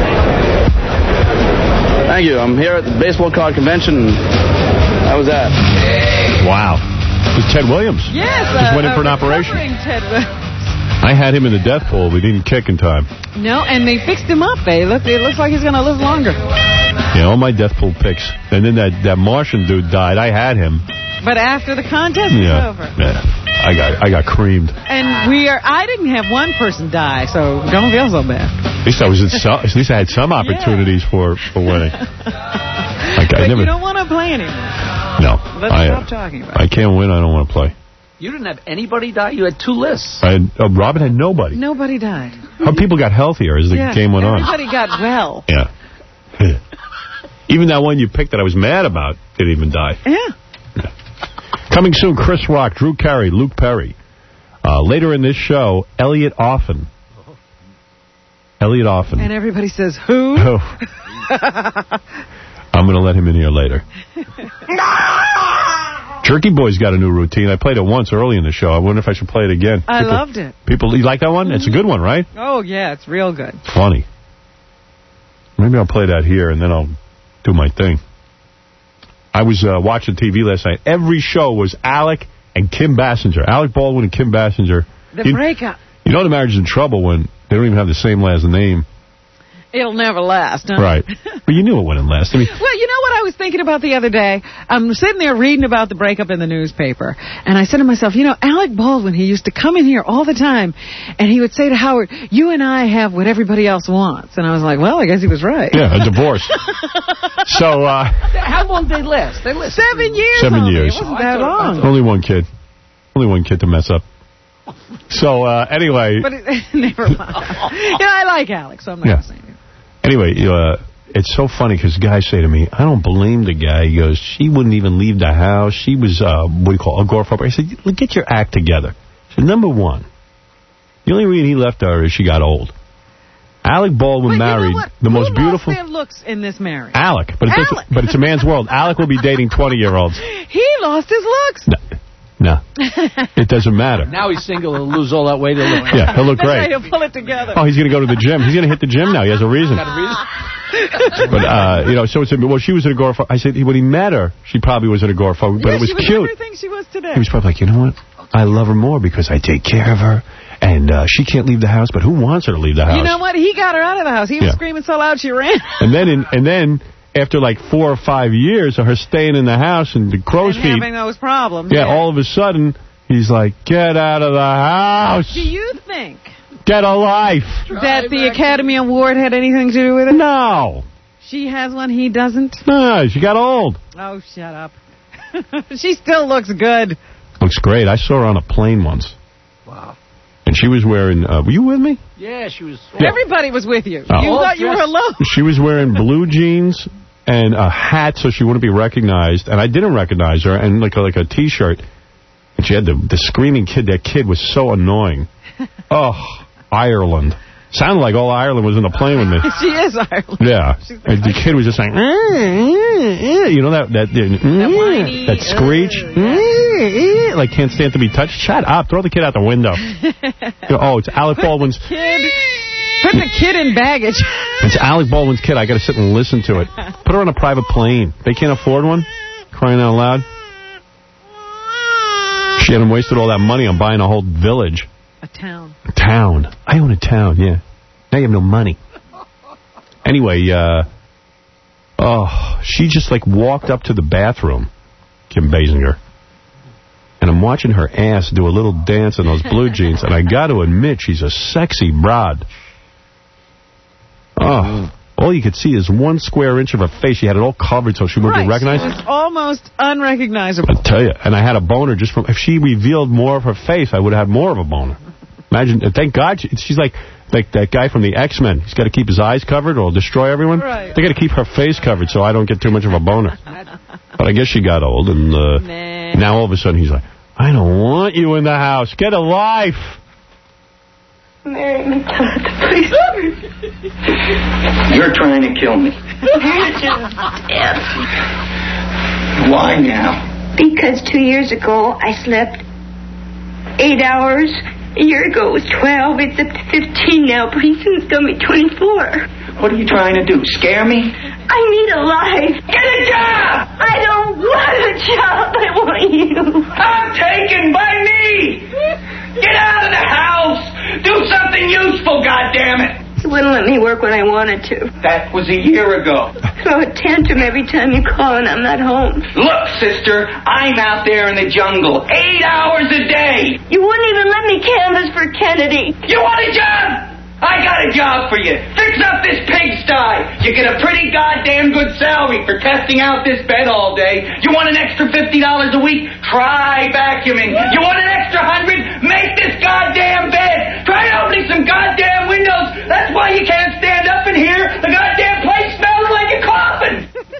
Thank you. I'm here at the baseball card convention. How was that? Wow. It was Ted Williams. Yes. Just uh, went in for an uh, operation. Ted Williams. I had him in the death pool. We didn't kick in time. No, and they fixed him up. They look. It looks like he's going to live longer. Yeah, all my death pool picks. And then that, that Martian dude died. I had him. But after the contest yeah. was over. Yeah. I got I got creamed. And we are. I didn't have one person die, so don't feel so bad. At least I was in some, at least I had some opportunities yeah. for, for winning. Like, but I never, you don't want to play anymore. No. Let's I, stop talking about I can't win. I don't want to play. You didn't have anybody die? You had two lists. I had, uh, Robin had nobody. Nobody died. How people got healthier as the yeah, game went on. Everybody got well. Yeah. Even that one you picked that I was mad about didn't even die. Yeah. yeah. Coming soon, Chris Rock, Drew Carey, Luke Perry. Uh, later in this show, Elliot Offen. Elliot Offen. And everybody says, who? Oh. I'm going to let him in here later. Jerky Boy's got a new routine. I played it once early in the show. I wonder if I should play it again. I people, loved it. People, you like that one? Mm-hmm. It's a good one, right? Oh, yeah, it's real good. Funny. Maybe I'll play that here, and then I'll do my thing. I was uh, watching T V last night. Every show was Alec and Kim Basinger. Alec Baldwin and Kim Basinger. The you, breakup. You know the marriage is in trouble when they don't even have the same last name. It'll never last, huh? Right. But you knew it wouldn't last. I mean, well, you know what I was thinking about the other day? I'm sitting there reading about the breakup in the newspaper, and I said to myself, you know, Alec Baldwin, he used to come in here all the time, and he would say to Howard, you and I have what everybody else wants. And I was like, well, I guess he was right. Yeah, a divorce. so, uh... How long did they last? They lasted Seven years Seven only. years. It wasn't that long. Only one kid. Only one kid to mess up. So, uh, anyway... But it, never mind. You know, I like Alec, so I'm not yeah. going to say anything. Anyway, uh, it's so funny because guys say to me, I don't blame the guy. He goes, she wouldn't even leave the house. She was, uh, what do you call it, agoraphobic. I said, get your act together. I said, number one, the only reason he left her is she got old. Alec Baldwin but married you know what? the Who most beautiful. Lost their looks in this marriage? Alec, but, it Alec. but it's a man's world. Alec will be dating twenty-year-olds. He lost his looks. No. No, it doesn't matter. Now he's single. He'll lose all that weight. He'll look yeah, he'll look That's great. right, he'll pull it together. Oh, he's going to go to the gym. He's going to hit the gym now. He has a reason. Got a reason? But, uh, you know, so it's, well, she was an agoraphobe. I said, when he met her, she probably was an agoraphobe, but yeah, it was, she was cute. everything she was today. He was probably like, you know what? I love her more because I take care of her, and uh, she can't leave the house, but who wants her to leave the house? You know what? He got her out of the house. He was yeah. screaming so loud she ran. And then, in, and then... after like four or five years of her staying in the house and the crow's and feet... having those problems. Yeah, yeah, all of a sudden, he's like, get out of the house. Do you think... Get a life. That the Academy Award had anything to do with it? No. She has one, he doesn't? No, she got old. Oh, shut up. She still looks good. Looks great. I saw her on a plane once. Wow. And she was wearing... Uh, were you with me? Yeah, she was... Yeah. Everybody was with you. Oh. You All thought you were dressed. alone. She was wearing blue jeans and a hat so she wouldn't be recognized. And I didn't recognize her. And like a, like a T-shirt. And she had the, the screaming kid. That kid was so annoying. Oh, Ireland. Sounded like all Ireland was in the plane with me. She is Ireland. Yeah. And the kid was just like, you know, that that that, whiny, that screech? Uh, like can't stand to be touched. Shut up. Throw the kid out the window. You know, oh, it's Alec Baldwin's... Kid. Put the kid in baggage. It's Alec Baldwin's kid. I got to sit and listen to it. Put her on a private plane. They can't afford one? Crying out loud. She hadn't wasted all that money on buying a whole village. A town. A town. I own a town, yeah. Now you have no money. Anyway, uh, oh, she just like walked up to the bathroom, Kim Basinger. And I'm watching her ass do a little dance in those blue jeans. And I got to admit, she's a sexy broad. Oh, all you could see is one square inch of her face. She had it all covered so she wouldn't right, be recognized. She was almost unrecognizable. I tell you, and I had a boner just from... If she revealed more of her face, I would have had more of a boner. Imagine, thank God, she, she's like like that guy from the X-Men. He's got to keep his eyes covered or he'll destroy everyone. Right. They got to keep her face covered so I don't get too much of a boner. But I guess she got old, and uh, nah. now all of a sudden he's like, I don't want you in the house. Get a life. Mary McDonough, please. You're trying to kill me. Why now? Because two years ago I slept eight hours. A year ago it was twelve. It's up to fifteen now. Pretty soon it's going to be twenty-four. What are you trying to do? Scare me? I need a life. Get a job! I don't want a job. I want you. I'm taken by me! Get out of the house! Do something useful, goddammit! You wouldn't let me work when I wanted to. That was a year ago. Throw a tantrum every time you call and I'm not home. Look, sister, I'm out there in the jungle. Eight hours a day. You wouldn't even let me canvass for Kennedy. You want a job? I got a job for you. Fix up this pigsty. You get a pretty goddamn good salary for testing out this bed all day. You want an extra fifty dollars a week? Try vacuuming. You want an extra hundred? Make this goddamn bed. Try opening some goddamn windows. That's why you can't stand up in here. The goddamn place smells like a coffin.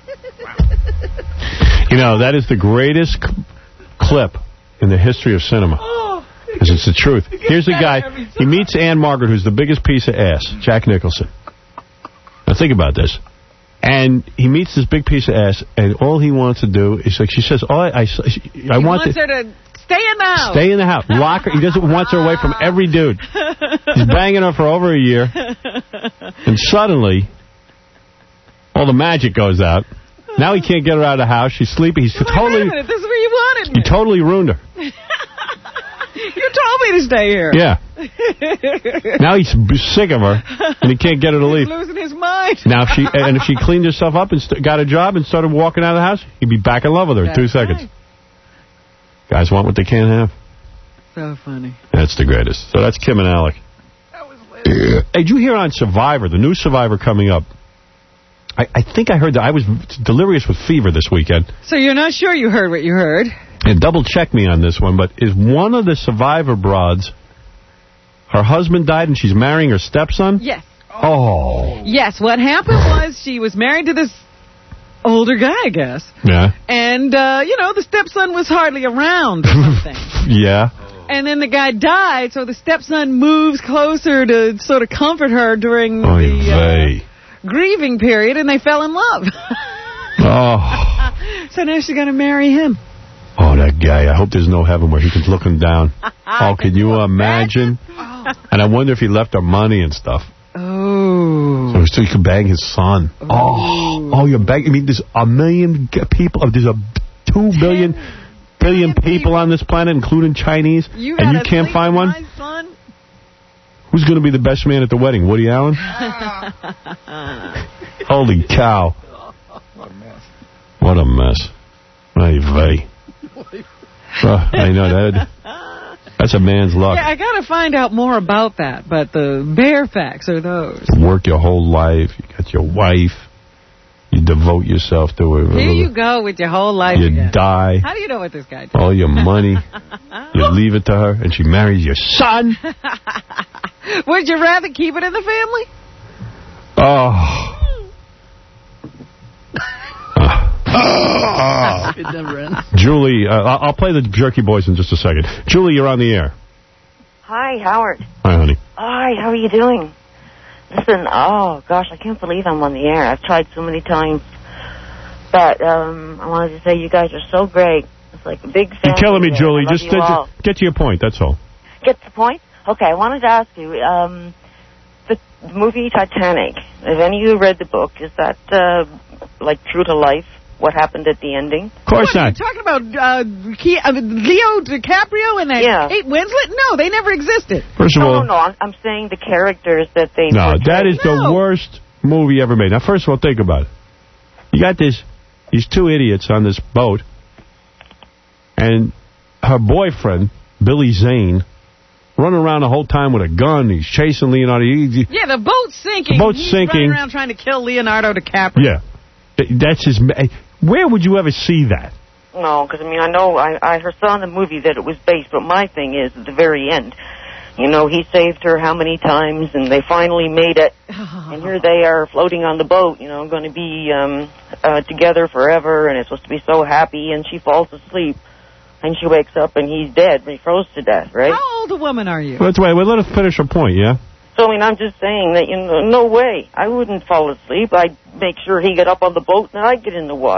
You know, that is the greatest c- clip in the history of cinema. Because it's the truth. Here's a guy, he meets Anne Margaret, who's the biggest piece of ass, Jack Nicholson. Now think about this. And he meets this big piece of ass, and all he wants to do is, like she says, oh, I, I, I he want wants to... her to stay in the house. Stay in the house. Lock her. He doesn't want her away from every dude. He's banging her for over a year. And suddenly, all the magic goes out. Now he can't get her out of the house. She's sleeping. He's Wait totally... a minute, this is where you wanted me. He totally ruined her. You told me to stay here. Yeah. Now he's sick of her, and he can't get her to leave. He's losing his mind. Now, if she and if she cleaned herself up and st- got a job and started walking out of the house, he'd be back in love with her That's in two seconds. right. Guys want what they can't have. So funny. That's the greatest. So that's Kim and Alec. That was lit. Hey, did you hear on Survivor, the new Survivor coming up? I, I think I heard that I was delirious with fever this weekend. So you're not sure you heard what you heard? And double check me on this one, but is one of the Survivor broads, her husband died and she's marrying her stepson? Yes. Oh. Yes, what happened was she was married to this older guy, I guess. Yeah. And, uh, you know, the stepson was hardly around or something. Yeah. And then the guy died, so the stepson moves closer to sort of comfort her during Oy the vey. uh, grieving period, and they fell in love. Oh. So now she's going to marry him. Oh, that guy. I hope there's no heaven where he can look him down. Oh, can you imagine? And I wonder if he left her money and stuff. Oh. So, so he could bang his son. Oh, oh, you're begging. I mean, there's a million g- people. There's a two billion, billion people on this planet, including Chinese. You and you can't find one? Son? Who's going to be the best man at the wedding? Woody Allen? Holy cow. What a mess. What a mess. Ay vey. Uh, I know that. That's a man's luck. Yeah, I got to find out more about that, but the bare facts are those. Work your whole life. You got your wife. You devote yourself to her. Here you go with your whole life You again. die. How do you know what this guy did? All your money. You leave it to her, and she marries your son. Would you rather keep it in the family? Oh. Oh. It never ends. Julie, uh, I'll play the Jerky Boys in just a second. Julie, you're on the air. Hi, Howard. Hi, honey. Hi, how are you doing? Listen, oh, gosh, I can't believe I'm on the air. I've tried so many times. But um, I wanted to say you guys are so great. It's like a big family. You're killing me, here. Julie. I love Just you uh, all. get to your point, that's all. Get to the point? Okay, I wanted to ask you, um, the movie Titanic, have any of you read the book? Is that, uh, like, true to life? What happened at the ending? Of course what, not. You're talking about uh, Ke- uh, Leo DiCaprio and that Yeah. Kate Winslet? No, they never existed. First of no, all, no, no, I'm, I'm saying the characters that they no, portrayed. that is the worst movie ever made. Now, first of all, think about it. You got this, these two idiots on this boat, and her boyfriend, Billy Zane, running around the whole time with a gun. He's chasing Leonardo. He, he, Yeah, the boat's sinking. The boat's He's sinking. running around trying to kill Leonardo DiCaprio. yeah. That's his... Where would you ever see that? No, because, I mean, I know I, I saw in the movie that it was based, but my thing is, at the very end, you know, he saved her how many times, and they finally made it, and here they are floating on the boat, you know, going to be um, uh, together forever, and it's supposed to be so happy, and she falls asleep, and she wakes up, and he's dead, and he froze to death, right? How old a woman are you? Well, that's why. Well, let us finish her point, yeah? So, I mean, I'm just saying that, you know, no way. I wouldn't fall asleep. I'd make sure he get up on the boat, and I'd get in the water.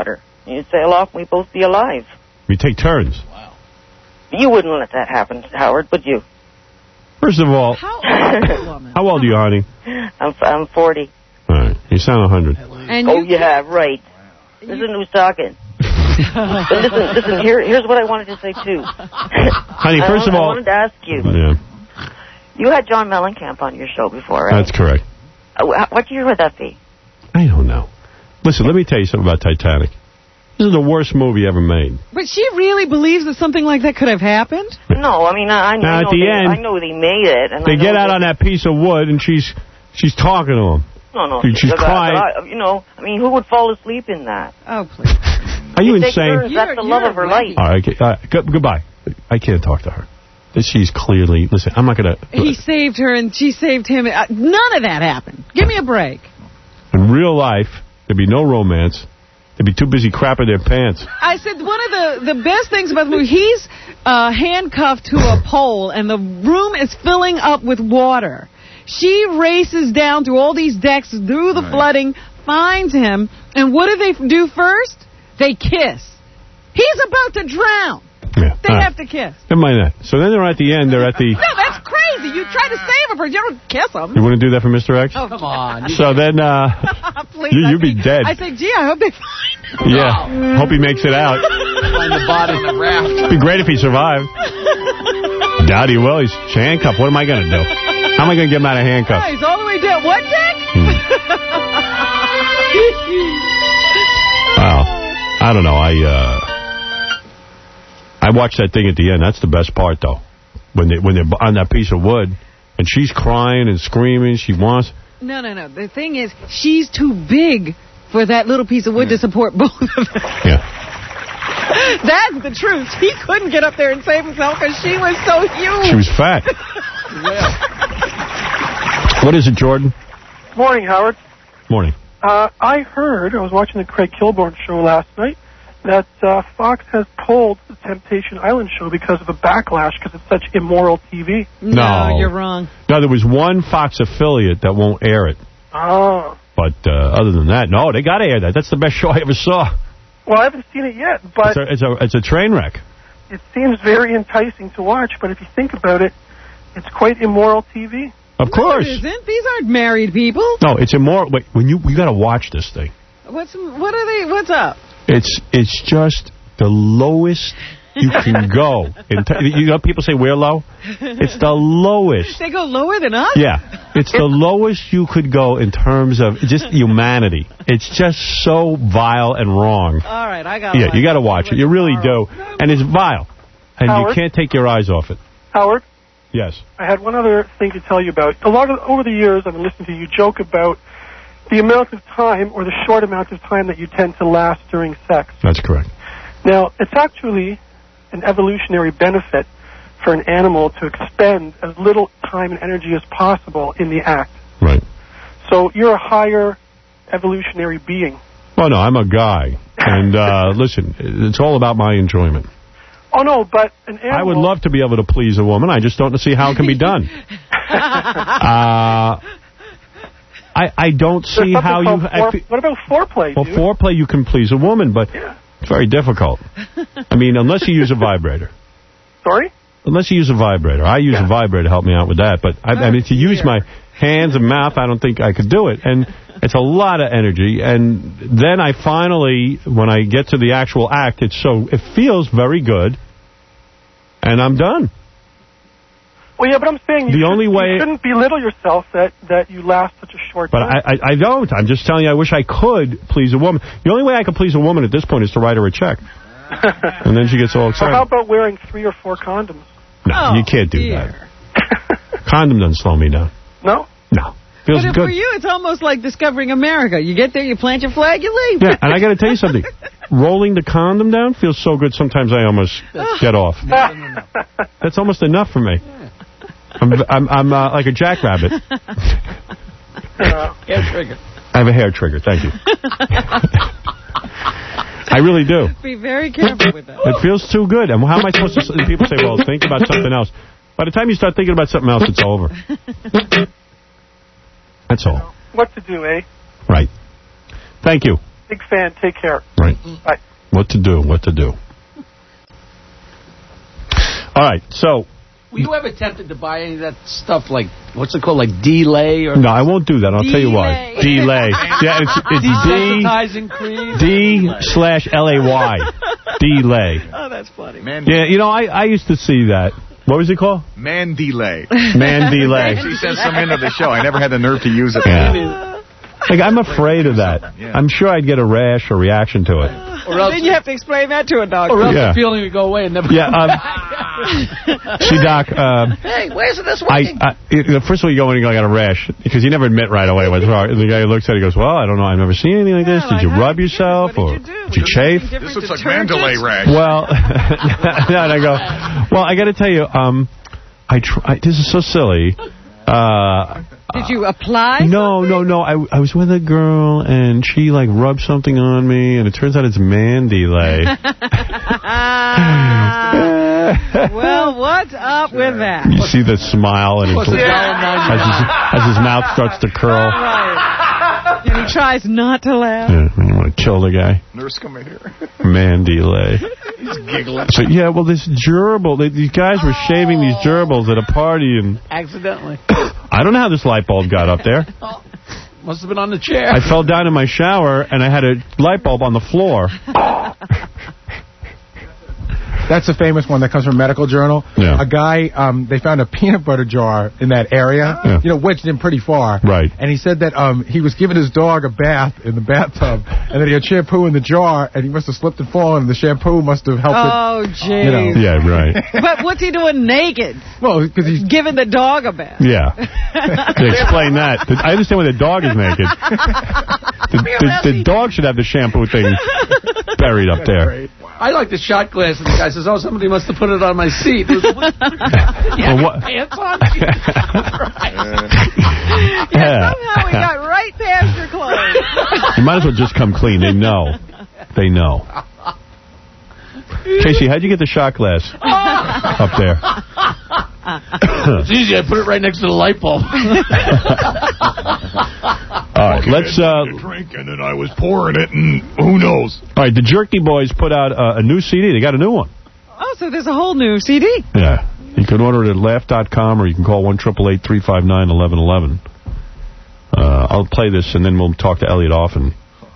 You sail off and we both be alive. We take turns. You wouldn't let that happen, Howard, would you? First of all, How old, how old are you, honey? I'm, I'm forty. All right. You sound one hundred. And oh, yeah, right. Listen who's talking. But listen, listen, here, here's what I wanted to say, too. Honey, first I, of all... I wanted to ask you. Yeah. You had John Mellencamp on your show before, right? That's correct. Uh, what year would that be? I don't know. Listen, let me tell you something about Titanic. This is the worst movie ever made. But she really believes that something like that could have happened? No, I mean, I, I, Now, know, at the they, end, I know they made it. And They I know get out that, on that piece of wood, and she's she's talking to him. No, no. She- she's but I- crying. but I, you know, I mean, who would fall asleep in that? Oh, please. Are you They take insane? turns, That's the love of her life. All right, okay, uh, go- goodbye. I can't talk to her. She's clearly... Listen, I'm not going to... He saved her and she saved him. Uh, none of that happened. Give me a break. In real life, there'd be no romance. They'd be too busy crapping their pants. I said one of the, the best things about the movie, he's uh, handcuffed to a pole and the room is filling up with water. She races down through all these decks, through the flooding, finds him, and what do they do first? They kiss. He's about to drown. Yeah. They All have right. to kiss. Never mind that. So then they're at the end, they're at the... No, that's crazy. You try to save him, but you don't kiss him. You want to do that for Mister X? Oh, come on. So then, uh... Please, you, I you'd be think- dead. I said, gee, I hope they find him. Yeah. Hope he makes it out. Find the body in the raft. It'd be great if he survived. Doubt he will. He's handcuffed. What am I going to do? How am I going to get him out of handcuffs? Oh, he's all the way down. What, Dick? Wow. I don't know. I, uh... I watched that thing at the end. That's the best part, though. When, they, when they're on that piece of wood, and she's crying and screaming. She wants... No, no, no. The thing is, she's too big for that little piece of wood to support both of them. Yeah. That's the truth. He couldn't get up there and save himself because she was so huge. She was fat. What is it, Jordan? Morning, Howard. Morning. Uh, I heard, I was watching the Craig Kilborn show last night, that uh, Fox has pulled the Temptation Island show because of a backlash because it's such immoral T V. No, you're wrong. No, there was one Fox affiliate that won't air it. Oh. But uh, other than that, no, they got to air that. That's the best show I ever saw. Well, I haven't seen it yet, but It's a, it's a, it's a train wreck. it seems very enticing to watch. But if you think about it, it's quite immoral T V. Of course. No, it isn't. These aren't married people. No, it's immoral. Wait, when you you got to watch this thing. What's what are they? What's up? It's it's just the lowest you can go. In t- you know, people say we're low. It's the lowest. They go lower than us? Yeah, it's the lowest you could go in terms of just humanity. It's just so vile and wrong. All right, I got. Yeah, you got to watch it. You really do, and it's vile, and Howard? you can't take your eyes off it. Howard, Yes. I had one other thing to tell you about. A lot of over the years, I've been listening to you joke about the amount of time or the short amount of time that you tend to last during sex. That's correct. Now, it's actually an evolutionary benefit for an animal to expend as little time and energy as possible in the act. Right. So you're a higher evolutionary being. Well, no, I'm a guy, and uh, listen, it's all about my enjoyment. Oh, no, but an animal... I would love to be able to please a woman. I just don't see how it can be done. uh, I I don't There's see something how you... called I fore- fe- what about foreplay, well, dude? foreplay you can please a woman, but it's very difficult. I mean, unless you use a vibrator. Sorry? Unless you use a vibrator. I use a vibrator to help me out with that, but I, I mean, to use my hands and mouth, I don't think I could do it. And it's a lot of energy. And then I finally, when I get to the actual act, it's so it feels very good, and I'm done. Well, yeah, but I'm saying you, The should, only way- you shouldn't belittle yourself that, that you last such a short But time. I, I, I don't. I'm just telling you, I wish I could please a woman. The only way I could please a woman at this point is to write her a check. And then she gets all Or excited. how about wearing three or four condoms? No, Oh, you can't do dear. that. Condom doesn't slow me down. No? No. Feels But good. for you, it's almost like discovering America. You get there, you plant your flag, you leave. Yeah, and I got to tell you something. Rolling the condom down feels so good, sometimes I almost get off. That's almost enough for me. I'm I'm, I'm uh, like a jackrabbit. Hair trigger. I have a hair trigger, thank you. I really do. Be very careful with that. It feels too good. And how am I supposed to... s- People say, well, think about something else. By the time you start thinking about something else, it's over. That's all. What to do, eh? Right. Thank you. Big fan. Take care. Right. Bye. What to do, what to do. All right, so... Were you ever tempted to buy any of that stuff, like, what's it called, like D-Lay? Or No, I won't do that. I'll tell you why. D-Lay. Yeah, it's, it's Desensitizing cream. D... D slash L A Y. D-Lay. Oh, that's funny. Man, Yeah, you know, I, I used to see that. What was it called? Man delay. Man delay. She sent some into the show. I never had the nerve to use it. Yeah. Like, I'm afraid of that. I'm sure I'd get a rash or reaction to it. Or else then you have to explain that to a doctor. Or else Yeah. the feeling would go away and never Yeah, um, see, Doc, um, Hey, where's this I, working? I, it, first of all, you go in and you go, I got a rash, because you never admit right away what's wrong. And the guy looks at it, he goes, well, I don't know, I've never seen anything like this. Did you rub yourself, or did you chafe? This looks like Mandalay rash. Well, no, and I go, well, I got to tell you, um, I, tr I this is so silly. Uh, Did you apply? No, no, no. I, I was with a girl, and she, like, rubbed something on me, and it turns out it's man delay. Well, what's up with that? You see the smile, and his, Yeah. as, his, as his mouth starts to curl. Right. And he tries not to laugh. Yeah, you want to kill the guy. Nurse, come in here. Man delay. He's giggling. So, yeah, well, this gerbil, they, these guys were shaving these gerbils at a party, and Accidentally. I don't know how this light bulb got up there. Must have been on the chair. I fell down in my shower, and I had a light bulb on the floor. That's a famous one that comes from Medical Journal. Yeah. A guy, um, they found a peanut butter jar in that area, Yeah. you know, wedged in pretty far. Right. And he said that um, he was giving his dog a bath in the bathtub, and that he had shampoo in the jar, and he must have slipped and fallen, and the shampoo must have helped Oh, it. jeez. You know. Yeah, right. But what's he doing naked? Well, because he's giving the dog a bath. Yeah. To explain that. I understand why the dog is naked. The, the, the dog should have the shampoo thing buried up there. I like the shot glass, and the guy says, oh, somebody must have put it on my seat. It was, yeah, Well, what- pants on? Yeah, somehow we got right past your clothes. You might as well just come clean. They know. They know. Casey, how'd you get the shot glass up there? It's easy. I put it right next to the light bulb. All right, let's... Uh, drinking, and I was pouring it, and who knows? all right, the Jerky Boys put out uh, a new C D. They got a new one. Oh, so there's a whole new C D. Yeah. You can order it at laugh dot com, or you can call one eight eight eight, three five nine, one one one one. Uh, I'll play this, and then we'll talk to Elliot Offen.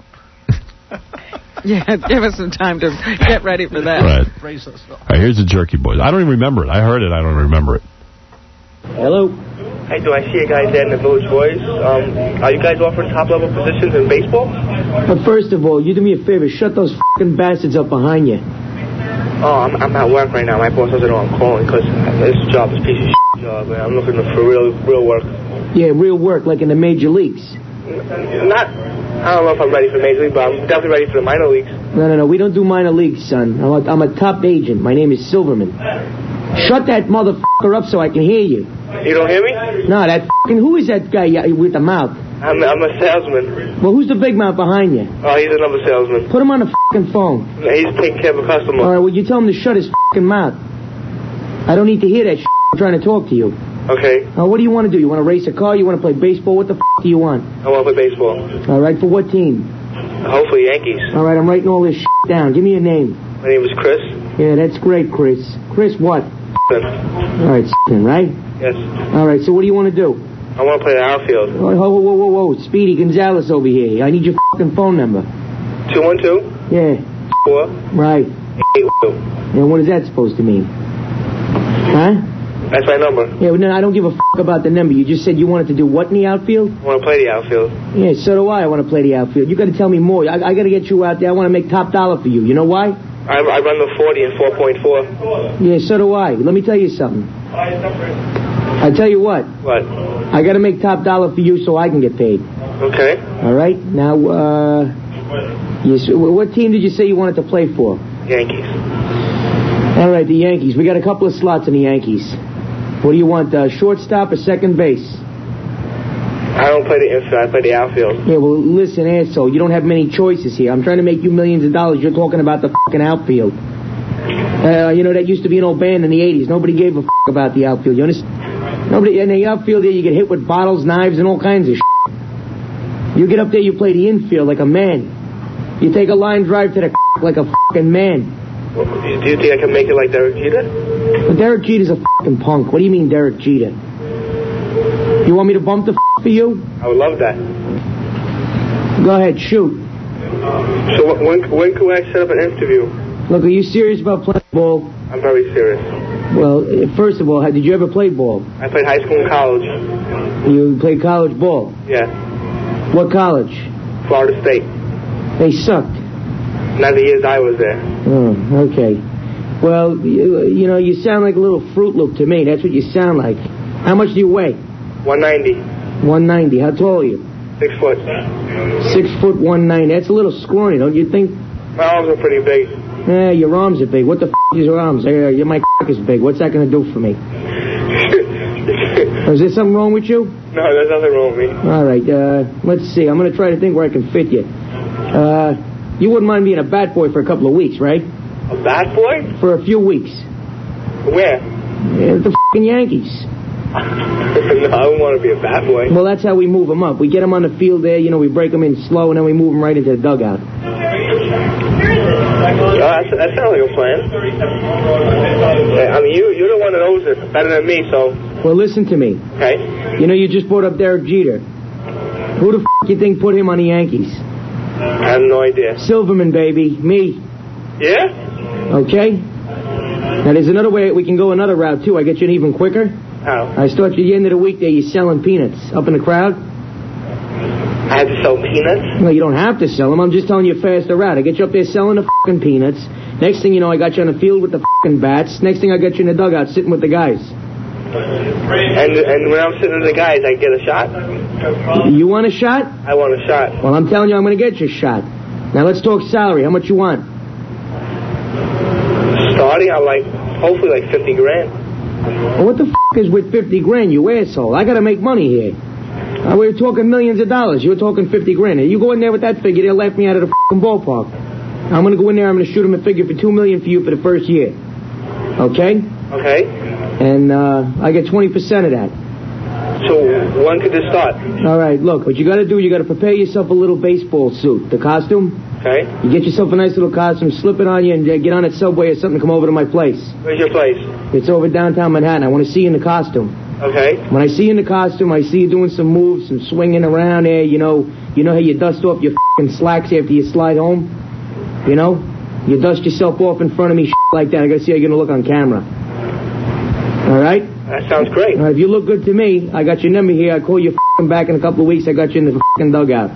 Yeah, give us some time to get ready for that. Right. All right, here's the Jerky Boys. I don't even remember it. I heard it. I don't remember it. Hello. Hey, do I see you guys there in the Village Boys? Um, are you guys offering top-level positions in baseball? But first of all, you do me a favor. Shut those fucking bastards up behind you. Oh, I'm, I'm at work right now. My boss doesn't know I'm calling because this job is a piece of shit job, man. I'm looking for real, real work. Yeah, real work, like in the major leagues. Not, I don't know if I'm ready for major league, but I'm definitely ready for the minor leagues. No, no, no. We don't do minor leagues, son. I'm a, I'm a top agent. My name is Silverman. Shut that motherfucker up so I can hear you. You don't hear me? No, that fucking... Who is that guy with the mouth? I'm, I'm a salesman. Well, who's the big mouth behind you? Oh, he's another salesman. Put him on the fucking phone. He's taking care of a customer. All right, well, you tell him to shut his fucking mouth. I don't need to hear that shit. I'm trying to talk to you. Okay. Now, what do you want to do? You want to race a car? You want to play baseball? What the f*** do you want? I want to play baseball. All right, for what team? Hopefully Yankees. All right, I'm writing all this shit down. Give me your name. My name is Chris. Yeah, that's great, Chris. Chris what? All right, right? Yes. All right, so what do you want to do? I want to play the outfield. Whoa, whoa, whoa, whoa, whoa. Speedy Gonzalez over here. I need your fucking phone number. two one two? Yeah. four? Right. eight two. Yeah, what is that supposed to mean? Huh? That's my number. Yeah, well, no, I don't give a f*** about the number. You just said you wanted to do what in the outfield? I want to play the outfield. Yeah, so do I. I want to play the outfield. You got to tell me more. I, I got to get you out there. I want to make top dollar for you. You know why? I, I run the forty and four point four. Yeah, so do I. Let me tell you something. I tell you what. What? I got to make top dollar for you so I can get paid. Okay. All right. Now, uh, you, what team did you say you wanted to play for? Yankees. All right, the Yankees. We got a couple of slots in the Yankees. What do you want, uh, shortstop or second base? I don't play the infield. I play the outfield. Yeah, well, listen, asshole. You don't have many choices here. I'm trying to make you millions of dollars. You're talking about the fucking outfield. Uh, you know, that used to be an old band in the eighties. Nobody gave a fuck about the outfield. You understand? Nobody, in the outfield there, you get hit with bottles, knives, and all kinds of shit. You get up there, you play the infield like a man. You take a line drive to the like a fucking man. Well, do you think I can make it like Derek Jeter? But Derek Jeter's a fucking punk. What do you mean, Derek Jeter? You want me to bump the f*** for you? I would love that. Go ahead, shoot. So when when can I set up an interview? Look, are you serious about playing ball? I'm very serious. Well, uh, first of all, did you ever play ball? I played high school and college. You played college ball? Yeah. What college? Florida State. They sucked. Not the years I was there. Oh, okay. Well, you, you know, you sound like a little Fruit Loop to me. That's what you sound like. How much do you weigh? one ninety. one ninety. How tall are you? Six foot. Six foot one ninety. That's a little scrawny, don't you think? My arms are pretty big. Yeah, your arms are big. What the f*** is your arms? Uh, your my c*** is big. What's that going to do for me? Is there something wrong with you? No, there's nothing wrong with me. All right, uh, let's see. I'm going to try to think where I can fit you. Uh, you wouldn't mind being a bat boy for a couple of weeks, right? A bat boy? For a few weeks. Where? Yeah, the f***ing Yankees. No, I don't want to be a bat boy. Well, that's how we move them up. We get them on the field there, you know, we break them in slow, and then we move them right into the dugout. Oh, that, that sounds like a plan. I mean, you, you're the one that knows it better than me, so... Well, listen to me. Okay. You know, you just brought up Derek Jeter. Who the f*** you think put him on the Yankees? I have no idea. Silverman, baby. Me. Yeah? Okay? Now, there's another way. We can go another route, too. I get you an even quicker. How? I start you at the end of the week there. You're selling peanuts up in the crowd. I have to sell peanuts? No, you don't have to sell them. I'm just telling you a faster route. I get you up there selling the f***ing peanuts. Next thing you know, I got you on the field with the f***ing bats. Next thing I got you in the dugout sitting with the guys. And and when I'm sitting with the guys, I get a shot? You want a shot? I want a shot. Well, I'm telling you, I'm going to get you a shot. Now, let's talk salary. How much you want? Starting, I like, hopefully like fifty grand. Well, what the f*** is with fifty grand, you asshole? I got to make money here. Uh, we're talking millions of dollars. You're talking fifty grand. You go in there with that figure, they'll laugh me out of the f***ing ballpark. I'm going to go in there, I'm going to shoot them a figure for two million dollars for you for the first year. Okay? Okay. And uh, I get twenty percent of that. So when could this start? All right, look, what you got to do, you got to prepare yourself a little baseball suit, the costume. Okay. You get yourself a nice little costume, slip it on you, and uh, get on at Subway or something, come over to my place. Where's your place? It's over downtown Manhattan. I want to see you in the costume. Okay. When I see you in the costume, I see you doing some moves, some swinging around there. You know, you know how you dust off your f***ing slacks after you slide home? You know? You dust yourself off in front of me, shit like that. I got to see how you're going to look on camera. All right? That sounds great. All right, if you look good to me, I got your number here. I call you f***ing back in a couple of weeks. I got you in the f***ing dugout.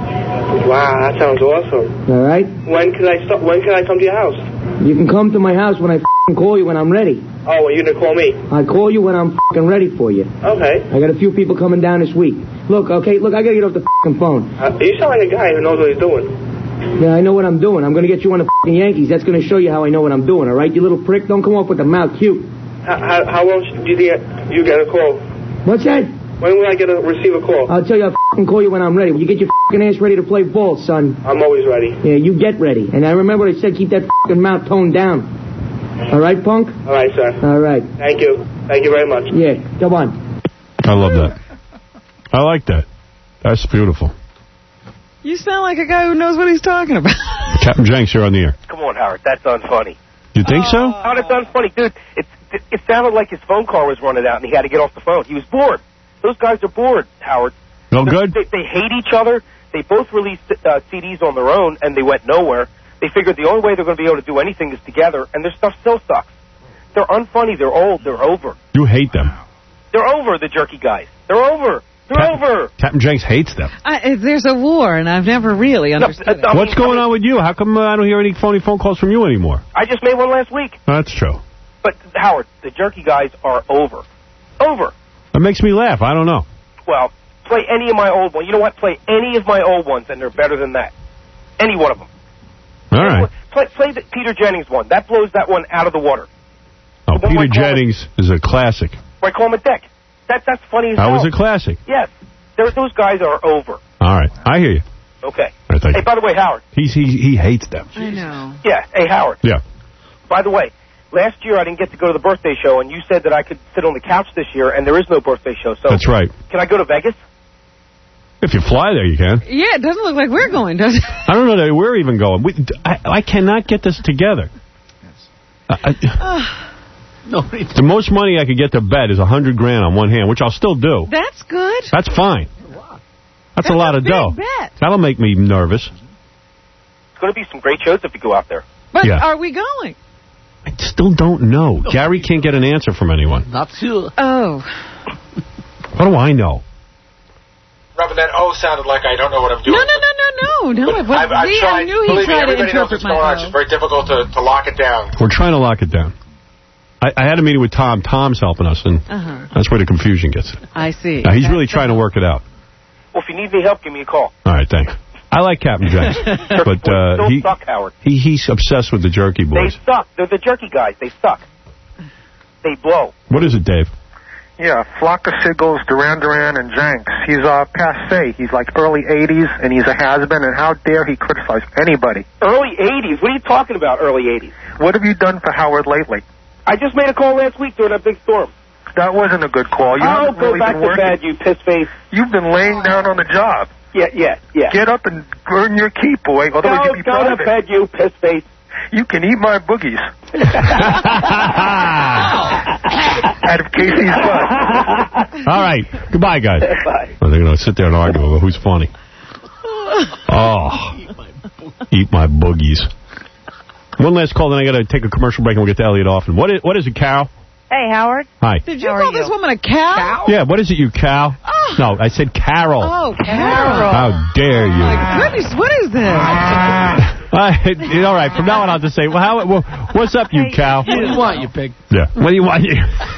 Wow, that sounds awesome. All right? When can I start? When can I come to your house? You can come to my house when I f***ing call you when I'm ready. Oh, well, you're going to call me? I call you when I'm f***ing ready for you. Okay. I got a few people coming down this week. Look, okay, look, I got to get off the f***ing phone. Uh, you sound like a guy who knows what he's doing. Yeah, I know what I'm doing. I'm going to get you on the f***ing Yankees. That's going to show you how I know what I'm doing, all right? You little prick, don't come off with the mouth cute. How, how, how long do you think you get a call? What's that? When will I get a receive a call? I'll tell you, I'll f***ing call you when I'm ready. When you get your f***ing ass ready to play ball, son. I'm always ready. Yeah, you get ready. And I remember what I said, keep that f***ing mouth toned down. All right, punk? All right, sir. All right. Thank you. Thank you very much. Yeah, come on. I love that. I like that. That's beautiful. You sound like a guy who knows what he's talking about. Captain Jenks, you're on the air. Come on, Howard. That's unfunny. You think so? How that's unfunny? Dude, it, it, it sounded like his phone call was running out and he had to get off the phone. He was bored. Those guys are bored, Howard. No good? They, they hate each other. They both released uh, C Ds on their own, and they went nowhere. They figured the only way they're going to be able to do anything is together, and their stuff still sucks. They're unfunny. They're old. They're over. You hate them. They're over, the jerky guys. They're over. They're Cap over. Captain Jenks hates them. I, there's a war, and I've never really understood no, it. I mean, What's going I mean, on with you? How come uh, I don't hear any phony phone calls from you anymore? I just made one last week. No, that's true. But, Howard, the jerky guys are over. Over. That makes me laugh. I don't know. Well, play any of my old ones. You know what? Play any of my old ones, and they're better than that. Any one of them. All right. Play, play the Peter Jennings one. That blows that one out of the water. Oh, Peter Jennings is a classic. I call him a dick. That, that's funny as That hell. was a classic. Yes. They're, those guys are over. All right. I hear you. Okay. All right, thank hey, you. by the way, Howard. He's, he, he hates them. I know. Yeah. Hey, Howard. Yeah. By the way, last year I didn't get to go to the birthday show, and you said that I could sit on the couch this year, and there is no birthday show. So That's right. Can I go to Vegas? If you fly there, you can. Yeah, it doesn't look like we're going, does it? I don't know that we're even going. We, I, I cannot get this together. I, I, the most money I could get to bet is a hundred grand on one hand, which I'll still do. That's good. That's fine. That's, That's a lot a of big dough. Bet. That'll make me nervous. It's going to be some great shows if you go out there. But yeah. are we going? I still don't know. No. Gary can't get an answer from anyone. Not sure. Oh. What do I know? Robin, that O sounded like I don't know what I'm doing. No, no, no, no, no. no. I've, I've we, tried, I knew he believe tried me, to everybody knows interpret what's going on. It's just very difficult to, to lock it down. We're trying to lock it down. I, I had a meeting with Tom. Tom's helping us, and uh-huh. that's where the confusion gets. I see. Now, he's really trying to work it out. Well, if you need any help, give me a call. All right, thanks. I like Captain James, but uh, they he, suck, Howard. he he's obsessed with the jerky boys. They suck. They're the jerky guys. They suck. They blow. What is it, Dave? Yeah, Flocka Siggles, Duran Duran, and Jenks. He's uh, passe. He's like early eighties, and he's a has-been, and how dare he criticize anybody? Early eighties? What are you talking about, early eighties? What have you done for Howard lately? I just made a call last week during a big storm. That wasn't a good call. You oh, haven't go really back been to working. bed, you piss face. You've been laying down on the job. Yeah, yeah, yeah. Get up and earn your keep, boy. Otherwise go, you'll be go private. to bed, you piss face. You can eat my boogies. Out of Casey's butt. All right. Goodbye, guys. Bye. Well, they're going to sit there and argue about who's funny. Oh. Eat my boogies. One last call, then I got to take a commercial break and we'll get to Elliot Offen. What is, what is it, Carol? Hey, Howard. Hi. Did you call this woman a cow? cow? Yeah, what is it, you cow? Oh. No, I said Carol. Oh, Carol. How dare you? Oh, my goodness, what is this? Uh, all right, from now on I'll just say, well, how, well what's up, you cow? What do you want, you pig? Yeah, what do you want, you?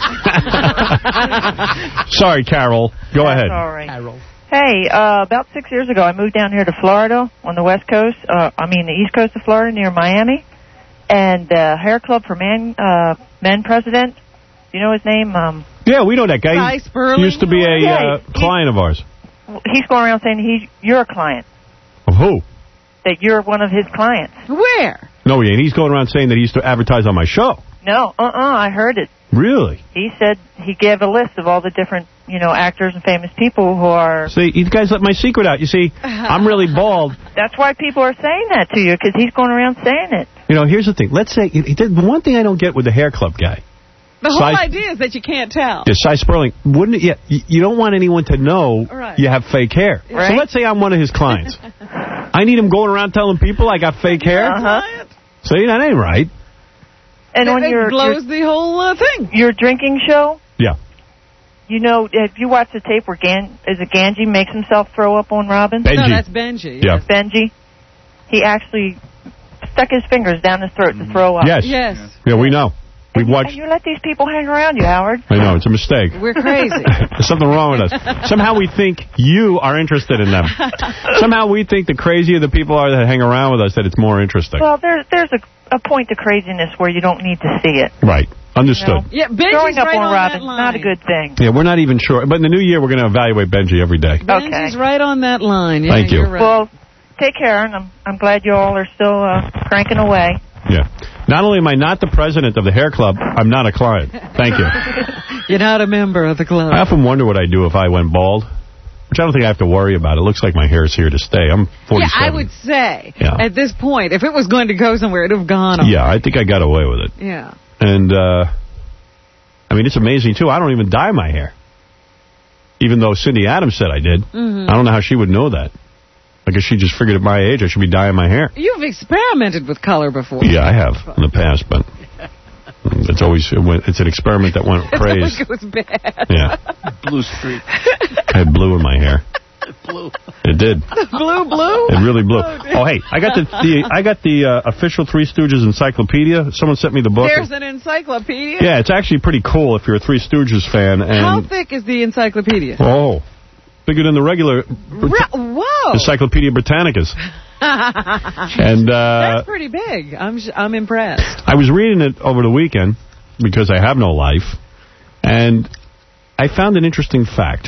Sorry, Carol. Go That's ahead. All right. Carol. Hey, uh, about six years ago, I moved down here to Florida on the west coast, uh, I mean the east coast of Florida near Miami, and the uh, Hair Club for Men, uh, men president, you know his name? Um, yeah, we know that guy. Cy Sperling? He used to be a yeah, uh, he, client of ours. He's going around saying he's you're a client. Of who? That you're one of his clients. Where? No, he ain't. He's going around saying that he used to advertise on my show. No, uh-uh, I heard it. Really? He said he gave a list of all the different, you know, actors and famous people who are... See, you guys let my secret out. You see, I'm really bald. That's why people are saying that to you, because he's going around saying it. You know, here's the thing. Let's say, the one thing I don't get with the Hair Club guy. The whole Cy, idea is that you can't tell. Yeah, Cy Sperling. Wouldn't it, yeah, you don't want anyone to know right. you have fake hair. Right. So let's say I'm one of his clients. I need him going around telling people I got fake hair? Uh-huh. See, that ain't right. And that when it you're, blows you're, the whole uh, thing. Your drinking show? Yeah. You know, have you watched the tape where Gan, is it Ganji makes himself throw up on Robin? Benji. No, that's Benji. Yeah. Benji. He actually stuck his fingers down his throat to throw up. Yes. Yes. Yeah, we know. We've and, watched. And you let these people hang around you, Howard. I know, it's a mistake. We're crazy. There's something wrong with us. Somehow we think you are interested in them. Somehow we think the crazier the people are that hang around with us, that it's more interesting. Well, there's there's a, a point to craziness where you don't need to see it. Right. Understood. You know? Yeah, Benji's Throwing up right on, on Robin's that line. not a good thing. Yeah, we're not even sure. But in the new year, we're going to evaluate Benji every day. Benji's right on that line. Yeah, Thank you. You're right. Well, take care, and I'm I'm glad you all are still uh, cranking away. Yeah. Not only am I not the president of the Hair Club, I'm not a client. Thank you. You're not a member of the club. I often wonder what I'd do if I went bald, which I don't think I have to worry about. It looks like my hair is here to stay. I'm forty-seven. Yeah, I would say, yeah. at this point, if it was going to go somewhere, it would have gone. Yeah, I think I got away with it. Yeah. And, uh, I mean, it's amazing, too. I don't even dye my hair. Even though Cindy Adams said I did. Mm-hmm. I don't know how she would know that. I guess she just figured at my age I should be dyeing my hair. You've experimented with color before. Yeah, I have in the past, but it's always it went, it's an experiment that went crazy. It was bad. Yeah. Blue streak. I had blue in my hair. Blue. It did. Blue, blue? It really blew. Oh, oh hey, I got the, the I got the uh, official Three Stooges encyclopedia. Someone sent me the book. There's an encyclopedia? Yeah, it's actually pretty cool if you're a Three Stooges fan. And how thick is the encyclopedia? Oh, bigger than the regular Re Whoa. Encyclopedia Britannicas. And uh, that's pretty big. I'm I'm impressed. I was reading it over the weekend because I have no life, and I found an interesting fact.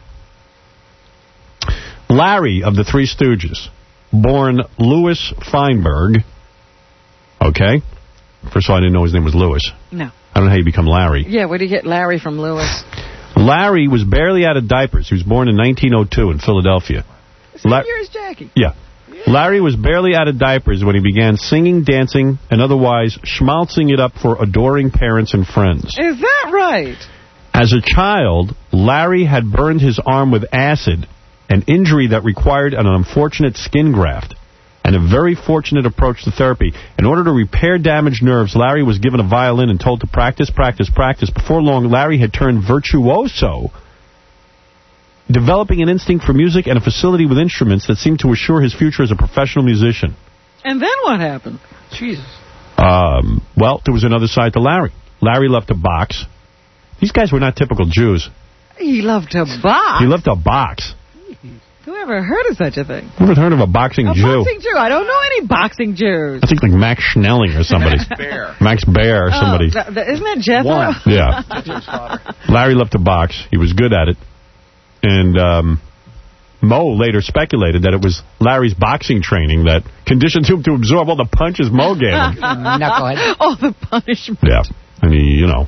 Larry of the Three Stooges, born Louis Feinberg. Okay, first of all, I didn't know his name was Louis. No. I don't know how you become Larry. Yeah, where do you get Larry from Louis? Larry was barely out of diapers. He was born in nineteen oh two in Philadelphia. Same La- year as Jackie. Yeah. Larry was barely out of diapers when he began singing, dancing, and otherwise schmaltzing it up for adoring parents and friends. Is that right? As a child, Larry had burned his arm with acid, an injury that required an unfortunate skin graft, and a very fortunate approach to therapy. In order to repair damaged nerves, Larry was given a violin and told to practice, practice, practice. Before long, Larry had turned virtuoso, developing an instinct for music and a facility with instruments that seemed to assure his future as a professional musician. And then what happened? Jesus. Um, well, there was another side to Larry. Larry loved to box. These guys were not typical Jews. He loved to box. He loved to box. Who ever heard of such a thing? Never heard of a boxing A Jew. boxing Jew. I don't know any boxing Jews. I think like Max Schnelling or somebody. Max Baer. Max Baer or somebody. Oh, th- th- isn't that Jethro? Yeah. Larry loved to box. He was good at it. And um, Mo later speculated that it was Larry's boxing training that conditioned him to absorb all the punches Mo gave him. Knucklehead. All the punishment. Yeah. And he, you know.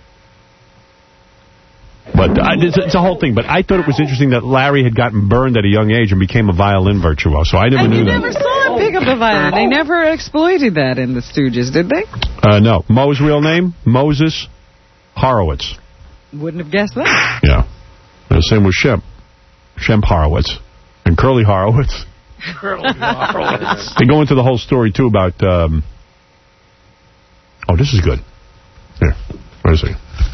But uh, it's, it's a whole thing. But I thought it was interesting that Larry had gotten burned at a young age and became a violin virtuoso. I never and knew you that. never saw him pick up a violin. They never exploited that in the Stooges, did they? Uh, no. Mo's real name? Moses Horowitz. Wouldn't have guessed that. Yeah. The same with Shemp. Shemp Horowitz. And Curly Horowitz. Curly Horowitz. They go into the whole story, too, about... Um... Oh, this is good. Here. Where is he?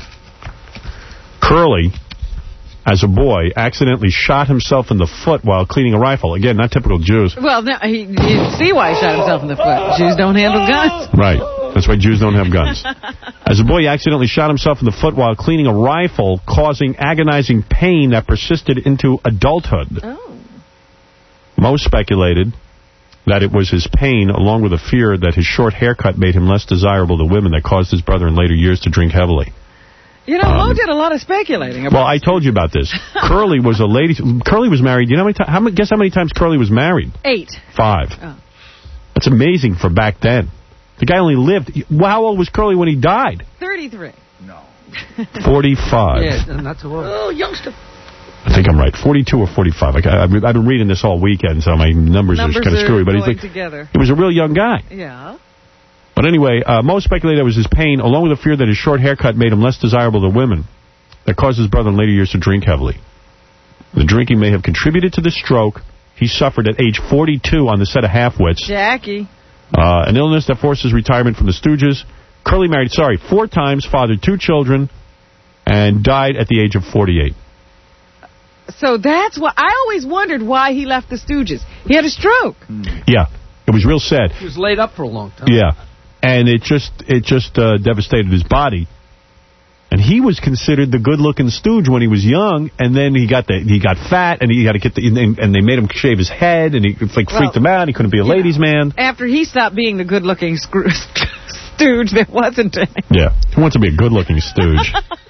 Curly, as a boy, accidentally shot himself in the foot while cleaning a rifle. Again, not typical Jews. Well, no, he, you see why he shot himself in the foot. Jews don't handle guns. Right. That's why Jews don't have guns. As a boy, he accidentally shot himself in the foot while cleaning a rifle, causing agonizing pain that persisted into adulthood. Oh. Mo speculated that it was his pain, along with a fear that his short haircut made him less desirable to women, that caused his brother in later years to drink heavily. You know, Um, Mo did a lot of speculating about Well, I told you about this. Curly was a lady. Curly was married. You know how many times? How many, guess how many times Curly was married? Eight. Five. Oh. That's amazing for back then. The guy only lived... Well, how old was Curly when he died? thirty-three. forty-five. Yeah, not too old. Oh, youngster. I think I'm right. forty-two or forty-five. I, I've been reading this all weekend, so my numbers, Numbers are kind of screwy. But he's going like, together. he was a real young guy. Yeah. But anyway, uh, Mo speculated it was his pain, along with the fear that his short haircut made him less desirable to women, that caused his brother in later years to drink heavily. The drinking may have contributed to the stroke he suffered at age forty-two on the set of Half-Wits. Jackie. Uh, an illness that forced his retirement from the Stooges. Curly married, sorry, four times, fathered two children, and died at the age of forty-eight. So that's what I always wondered why he left the Stooges. He had a stroke. Yeah, it was real sad. He was laid up for a long time. Yeah, and it just it just uh, devastated his body. And he was considered the good-looking stooge when he was young, and then he got the he got fat, and he had to get the and, and they made him shave his head, and he like Well, freaked him out. He couldn't be a ladies' man. After he stopped being the good-looking screw- stooge, there wasn't any. Yeah, he wants to be a good-looking stooge.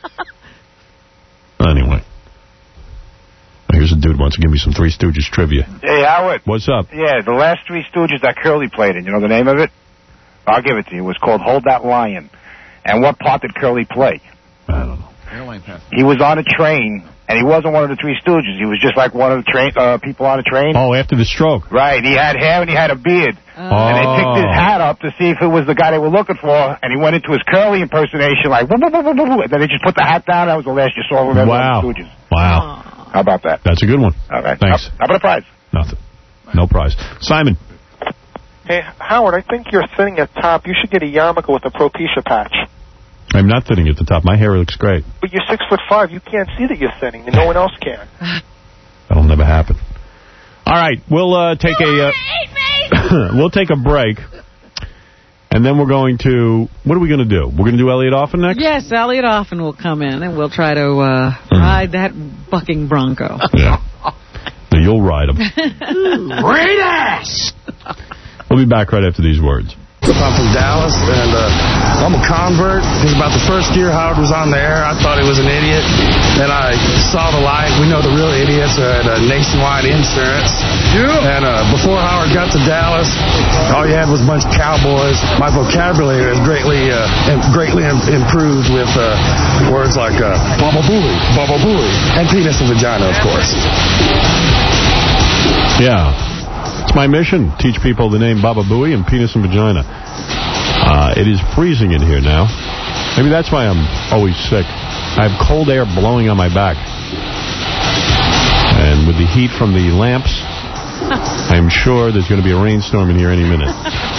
Anyway, here's a dude who wants to give me some Three Stooges trivia. Hey, Howard. What's up? Yeah, the last Three Stooges that Curly played in, you know the name of it? I'll give it to you. It was called Hold That Lion. And what part did Curly play? I don't know. He was on a train, and he wasn't one of the Three Stooges. He was just like one of the train uh, people on a train. Oh, after the stroke. Right. He had hair and he had a beard. Oh. And they picked his hat up to see if it was the guy they were looking for, and he went into his Curly impersonation, like, woo, woo, woo, woo, woo, and then they just put the hat down. That was the last you saw of him. Wow. The Stooges. Wow. How about that? That's a good one. All right. Thanks. How, how about a prize? Nothing. No prize. Simon. Hey, Howard, I think you're thinning at top. You should get a yarmulke with a Propecia patch. I'm not thinning at the top. My hair looks great. But you're six foot five. You can't see that you're thinning, and no one else can. That'll never happen. All right, we'll uh, take a uh, we'll take a break, and then we're going to what are we going to do? We're going to do Elliot Offen next. Yes, Elliot Offen will come in, and we'll try to uh, Mm. ride that bucking bronco. Yeah, so you'll ride him. Great ass! We'll be back right after these words. I'm from Dallas, and uh, I'm a convert. It was about the first year Howard was on the air. I thought he was an idiot. Then I saw the light. We know the real idiots are at uh, Nationwide Insurance. Yeah. And uh, before Howard got to Dallas, all you had was a bunch of cowboys. My vocabulary has greatly, uh, greatly improved with uh, words like uh, Baba Booey, Baba Booey, and penis and vagina, of course. Yeah. It's my mission, teach people the name Baba Booey and penis and vagina. Uh, it is freezing in here now. Maybe that's why I'm always sick. I have cold air blowing on my back. And with the heat from the lamps, I am sure there's going to be a rainstorm in here any minute.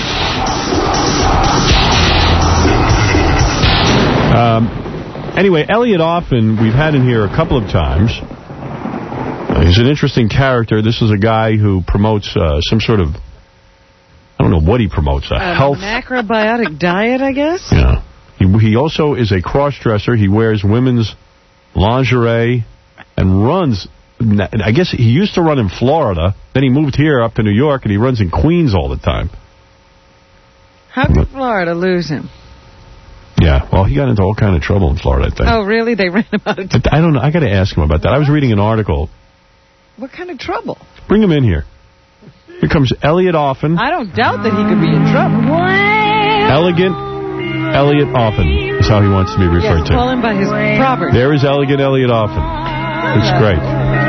Um, anyway, Elliot Offen, we've had in here a couple of times. Uh, he's an interesting character. This is a guy who promotes uh, some sort of, I don't know what he promotes, a um, health... macrobiotic diet, I guess? Yeah. He, he also is a cross-dresser. He wears women's lingerie and runs... I guess he used to run in Florida. Then he moved here up to New York, and he runs in Queens all the time. How could Florida lose him? Yeah, well, he got into all kind of trouble in Florida, I think. Oh, really? They ran him out of town? I don't know. I got to ask him about that. I was reading an article. What kind of trouble? Bring him in here. Here comes Elliot Offen. I don't doubt that he could be in trouble. Elegant Elliot Offen is how he wants to be referred yes, to. Call him by his proper. There is Elegant Elliot Offen. It's great.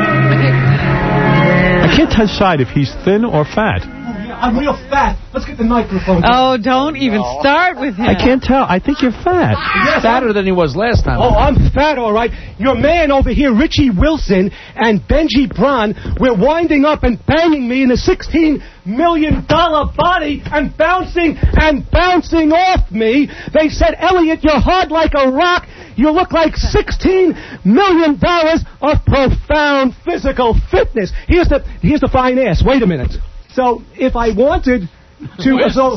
I can't decide if he's thin or fat. I'm real fat. Let's get the microphone. Oh, don't even no. start with him. I can't tell. I think you're fat. Yes, fatter than he was last time. Oh, I'm fat, all right. Your man over here, Richie Wilson, and Benji Braun, were winding up and banging me in a sixteen million dollar body and bouncing and bouncing off me. They said, Elliot, you're hard like a rock. You look like sixteen million dollars of profound physical fitness. Here's the, here's the fine ass. Wait a minute. So, if I wanted to... Uh, so,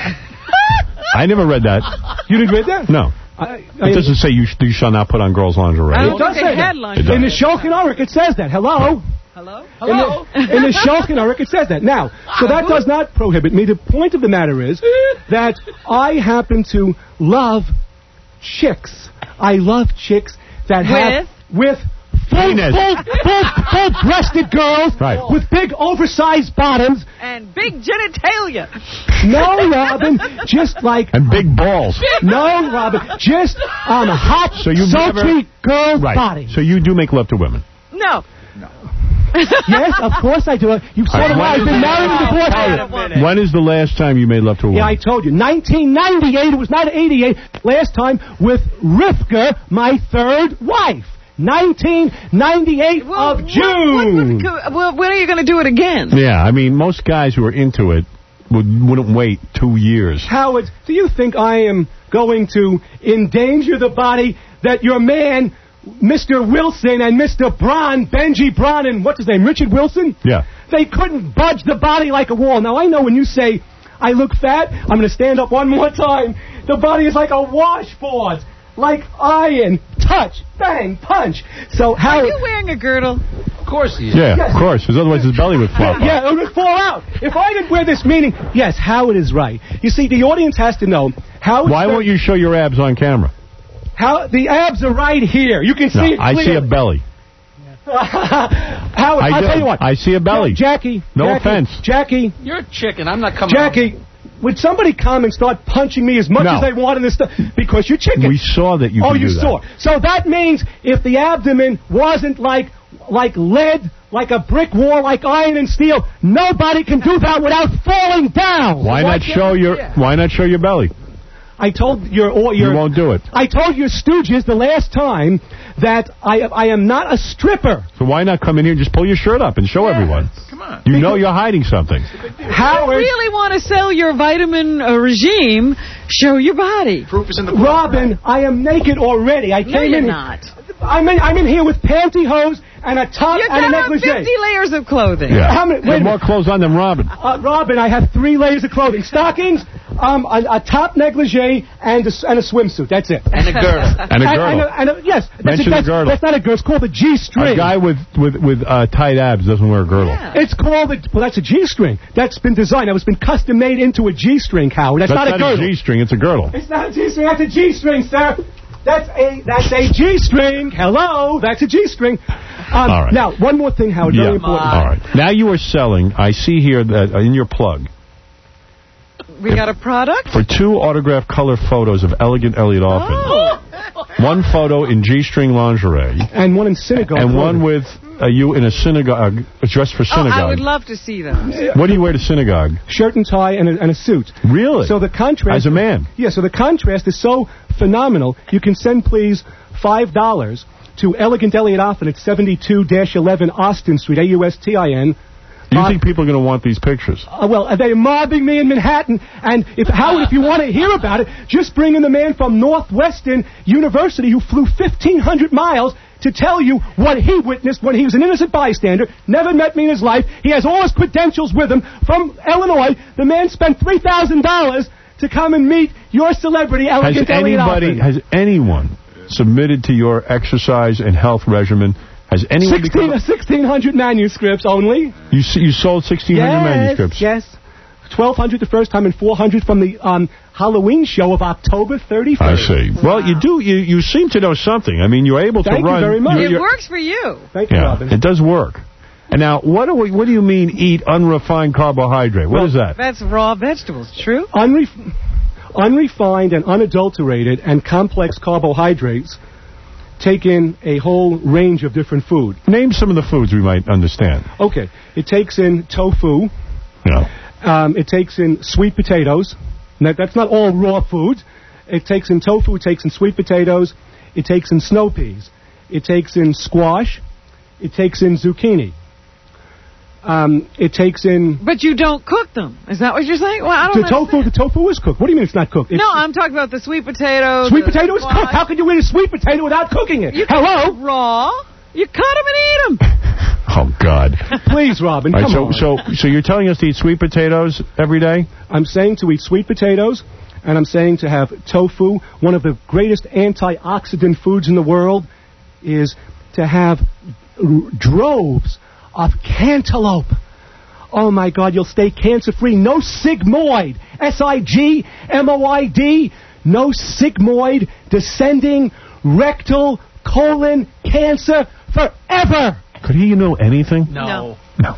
I never read that. You didn't read that? No. I, I, it doesn't say you, sh you shall not put on girls' lingerie. It does say that. In the Shulkin Auric, it says that. Hello? Hello? Hello? In the, in the Shulkin Auric, it says that. Now, so that does not prohibit me. The point of the matter is that I happen to love chicks. I love chicks that have... With? With... Full, full, full, full-breasted girls right. with big, oversized bottoms. And big genitalia. No, Robin, just like... And big balls. No, Robin, just on a hot, so sultry never... girl right. body. So you do make love to women? No. No. Yes, of course I do. You saw the I've been married and divorced. When is the last time you made love to a woman? Yeah, I told you. nineteen ninety-eight. It was not eighty-eight. Last time with Rivka, my third wife. nineteen ninety-eight well, of June. What, what, well, when are you going to do it again? Yeah, I mean, most guys who are into it would, wouldn't wait two years. Howard, do you think I am going to endanger the body that your man, Mister Wilson, and Mister Braun, Benji Braun, and what's his name, Richard Wilson? Yeah. They couldn't budge the body like a wall. Now, I know when you say, I look fat, I'm going to stand up one more time. The body is like a washboard. Like iron, touch, bang, punch. So how? Are you wearing a girdle? Of course he is. Yeah, yes. Of course, because otherwise his belly would flop yeah, yeah, it would fall out. If I didn't wear this meaning, yes, Howard is right. You see, the audience has to know how. Why won't you show your abs on camera? How the abs are right here. You can see no, it clearly. I see a belly. Howard, I I'll do. tell you what. I see a belly. Ja Jackie. No Jackie, offense. Jackie. You're a chicken. I'm not coming Jackie. on. Would somebody come and start punching me as much no. as they want in this stuff? Because you're chicken. We saw that you Oh, could you do that. saw. So that means if the abdomen wasn't like like lead, like a brick wall, like iron and steel, nobody can do that without falling down. Why so not show your yeah. Why not show your belly? I told your or your You won't do it. I told your stooges the last time that I I am not a stripper. So why not come in here and just pull your shirt up and show yes. everyone? Come on. You because know you're hiding something. Howard, you really want to sell your vitamin uh, regime? Show your body. Proof is in the Robin, I am naked already. I came no, you're in. not. I'm in. I'm in here with pantyhose and a top You and a got on negligee. fifty layers of clothing. Yeah. How many? You Wait have a more minute. clothes on than Robin. Uh, Robin, I have three layers of clothing: stockings, um, a, a top negligee, and a, s- and a swimsuit. That's it. And a girdle. And a girdle. And, a, and a, yes, that's, Mention a, that's, the girdle. that's not a girdle. It's called a G-string. A guy with with with uh, tight abs doesn't wear a girdle. It's called a, well, that's a G-string. That's been designed. That was been custom made into a G-string, Howard. That's, That's not a girdle. a G-string. It's a girdle. It's not a G-string. That's a G-string, sir. That's a that's a G-string. Hello, that's a G-string. Um, All right. Now, one more thing, Howard. Very Yeah. important. All right. Now you are selling. I see here that uh, in your plug We got a product? for two autographed color photos of elegant Elliot Offin. Oh. One photo in G-string lingerie. And one in synagogue. And one with uh, you in a synagogue, uh, dressed for Oh, synagogue. I would love to see those. What do you wear to synagogue? Shirt and tie and a, and a suit. Really? So the contrast... As a man? Yeah, so the contrast is so phenomenal. You can send, please, five dollars to Elegant Elliot Offin at seventy-two eleven Austin Street, A U S T I N. Do you think people are going to want these pictures? Uh, well, they're mobbing me in Manhattan, and if Howard, if you want to hear about it, just bring in the man from Northwestern University who flew fifteen hundred miles to tell you what he witnessed when he was an innocent bystander, never met me in his life. He has all his credentials with him from Illinois. The man spent three thousand dollars to come and meet your celebrity, Has Elegant Elliot anybody, Offin. has anyone submitted to your exercise and health regimen? Has anyone Sixteen, become... sixteen hundred manuscripts only. You s- you sold sixteen hundred Yes, manuscripts? yes. twelve hundred the first time and four hundred from the um, Halloween show of October thirty-first. I see. Well, you do. You, you seem to know something. I mean, you're able Thank to you run. very much. you're- It you're- works for you. Thank you, Yeah, Robin. it does work. And now, what do we, what do you mean eat unrefined carbohydrate? What Well, is that? That's raw vegetables, true? Unref- unrefined and unadulterated and complex carbohydrates take in a whole range of different food. Name some of the foods we might understand. Okay, it takes in tofu. Yeah. Um, it takes in sweet potatoes. Now, that's not all raw food. It takes in tofu. It takes in sweet potatoes. It takes in snow peas. It takes in squash. It takes in zucchini. Um, it takes in... But you don't cook them. Is that what you're saying? Well, I don't The tofu, the tofu is cooked. What do you mean it's not cooked? It's No, I'm talking about the sweet potato. Sweet the potato is squash. cooked. How could you eat a sweet potato without cooking it? You Hello? can eat raw. You cut them and eat them. Oh, God. Please, Robin, All come right, on. so, so, so you're telling us to eat sweet potatoes every day? I'm saying to eat sweet potatoes, and I'm saying to have tofu. One of the greatest antioxidant foods in the world is to have r- droves of cantaloupe. Oh, my God, you'll stay cancer-free. No sigmoid. S I G M O I D. No sigmoid descending rectal colon cancer forever. Could he know anything? No. No.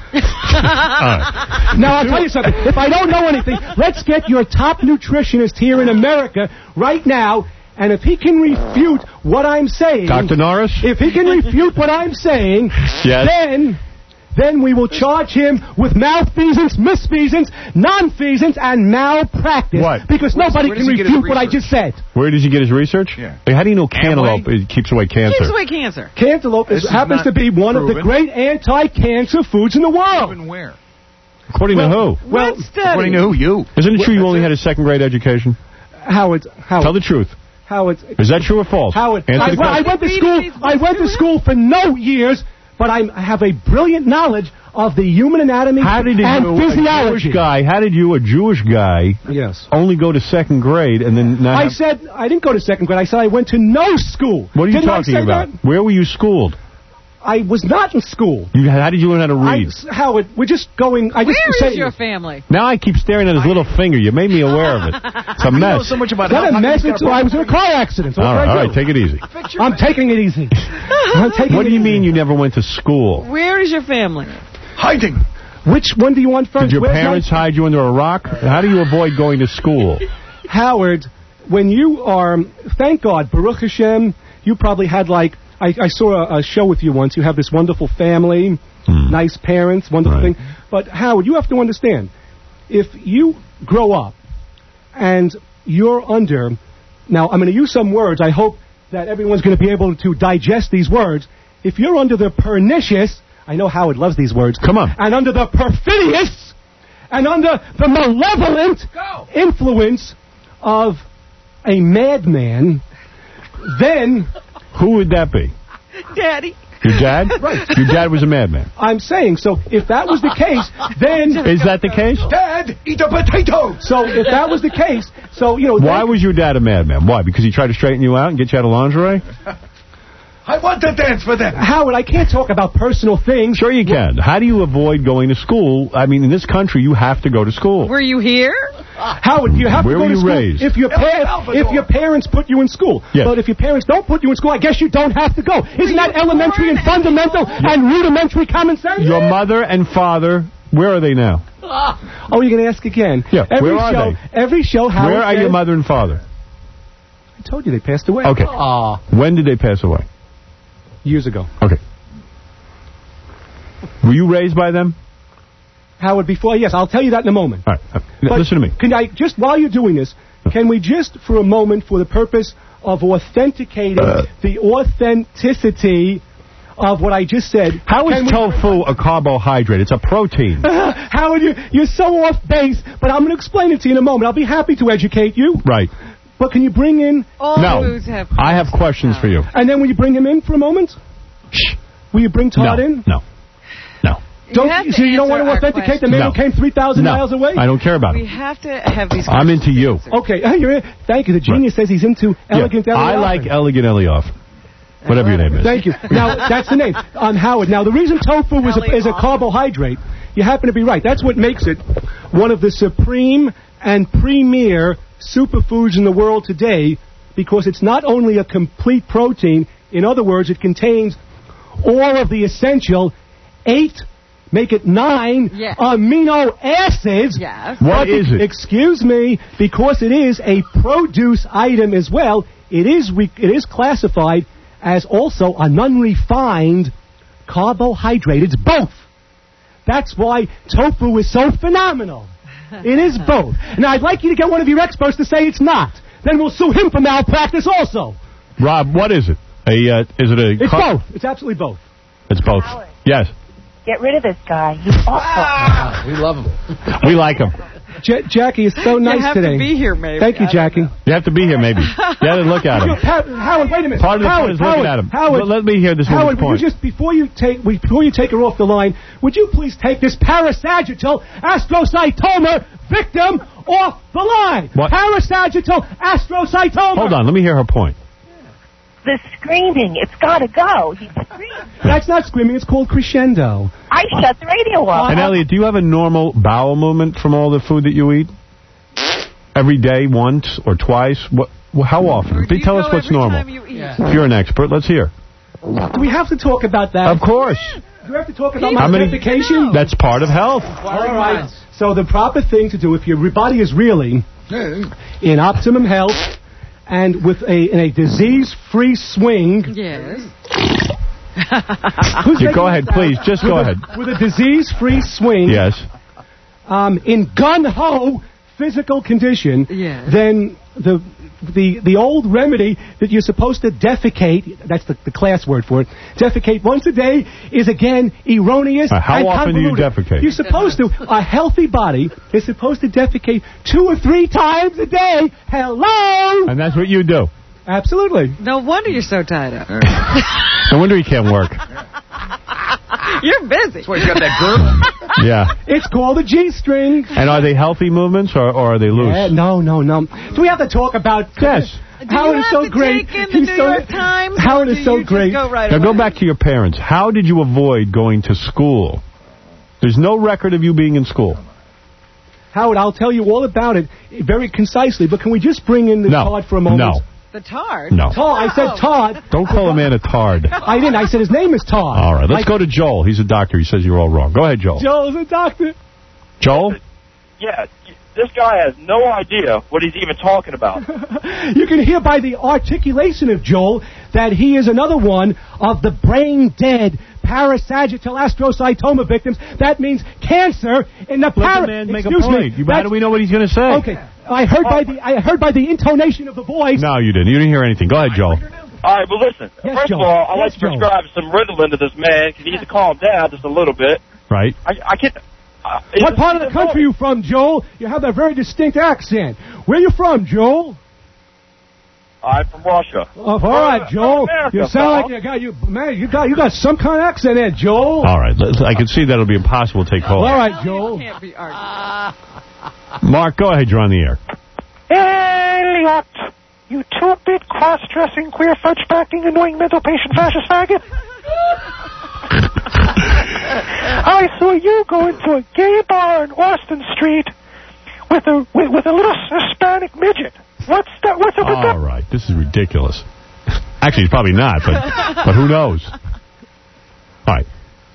Now, I'll tell you something. If I don't know anything, let's get your top nutritionist here in America right now, and if he can refute what I'm saying... Doctor Norris? If he can refute what I'm saying, Yes. then... Then we will charge him with malfeasance, misfeasance, nonfeasance, and malpractice. What? Because Where does- nobody where does can he get his refute what I research? just said. Where does he get his research? Yeah. Like, how do you know cantaloupe it keeps away cancer? Keeps away cancer. Cantaloupe This is, is happens to not be one of the proven. great anti-cancer foods in the world. Even where? According to who? Well, What study? According to who? You. Isn't it true you only had a second grade education? Howard, Howard, Tell the truth. Howard, Is that true or false? Howard, Answer I, the well, I question. went to school. I went to school for no years, but I'm, I have a brilliant knowledge of the human anatomy How did and you, a physiology. Jewish guy, how did you, a Jewish guy, Yes. only go to second grade and then not I have- said I didn't go to second grade. I said I went to no school. What are you Didn't I talking say about? that? Where were you schooled? I was not in school. You, how did you learn how to I, read? Howard, we're just going. I just Where say, is your family? Now I keep staring at his little finger. You made me aware of it. It's a You know mess. so much about What health. a How come mess he's got until I was in a car accident. So all what right, can all I right, do? take it easy. I'm taking it easy. I'm taking What it do you easy. mean you never went to school? Where is your family? Hiding. Which one do you want first? Did your Where's my- parents hide you under a rock? How do you avoid going to school? Howard, when you are, thank God, Baruch Hashem, you probably had like, I, I saw a, a show with you once. You have this wonderful family, Hmm. nice parents, wonderful Right. thing. But Howard, you have to understand, if you grow up and you're under, now I'm going to use some words. I hope that everyone's going to be able to digest these words. If you're under the pernicious, I know Howard loves these words. Come on. And under the perfidious, and under the malevolent influence of a madman, then Who would that be? Daddy. Your dad? Right. Your dad was a madman. I'm saying, so if that was the case, then... Is that the case? Dad, eat a potato! So if that was the case, so, you know... Why was your dad a madman? Why? Because he tried to straighten you out and get you out of lingerie? I want to dance for them. Howard, I can't talk about personal things. Sure you can. How do you avoid going to school? I mean, in this country, you have to go to school. Were you here? Howard, you have Where to go were to you school raised? if your parents if your parents put you in school. Yes. But if your parents don't put you in school, I guess you don't have to go. Isn't that elementary and fundamental and rudimentary common sense? Your mother and father, where are they now? Oh, you're going to ask again? Yeah, every where are show, they? Every show, Howard Where are says, your mother and father? I told you they passed away. Okay. Aw. When did they pass away? Years ago. Okay. Were you raised by them? Howard, before, yes, I'll tell you that in a moment. All right. Uh, But listen to me. Can I, just while you're doing this, can we just, for a moment, for the purpose of authenticating Uh. the authenticity of what I just said... How is can we- tofu a carbohydrate? It's a protein. Howard, you, you're so off base, but I'm going to explain it to you in a moment. I'll be happy to educate you. Right. But can you bring in... All No. foods have I have questions for you. And then will you bring him in for a moment? Shh. Will you bring Todd No. in? No. No. Don't, have to so you don't want to answer our authenticate the man No. who came three thousand No. miles away? I don't care about We it. have to have these I'm into you. Okay, you're in. Thank you. The genius says he's into elegant Yeah, I Elioff. like Elegant Elioff. Whatever your name is. Thank you. Now, that's the name. Um, Howard, now the reason tofu is a, is a carbohydrate, you happen to be right. That's what makes it one of the supreme and premier superfoods in the world today, because it's not only a complete protein, in other words, it contains all of the essential eight, make it nine, Yes. amino acids. Yes. What But is it? Excuse me, because it is a produce item as well, it is re- it is classified as also a non-refined carbohydrate. It's both. That's why tofu is so phenomenal. It is both. Now, I'd like you to get one of your experts to say it's not. Then we'll sue him for malpractice also. Rob, what is it? A uh, is it a? It's car- both. It's absolutely both. It's both. Howard. Yes, Get rid of this guy. He's awful. We love him. we like him. Ja- Jackie is so nice you have today. to be here, maybe. Thank you, I don't Jackie. know. You have to be here, maybe. You have to look at him. Ha- Howard, wait a minute. Part of the Howard, fun is looking Howard, at him. Howard, Well, let me hear this Howard, woman's would point. you just before you take before you take her off the line, would you please take this parasagittal astrocytoma victim off the line? What? Parasagittal astrocytoma. Hold on, let me hear her point. The screaming. It's got to go. He's screaming. That's not screaming. It's called crescendo. I shut the radio off. And Elliot, do you have a normal bowel movement from all the food that you eat? Every day, once or twice? What? Well, how often? Do you Tell go us what's every normal. time you eat? If you're an expert, let's hear. Do we have to talk about that? Of course. Do we have to talk about How my many? medication? That's part of health. All right. So the proper thing to do, if your body is really in optimum health and with a in a disease-free swing. Yes. Who's You making go ahead, this please. out? Just With go a- ahead. With a disease-free swing. Yes. Um, in gun-ho physical condition. Yes. Then the the the old remedy that you're supposed to defecate, that's the, the class word for it, defecate once a day is again erroneous Uh, how and often do you convoluted. defecate? You're supposed to, a healthy body is supposed to defecate two or three times a day. Hello! And that's what you do. Absolutely. No wonder you're so tied up. No wonder you can't work. You're busy. That's why he's got that girl. Yeah. It's called a G-string. And are they healthy movements or, or are they loose? Yeah, no, no, no. Do we have to talk about... Yes. Do Howard you is have so to great. take in the He's New so- York Times? Howard or is do so you just great. Go right Now away? go back to your parents. How did you avoid going to school? There's no record of you being in school. Howard, I'll tell you all about it very concisely, but can we just bring in the No. Todd for a moment? No. The tard? No. Todd, I said Todd. Don't call a man a tard. I didn't. I said his name is Todd. All right, let's Like- go to Joel. He's a doctor. He says you're all wrong. Go ahead, Joel. Joel's a doctor. Joel? Yeah, this guy has no idea what he's even talking about. You can hear by the articulation of Joel that he is another one of the brain-dead parasagittal astrocytoma victims. That means cancer in the Let para... the man make a Excuse point. me. You, how do we know what he's going to say? Okay. I heard by the I heard by the intonation of the voice. No, you didn't. You didn't hear anything. Go ahead, Joel. All right, well, listen. Yes, First Joel. of all, I Yes, like to Joel. prescribe some Ritalin to this man because he needs to calm down just a little bit. Right. I, I can't... Uh, What part of the country are you from, Joel? You have a very distinct accent. Where are you from, Joel? I'm from Russia. Oh, all right, Joel. America, You sound pal. like you got you man. You got you got some kind of accent there, Joel. All right. let's- I can see that'll be impossible to take All calls. right, Joel. Can't be argued. Mark, go ahead. You're on the air. Elliot, you two-bit cross-dressing, queer fudge-packing, annoying mental patient fascist faggot. I saw you go into a gay bar in Austin Street with a with, with a little Hispanic midget. What's that? What's up with that? All right. This is ridiculous. Actually, it's probably not, but but who knows? All right.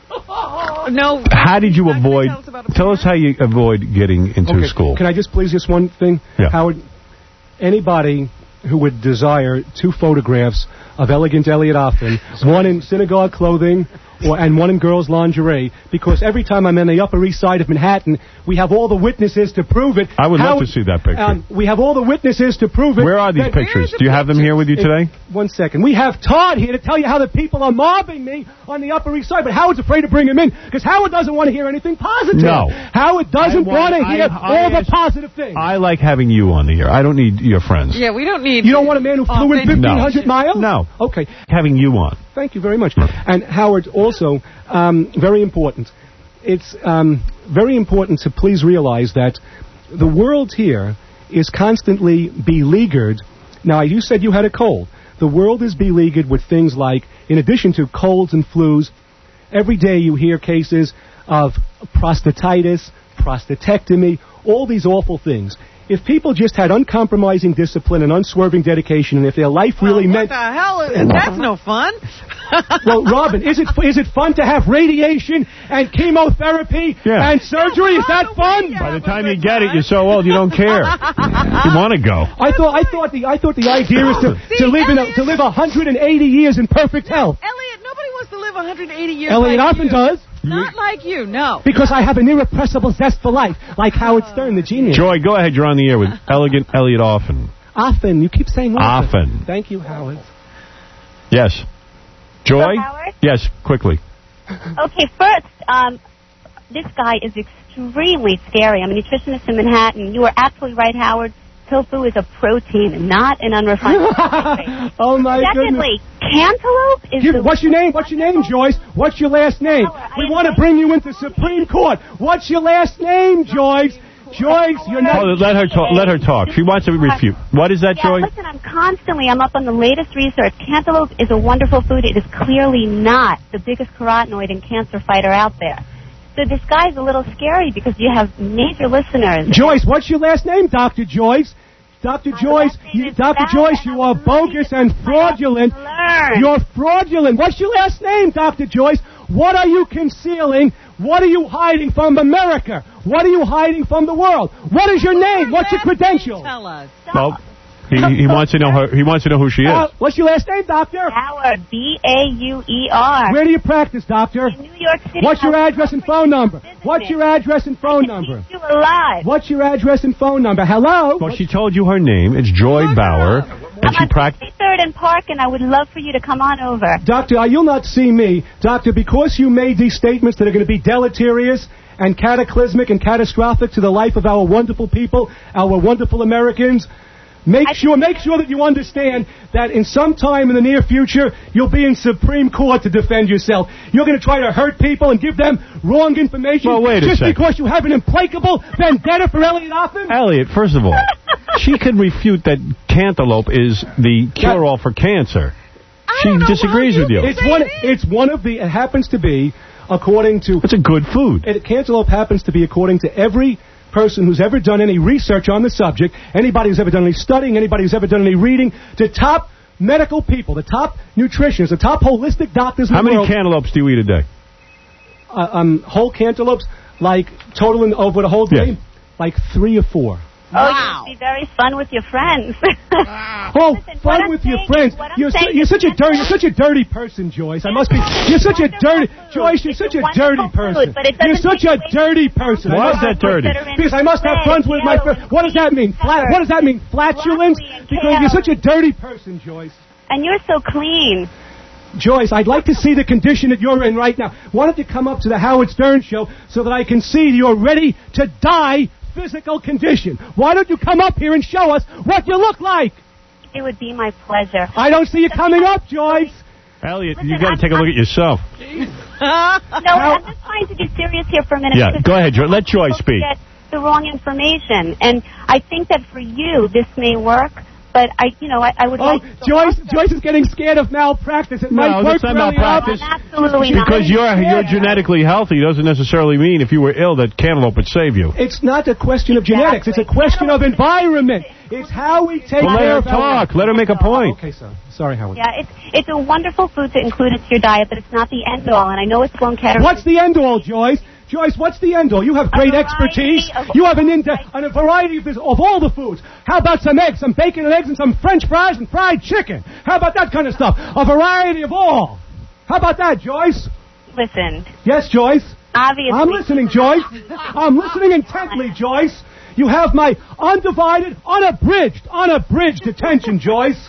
No. How did you avoid... Tell us how you avoid getting into Okay, school. Can I just please just one thing? Yeah. Howard, anybody who would desire two photographs of elegant Elliot Offen, one in synagogue clothing or, and one in girls' lingerie, because every time I'm in the Upper East Side of Manhattan, we have all the witnesses to prove it. I would love Howard, to see that picture. Um, we have all the witnesses to prove it. Where are these that- pictures? Do you have them here with you today? One second. We have Todd here to tell you how the people are mobbing me on the Upper East Side, but Howard's afraid to bring him in because Howard doesn't want to hear anything positive. No. Howard doesn't I want- want to hear I- I all the asked- positive things. I like having you on the air. I don't need your friends. Yeah, we don't need... You don't want a man who flew in fifteen hundred miles? No. Okay. Having you on. Thank you very much. And Howard, also, um, very important. It's um, very important to please realize that the world here is constantly beleaguered. Now, you said you had a cold. The world is beleaguered with things like, in addition to colds and flus, every day you hear cases of prostatitis, prostatectomy, all these awful things. If people just had uncompromising discipline and unswerving dedication, and if their life really What meant... the hell? Is, that's no fun. Well, Robin, is it is it fun to have radiation and chemotherapy Yeah. and surgery? Is that fun? By the time you get it, you're so old you don't care. You want to go. I thought I thought the I thought the idea is to, See, to live in a, Elliot- to live one hundred eighty years in perfect health. Elliot, nobody wants to live one hundred eighty years Elliot like often you. does. Not like you, no. Because I have an irrepressible zest for life, like Howard Stern, the genius. Joy, go ahead. You're on the air with Elegant Elliot Offen. Often, you keep saying often. Often. Thank you, Howard. Yes. Joy? Hello, Howard? Yes, quickly. Okay, first, um, this guy is extremely scary. I'm a nutritionist in Manhattan. You are absolutely right, Howard. Tofu is a protein, not an unrefined carbohydrate. Oh, my Secondly, cantaloupe is Give, the what's your name? What's your name, Joyce? What's your last name? We want to bring you into Supreme Court. What's your last name, Joyce? Joyce, you're not... Oh, let her talk. Let her talk. She wants to refute. What is that, Yeah, Joy? listen, I'm constantly, I'm up on the latest research. Cantaloupe is a wonderful food. It is clearly not the biggest carotenoid and cancer fighter out there. So this guy's a little scary because you have major listeners. Joyce, what's your last name, Doctor Joyce? Doctor Joyce, you, Doctor Joyce, you are bogus and fraudulent. You're fraudulent. What's your last name, Doctor Joyce? What are you concealing? What are you hiding from America? What are you hiding from the world? What is your name? What's your credential? Tell us. Well, he, he wants to know her. He wants to know who she is. Uh, what's your last name, Doctor? Howard, B A U E R. Where do you practice, Doctor? In New York City. What's your I'll address and phone number? What's your address and phone number? keep you alive. What's your address and phone number? Hello? Well, she told you her name. It's Joy Bauer, and she practices. Third and Park, and I would love for you to come on over. Doctor, uh, you'll not see me. Doctor, because you made these statements that are going to be deleterious and cataclysmic and catastrophic to the life of our wonderful people, our wonderful Americans, make sure make sure that you understand that in some time in the near future, you'll be in Supreme Court to defend yourself. You're going to try to hurt people and give them wrong information Well, wait a just second. because you have an implacable vendetta for Elliot Offen? Elliot, first of all, she could refute that cantaloupe is the cure-all for cancer. She disagrees with you. It's one. It's one of the. It happens to be, according to. It's a good food. It, cantaloupe happens to be, according to every person who's ever done any research on the subject, anybody who's ever done any studying, anybody who's ever done any reading, to top medical people, the top nutritionists, the top holistic doctors in How the many world. cantaloupes do you eat a day? Uh, um, whole cantaloupes, like totaling over the whole day, Yeah. like three or four. Oh, you must be very fun with your friends. Oh, Listen, what fun I'm with your saying friends. is- what I'm You're, su- saying you're is such a dirty, you're cantaloupe- such a dirty person, Joyce. I must be. You're such a dirty, Joyce. You're such a dirty person. but it You're doesn't such a take away dirty person. Why I is must that have dirty? that are in Because I must have bread, friends with my yellow, friends. What does that mean? Flat, what does that mean? Flatulence? broccoli and Because you're kale. such a dirty person, Joyce. And you're so clean. Joyce, I'd like to see the condition that you're in right now. Why don't you come up to the Howard Stern show so that I can see you're ready to die physical condition? Why don't you come up here and show us what you look like? It would be my pleasure. I don't see you coming up, Joyce. Elliot, you got to take a look at yourself. No, I'm just trying to be serious here for a minute. Yeah, go ahead, Joyce. Let Joyce speak. Get the wrong information, and I think that for you this may work. But I, you know, I, I would oh, like. Joyce, Joyce is getting scared of malpractice. It no, might work that's not malpractice. No, absolutely not. Because you're you're genetically healthy doesn't necessarily mean if you were ill that cantaloupe would save you. It's not a question of exactly. genetics. It's a question of environment. It's how we take well, care let of her talk. Our... Let her make a point. Okay, so sorry, Howard. Yeah, it's it's a wonderful food to include into your diet, but it's not the end all. And I know it's Sloan Kettering. What's the end all, Joyce? Joyce, what's the end all? You have great expertise. You have an in and a variety of, this, of all the foods. How about some eggs, some bacon and eggs, and some French fries and fried chicken? How about that kind of stuff? A variety of all. How about that, Joyce? Listen. Yes, Joyce? Obviously. I'm listening, Joyce. I'm listening intently, Joyce. You have my undivided, unabridged, unabridged attention, Joyce.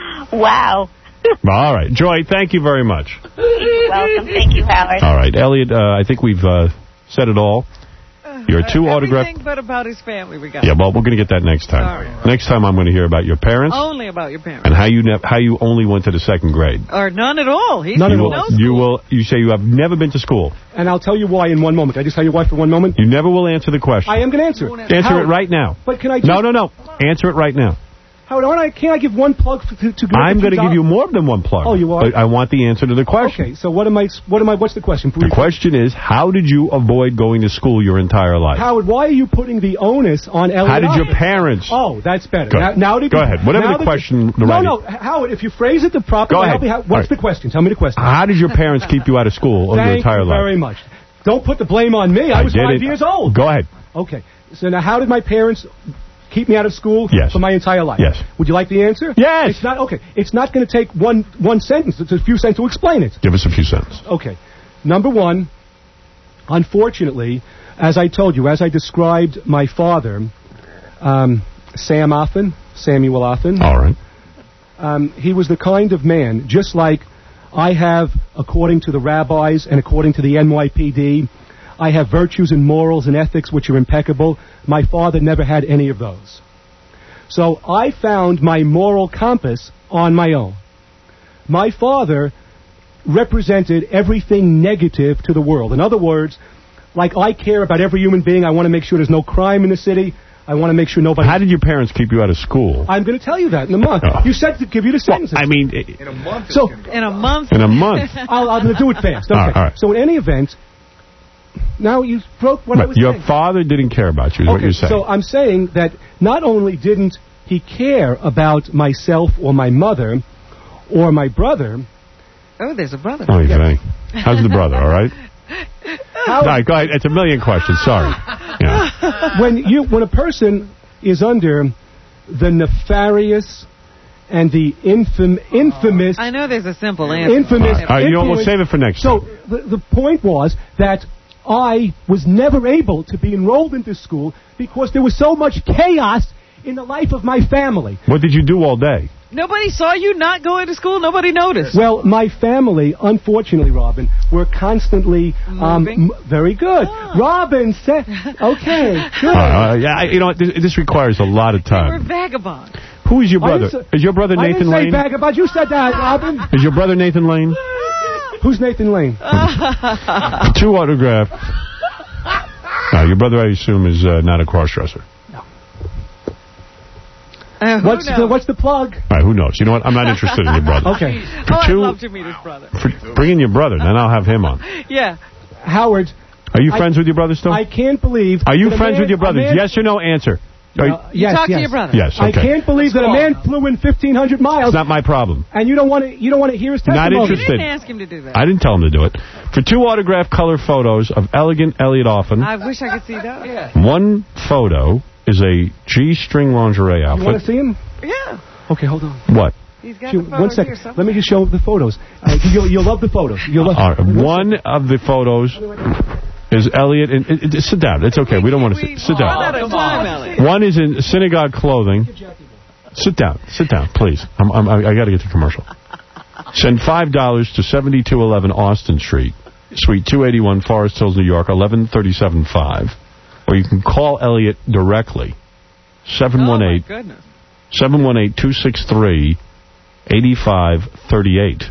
Wow. All right. Joy, thank you very much. You're welcome. Thank you, Howard. All right. Elliot, uh, I think we've uh, said it all. Your two uh, autograph. Everything but about his family we got. Yeah, well, we're going to get that next time. Sorry. Next time I'm going to hear about your parents. Only about your parents. And how you ne how you only went to the second grade. Or none at all. He's none at all. No you will. You say you have never been to school. And I'll tell you why in one moment. Can I just tell you why for one moment? You never will answer the question. I am going to answer it. Answer how? it right now. But can I just... No, no, no. Answer it right now. Howard, I, can't I give one plug to, to, to I'm going to give you more than one plug. Oh, you are? But I want the answer to the question. Okay, so what am I, what am I, what's the question? The question is, how did you avoid going to school your entire life? Howard, why are you putting the onus on Elliot? How did your parents? Oh, that's better. Go, now, now did Go you, ahead. Whatever the question... You, the no, right no, Howard, if you phrase it the proper Go way, ahead. How, what's right. the question? Tell me the question. How did your parents keep you out of school your entire life? Thank you very much. Don't put the blame on me. I, I was five it. years old. Go ahead. Okay. So now how did my parents... keep me out of school yes. for my entire life? Yes. Would you like the answer? Yes. It's not, okay. It's not going to take one one sentence. It's a few sentences to explain it. Give us a few sentences. Okay. Number one, unfortunately, as I told you, as I described my father, um, Sam Offen, Samuel Offen. All right. Um, he was the kind of man, just like I have, according to the rabbis and according to the N Y P D, I have virtues and morals and ethics which are impeccable. My father never had any of those. So I found my moral compass on my own. My father represented everything negative to the world. In other words, like I care about every human being. I want to make sure there's no crime in the city. I want to make sure nobody... How did your parents keep you out of school? I'm going to tell you that in a month. Oh. You said to give you the sentences. Well, I mean... In a month. So, in a month? In a month. I'll, I'm going to do it fast. Okay. All right, all right. So in any event... Now you broke what right. I was Your saying. father didn't care about you, is okay, what you're saying. So I'm saying that not only didn't he care about myself or my mother or my brother... Oh, there's a brother. Oh, yeah. How's the brother, all right? How, all right, go ahead. It's a million questions. Sorry. Yeah. When you when a person is under the nefarious and the infam, infamous... I know there's a simple answer. Infamous... All right, you know, we'll save it for next so time. So the, the point was that I was never able to be enrolled into school because there was so much chaos in the life of my family. What did you do all day? Nobody saw you not going to school? Nobody noticed? Well, my family, unfortunately, Robin, were constantly... Um, m very good. Oh. Robin said... Okay, good. Uh, yeah, you know, this, this requires a lot of time. You were vagabond. Who is your brother? Say, is your brother Nathan Lane? I didn't say vagabond. You said that, Robin. Is your brother Nathan Lane? Who's Nathan Lane? Two autograph. Uh, your brother, I assume, is uh, not a cross-dresser. No. Uh, what's, the, what's the plug? All right, who knows? You know what? I'm not interested in your brother. Okay. For oh, two, I'd love to meet his brother. For, bring in your brother, then I'll have him on. Yeah. Howard. Are you I, friends with your brother still? I can't believe... Are you friends man, with your brothers? Yes or no answer? No, you, yes, you talk yes. to your brother. Yes, okay. I can't believe that a man flew in fifteen hundred miles. It's not my problem. And you don't want to. You don't want to hear his testimony. Not interested. You didn't ask him to do that. I didn't tell him to do it. For two autographed color photos of elegant Elliot Offen. I wish I could see that. Yeah. One photo is a G-string lingerie outfit. You want to see him? Yeah. Okay, hold on. What? He's got Shoot, the photos one second. here Let me just show the photos. Uh, you'll, you'll love the photos. You'll love. All right. One of the photos is Elliot. And, it, it, sit down. It's okay. We don't want to sit. Sit down. Time, One is in synagogue clothing. Sit down. Sit down, please. I'm, I'm, I got to get to commercial. Send five dollars to seventy-two eleven Austin Street, Suite two eighty-one, Forest Hills, New York, eleven thirty-seven five. Or you can call Elliot directly. seven one eight, seven one eight, two six three, eight five three eight.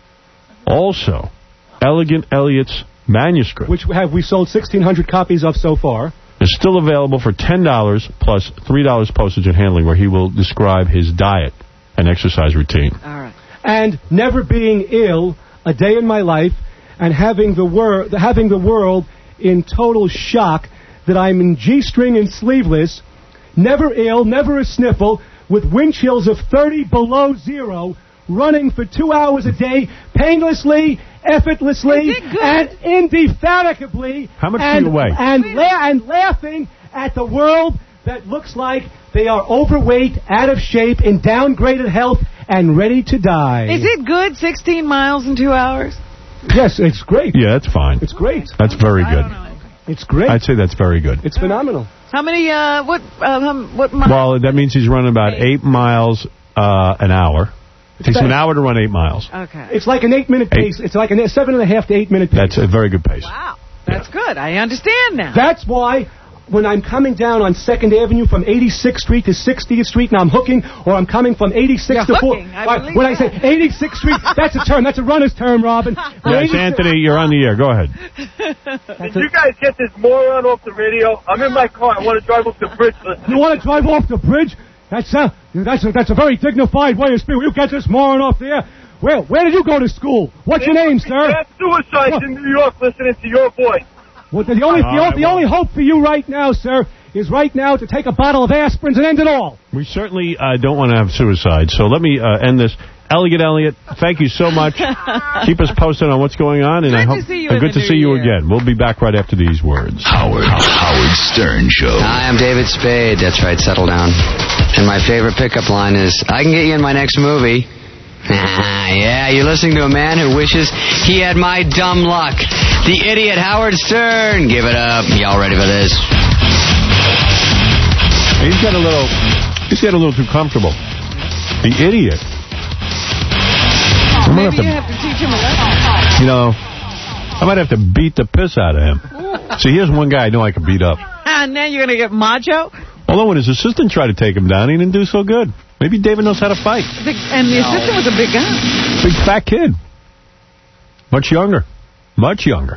Also, Elegant Elliot's manuscript, which have we sold sixteen hundred copies of so far, is still available for ten dollars plus three dollars postage and handling, where he will describe his diet and exercise routine. All right. And never being ill a day in my life, and having the wor having the world in total shock that I'm in G-string and sleeveless, never ill, never a sniffle, with wind chills of thirty below zero, running for two hours a day, painlessly, effortlessly, and indefatigably. How much and, do you weigh? And, la and laughing at the world that looks like they are overweight, out of shape, in downgraded health, and ready to die. Is it good, sixteen miles in two hours? Yes, it's great. Yeah, that's fine. It's great. That's very good. It's great. I'd say that's very good. It's phenomenal. How many, uh, what, uh, um, what miles? Well, that means he's running about eight miles uh, an hour. It takes him an hour to run eight miles. Okay. It's like an eight-minute pace. It's like a seven and a half to eight-minute pace. That's a very good pace. Wow. That's yeah. good. I understand now. That's why when I'm coming down on second Avenue from eighty-sixth Street to sixtieth Street and I'm hooking, or I'm coming from eighty-sixth You're to hooking, I fourth. When that. I say eighty-sixth Street, that's a term. That's a runner's term, Robin. Yes, Anthony, you're on the air. Go ahead. Did you guys get this moron off the radio? I'm in my car. I want to drive off the bridge. You want to drive off the bridge? That's a, that's a, that's a very dignified way of speaking. You get this moron off the air. Where, where did you go to school? What's your name, sir? I had suicides in New York listening to your voice. Well, the only, the, right, the well. only hope for you right now, sir, is right now to take a bottle of aspirins and end it all. We certainly uh, don't want to have suicide, so let me uh, end this. Elegant Elliot, thank you so much. Keep us posted on what's going on, and good I hope to see you uh, good to see you year. again. We'll be back right after these words. Howard, Howard Stern Show. Hi, I'm David Spade. That's right, settle down. And my favorite pickup line is, I can get you in my next movie. Yeah, you're listening to a man who wishes he had my dumb luck. The idiot Howard Stern. Give it up. Y'all ready for this? He's got a little, he's got a little too comfortable. The idiot. Oh, maybe have to, you have to teach him a lesson. You know, I might have to beat the piss out of him. See, here's one guy I know I can beat up. And now you're going to get macho? Although when his assistant tried to take him down, he didn't do so good. Maybe David knows how to fight. Big, and the no. assistant was a big guy. Big fat kid. Much younger. Much younger.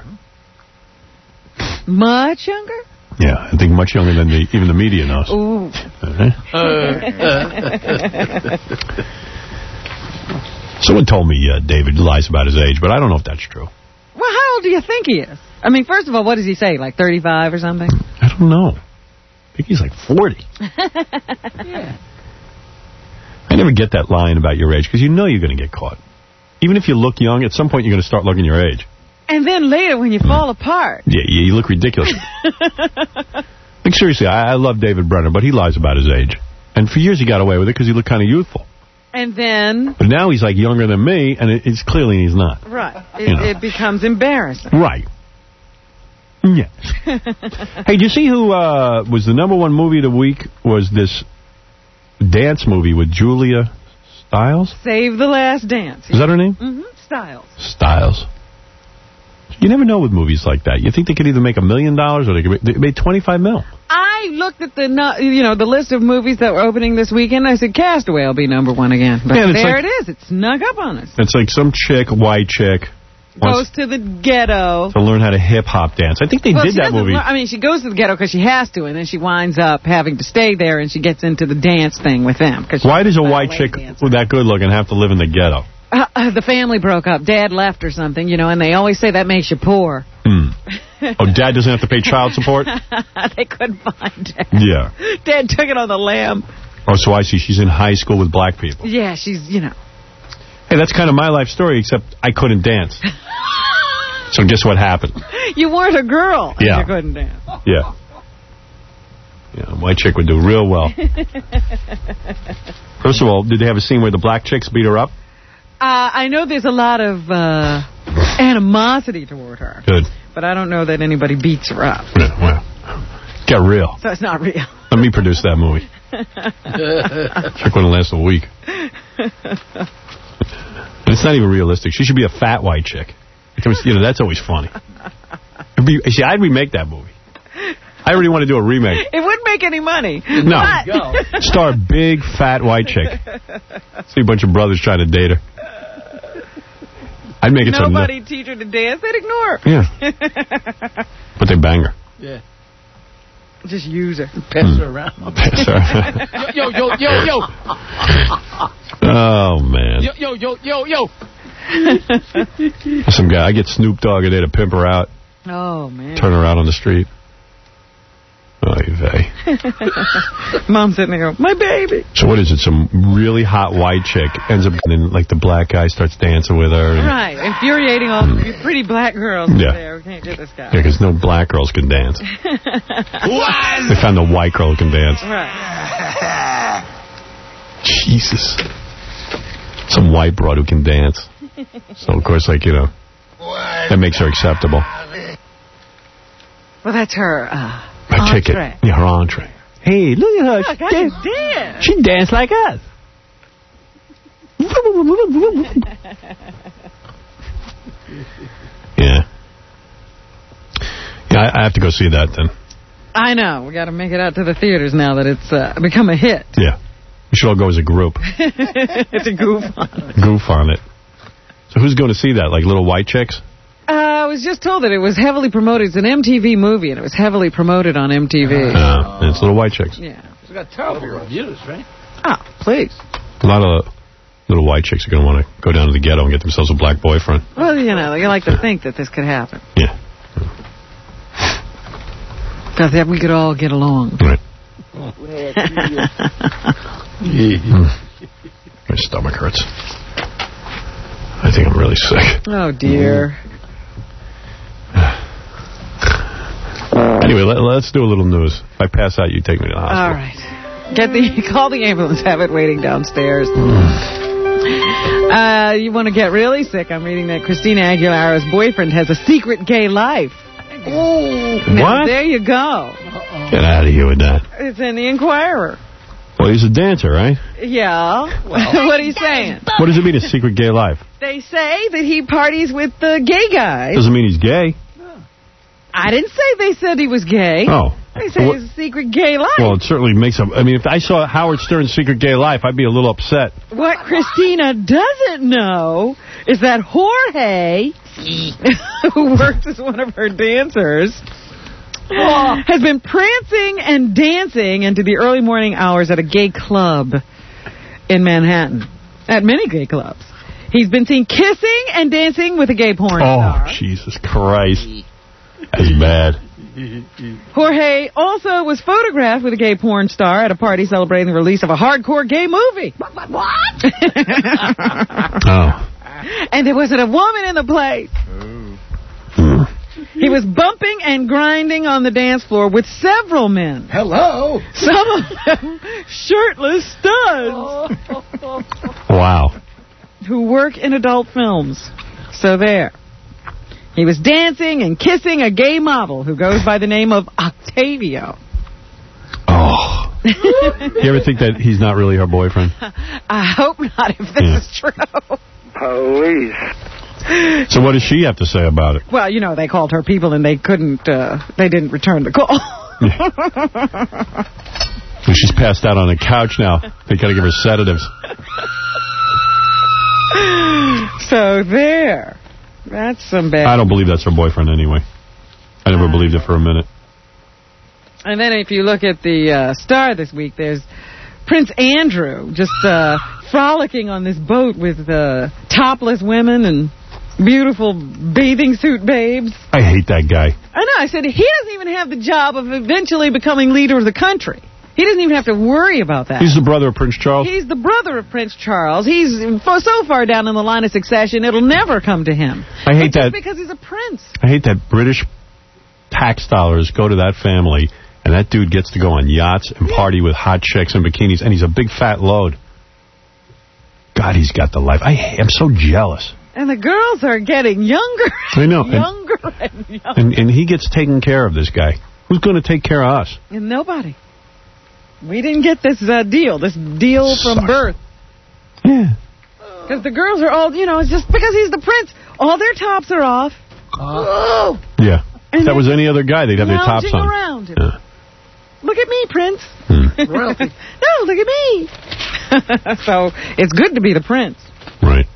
Much younger? Yeah, I think much younger than the, even the media knows. Ooh. Someone told me uh, David lies about his age, but I don't know if that's true. Well, how old do you think he is? I mean, first of all, what does he say, like thirty-five or something? I don't know. I think he's like forty. Yeah. I never get that line about your age, because you know you're going to get caught. Even if you look young, at some point you're going to start looking your age. And then later when you fall apart. Yeah, you look ridiculous. Like, seriously, I, I love David Brenner, but he lies about his age. And for years he got away with it because he looked kind of youthful. And then... But now he's like younger than me, and it, it's clearly he's not. Right. It, you know. it becomes embarrassing. Right. Yes. Hey, did you see who uh, was the number one movie of the week? Was this dance movie with Julia Stiles? Save the Last Dance. Is that her name? Mm-hmm. Stiles. Stiles. You never know with movies like that. You think they could either make a million dollars or they could make, they made twenty-five mil. I looked at the you know the list of movies that were opening this weekend. I said Castaway will be number one again. But yeah, there like, it is. It snuck up on us. It's like some chick, white chick, goes to the ghetto to learn how to hip-hop dance. I think they well, did that movie. Learn, I mean, she goes to the ghetto because she has to, and then she winds up having to stay there, and she gets into the dance thing with them. Why does a white chick with that good looking have to live in the ghetto? Uh, uh, the family broke up. Dad left or something, you know, and they always say that makes you poor. Hmm. Oh, Dad doesn't have to pay child support? They couldn't find Dad. Yeah. Dad took it on the lam. Oh, so I see. She's in high school with black people. Yeah, she's, you know. Hey, that's kind of my life story, except I couldn't dance. So guess what happened? You weren't a girl. Yeah. You couldn't dance. Yeah. Yeah, white chick would do real well. First of all, did they have a scene where the black chicks beat her up? Uh, I know there's a lot of uh, animosity toward her. Good. But I don't know that anybody beats her up. Yeah, well, get real. So it's not real. Let me produce that movie. Chick wouldn't last a week. And it's not even realistic. She should be a fat white chick. Because, you know, that's always funny. Be, see, I'd remake that movie. I already want to do a remake. It wouldn't make any money. No. But... Star a big, fat, white chick. See a bunch of brothers trying to date her. I'd make it so... Nobody no teach her to dance. They'd ignore her. Yeah. But they bang her. Yeah. Just use her. Pass her around. Pass her. Yo, yo, yo, yo. Oh, man. Yo, yo, yo, yo, yo. Some guy, I get Snoop Dogg in there to pimp her out. Oh, man. Turn her out on the street. Oh, vey. Mom's sitting there going, my baby. So what is it? Some really hot white chick ends up, and then like the black guy starts dancing with her. And, right. Infuriating all the pretty black girls yeah. there. We can't get this guy. Yeah, because no black girls can dance. They found the white girl who can dance. Right. Jesus. Some white broad who can dance. So, of course, like, you know, that makes her acceptable. Well, that's her, uh, her entree. ticket. Yeah, her entree. Hey, look at her. Look, I can dance. She danced like us. Yeah. Yeah, I, I have to go see that then. I know. We got to make it out to the theaters now that it's uh, become a hit. Yeah. We should all go as a group. It's a goof on it. Goof on it. So who's going to see that? Like little white chicks? Uh, I was just told that it was heavily promoted. It's an M T V movie, and it was heavily promoted on M T V. Uh, and it's little white chicks. Yeah. It's got terrible reviews, right? Ah, please. A lot of little white chicks are going to want to go down to the ghetto and get themselves a black boyfriend. Well, you know, you like to think that this could happen. Yeah. Because that we could all get along. Right. My stomach hurts. I think I'm really sick. Oh, dear. Anyway, let, let's do a little news. If I pass out, you take me to the hospital. All right. Get the Call the ambulance. Have it waiting downstairs. uh, you want to get really sick? I'm reading that Christina Aguilera's boyfriend has a secret gay life. Oh. Now, What? there you go. Uh-oh. Get out of here with that. It's in the Inquirer. Well, he's a dancer, right? Yeah. Well, what are you saying? What does it mean, a secret gay life? They say that he parties with the gay guys. Doesn't mean he's gay. I didn't say they said he was gay. Oh. They say What? it's a secret gay life. Well, it certainly makes up. I mean, if I saw Howard Stern's secret gay life, I'd be a little upset. What Christina doesn't know is that Jorge, who works as one of her dancers, oh, has been prancing and dancing into the early morning hours at a gay club in Manhattan. At many gay clubs. He's been seen kissing and dancing with a gay porn oh, star. Oh, Jesus Christ. That's bad. Jorge also was photographed with a gay porn star at a party celebrating the release of a hardcore gay movie. What? what? Oh. And there wasn't a woman in the place. Mm. He was bumping and grinding on the dance floor with several men. Hello. Some of them shirtless studs. Wow. Who work in adult films. So there. He was dancing and kissing a gay model who goes by the name of Octavio. Oh. You ever think that he's not really her boyfriend? I hope not, if this Yeah. is true. Police. So what does she have to say about it? Well, you know, they called her people and they couldn't, uh, they didn't return the call. Well, she's passed out on the couch now. They got to give her sedatives. So there. That's some bad. I don't believe that's her boyfriend anyway. I never believed it for a minute. And then if you look at the uh, Star this week, there's Prince Andrew just uh, frolicking on this boat with uh, topless women and beautiful bathing suit babes. I hate that guy. I know. I said, he doesn't even have the job of eventually becoming leader of the country. He doesn't even have to worry about that. He's the brother of Prince Charles? He's the brother of Prince Charles. He's so far down in the line of succession, it'll never come to him. I hate but just that. because he's a prince. I hate that British tax dollars go to that family, and that dude gets to go on yachts and party with hot chicks and bikinis, and he's a big fat load. God, he's got the life. I am so jealous. And the girls are getting younger. I know. Younger and, and younger. And, and he gets taken care of, this guy. Who's going to take care of us? And nobody. We didn't get this uh, deal, this deal from Sucks. birth. Yeah. Because the girls are all, you know, it's just because he's the prince. All their tops are off. Uh, yeah. If that was any other guy, they'd have their tops lounging on. around You know. Yeah. Look at me, Prince. Hmm. Royalty. No, look at me. So it's good to be the prince. Right.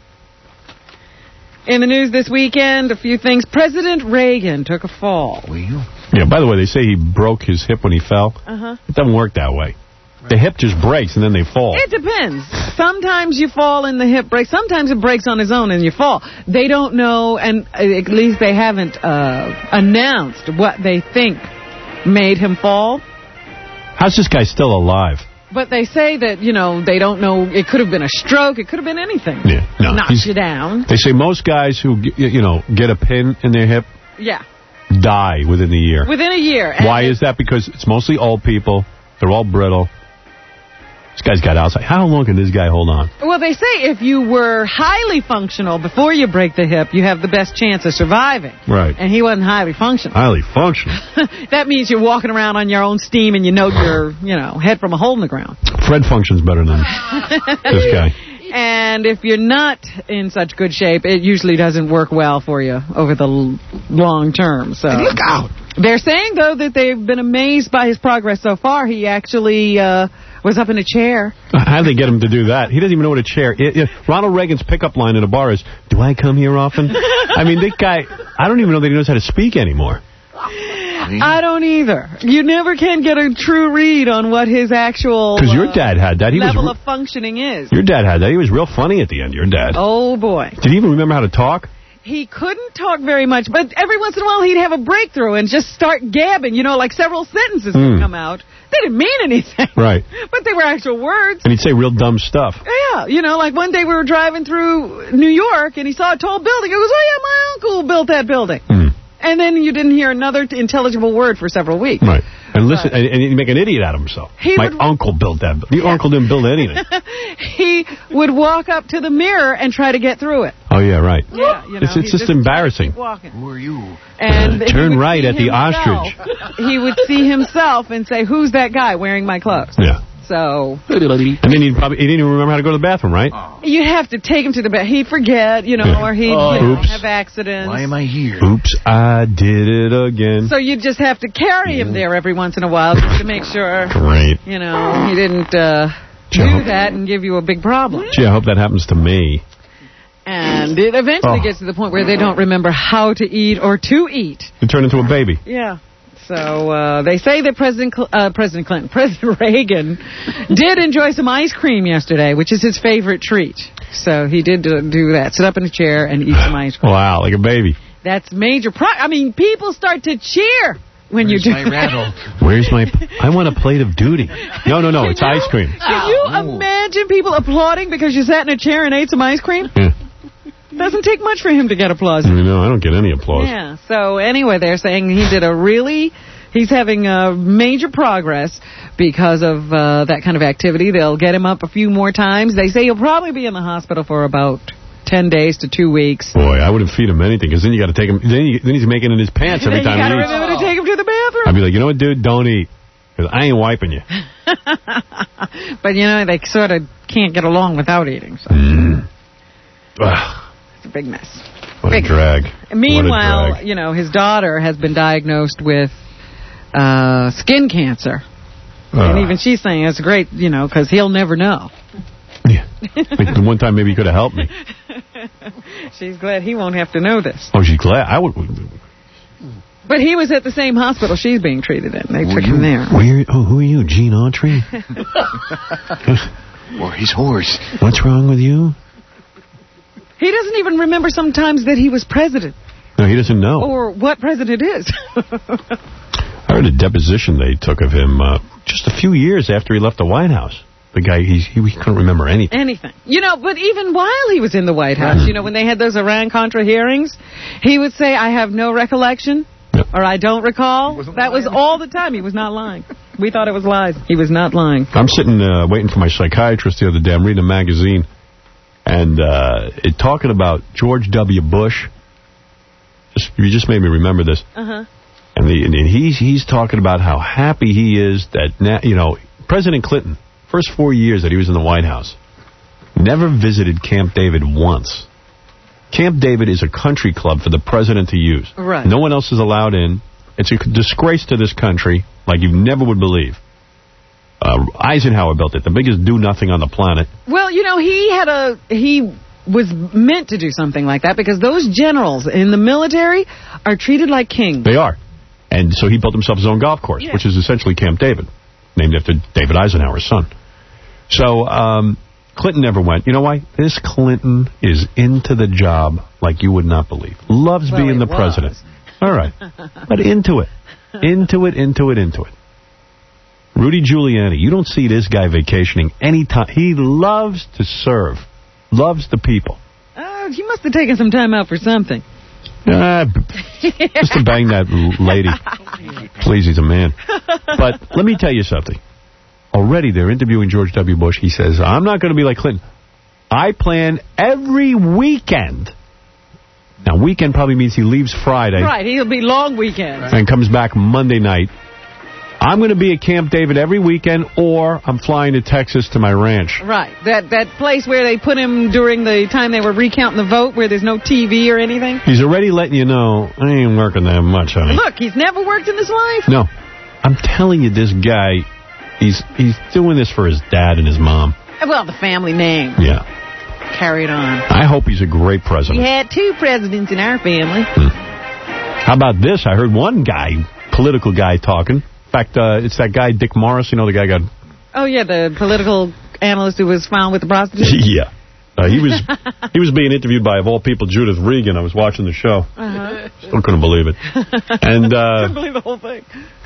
In the news this weekend, a few things. President Reagan took a fall. Yeah, by the way, they say he broke his hip when he fell. Uh-huh. It doesn't work that way. The hip just breaks and then they fall. It depends. Sometimes you fall and the hip breaks. Sometimes it breaks on its own and you fall. They don't know, and at least they haven't uh, announced what they think made him fall. How's this guy still alive? But they say that, you know, they don't know. It could have been a stroke. It could have been anything. Yeah, no, Knocks you down. They say most guys who, you know, get a pin in their hip Yeah. die within a year. Within a year. Why is that? Because it's mostly old people. They're all brittle. This guy's got Alzheimer's. How long can this guy hold on? Well, they say if you were highly functional before you break the hip, you have the best chance of surviving. Right. And he wasn't highly functional. Highly functional. That means you're walking around on your own steam and you know your, you know, head from a hole in the ground. Fred functions better than this guy. And if you're not in such good shape, it usually doesn't work well for you over the l- long term. So look out. They're saying, though, that they've been amazed by his progress so far. He actually uh, was up in a chair. How did they get him to do that? He doesn't even know what a chair is. Ronald Reagan's pickup line in a bar is, do I come here often? I mean, this guy, I don't even know that he knows how to speak anymore. I don't either. You never can get a true read on what his actual Because your dad had that. He level was, of functioning is. Your dad had that. He was real funny at the end, your dad. Oh, boy. Did he even remember how to talk? He couldn't talk very much, but every once in a while he'd have a breakthrough and just start gabbing. You know, like several sentences Mm. would come out. They didn't mean anything. Right. But they were actual words. And he'd say real dumb stuff. Yeah, you know, like one day we were driving through New York and he saw a tall building. He goes, oh, yeah, my uncle built that building. Mm. And then you didn't hear another t- intelligible word for several weeks. Right. And listen, and, and he'd make an idiot out of himself. He My would- uncle built that. Your Yeah. uncle didn't build anything. He would walk up to the mirror and try to get through it. Oh, yeah, right. Yeah, you know, It's, it's he just embarrassing. walking. Who are you? And Uh, he turn would right see at the himself. ostrich. He would see himself and say, who's that guy wearing my clothes? Yeah. So And then he'd probably, he didn't even remember how to go to the bathroom, right? you have to take him to the bed. He'd forget, you know, Yeah. or he'd Oh. you know, Oops. have accidents. Why am I here? Oops, I did it again. So you just have to carry him there every once in a while just to make sure, Great. you know, he didn't uh, Gee, I do hope- that and give you a big problem. Gee, I hope that happens to me. And it eventually Oh. gets to the point where they don't remember how to eat or to eat. You turn into a baby. Yeah. So uh, they say that President Cl- uh, President Clinton, President Reagan, did enjoy some ice cream yesterday, which is his favorite treat. So he did do, do that. Sit up in a chair and eat some ice cream. Wow, like a baby. That's major pro- I mean, people start to cheer when Where's you do my that. rattle? Where's my... I want a plate of duty. No, no, no, it's ice cream. Can you imagine people applauding because you sat in a chair and ate some ice cream? Yeah. Doesn't take much for him to get applause. I know, I don't get any applause. Yeah. So anyway, they're saying he did a really, he's having a major progress because of uh, that kind of activity. They'll get him up a few more times. They say he'll probably be in the hospital for about ten days to two weeks. Boy, I wouldn't feed him anything, because then you got to take him... Then, you, then he's making it in his pants every Then you time gotta he eats. remember to take him to the bathroom. I'd be like, you know what, dude? Don't eat. Because I ain't wiping you. But, you know, they sort of can't get along without eating. So Mm. Ugh, it's a big mess. what Big- a drag. Meanwhile, What a drag. you know, his daughter has been diagnosed with uh, skin cancer. And Uh, even she's saying it's great, you know, because he'll never know. like the one time maybe he could have helped me. She's glad he won't have to know this. Oh, she's glad. I would... But he was at the same hospital she's being treated in. They took him there. Where, oh, who are you, Gene Autry? Or his horse. What's wrong with you? He doesn't even remember sometimes that he was president No, he doesn't know. or what president is. I heard a deposition they took of him uh, just a few years after he left the White House. The guy, he, he, he couldn't remember anything. Anything. You know, but even while he was in the White House, you know, when they had those Iran-Contra hearings, he would say, I have no recollection, or I don't recall. That was all the time. He was not lying. We thought it was lies. He was not lying. I'm sitting uh, waiting for my psychiatrist the other day. I'm reading a magazine, and uh, it talking about George W. Bush. Just, you just made me remember this. Uh-huh. And, the, and he's he's talking about how happy he is that, now, you know, President Clinton, first four years that he was in the White House, never visited Camp David once. Camp David is a country club for the president to use. Right. No one else is allowed in. It's a disgrace to this country like you never would believe. Uh, Eisenhower built it, the biggest do-nothing on the planet. Well, you know, he had a... he was meant to do something like that because those generals in the military are treated like kings. They are. And so he built himself his own golf course, yeah. which is essentially Camp David, named after David Eisenhower's son. So um, Clinton never went. You know why? This Clinton is into the job like you would not believe. Loves well, being the was. president. All right. But into it. Into it, into it, into it. Rudy Giuliani, you don't see this guy vacationing any time. He loves to serve. Loves the people. Uh, he must have taken some time out for something. Uh, just to bang that lady. Please, he's a man. But let me tell you something. Already they're interviewing George W. Bush. He says, I'm not going to be like Clinton. I plan every weekend. Now, weekend probably means he leaves Friday. Right, he'll be long weekend. And comes back Monday night. I'm going to be at Camp David every weekend, or I'm flying to Texas to my ranch. Right. That that place where they put him during the time they were recounting the vote, where there's no T V or anything. He's already letting you know, I ain't working that much, honey. Look, he's never worked in his life. No. I'm telling you, this guy, he's he's doing this for his dad and his mom. Well, the family name. Yeah. Carry it on. I hope he's a great president. We had two presidents in our family. Hmm. How about this? I heard one guy, political guy, talking. In fact, uh, it's that guy, Dick Morris. You know, the guy got... Oh, yeah, the political analyst who was found with the prostitute? Yeah. Uh, he was he was being interviewed by, of all people, Judith Regan. I was watching the show. Uh-huh. Still couldn't believe it. And, uh, couldn't believe the whole thing.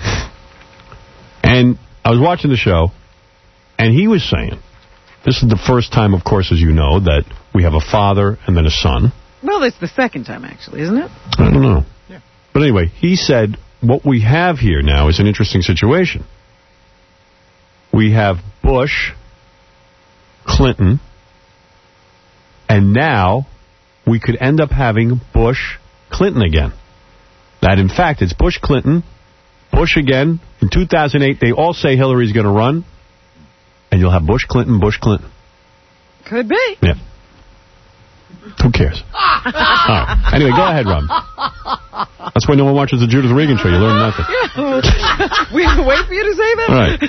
And I was watching the show, and he was saying, this is the first time, of course, as you know, that we have a father and then a son. Well, it's the second time, actually, isn't it? I don't know. Yeah. But anyway, he said... What we have here now is an interesting situation. We have Bush, Clinton, and now we could end up having Bush, Clinton again. That, in fact, it's Bush, Clinton, Bush again. In two thousand eight, they all say Hillary's going to run, and you'll have Bush, Clinton, Bush, Clinton. Could be. Yeah. Who cares? All right. Anyway, go ahead, Rob. That's why no one watches the Judith Regan show. You learn nothing. We have to wait for you to say that? All right.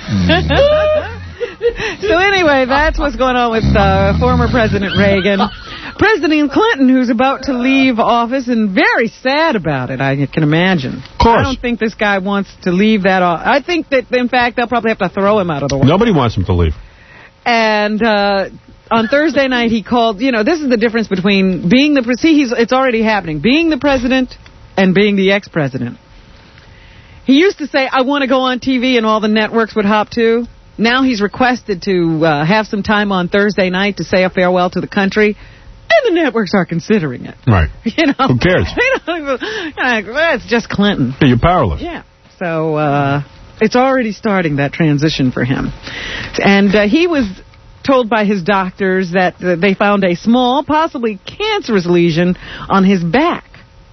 So anyway, that's what's going on with uh, former President Reagan. President Clinton, who's about to leave office, and very sad about it, I can imagine. Of course. I don't think this guy wants to leave that off. I think that, in fact, they'll probably have to throw him out of the way. Nobody wants him to leave. And... Uh, on Thursday night, he called, you know, this is the difference between being the, see, he's, it's already happening, being the president and being the ex-president. He used to say, I want to go on T V, and all the networks would hop to. Now he's requested to uh, have some time on Thursday night to say a farewell to the country, and the networks are considering it. Right. You know? Who cares? They don't even, like, well, it's just Clinton. Yeah, you're powerless. Yeah. So uh, it's already starting, that transition for him. And uh, he was... told by his doctors that uh, they found a small, possibly cancerous lesion on his back,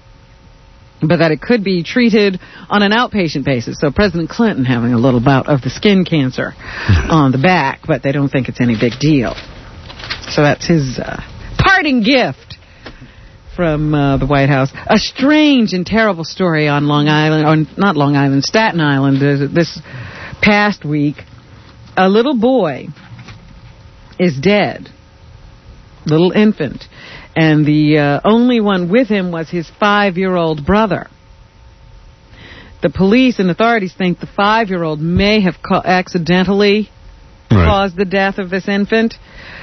but that it could be treated on an outpatient basis. So President Clinton having a little bout of the skin cancer on the back, but they don't think it's any big deal. So that's his uh, parting gift from uh, the White House. A strange and terrible story on Long Island, or not Long Island, Staten Island, uh, this past week. A little boy is dead, little infant, and the uh, only one with him was his five-year-old brother. The police and authorities think the five-year-old may have ca- accidentally right. caused the death of this infant,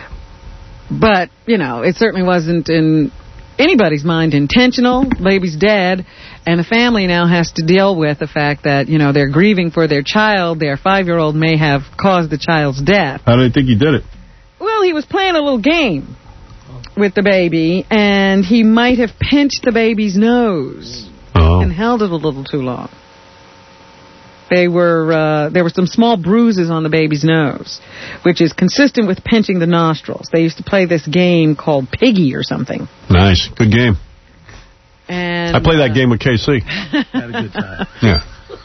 but, you know, it certainly wasn't in anybody's mind intentional. Baby's dead, and the family now has to deal with the fact that, you know, they're grieving for their child. Their five-year-old may have caused the child's death. How do they think he did it? Well, he was playing a little game with the baby, and he might have pinched the baby's nose oh. and held it a little too long. They were uh, there were some small bruises on the baby's nose, which is consistent with pinching the nostrils. They used to play this game called Piggy or something. Nice. Good game. And I played that uh, game with K C. Had a good time. Yeah.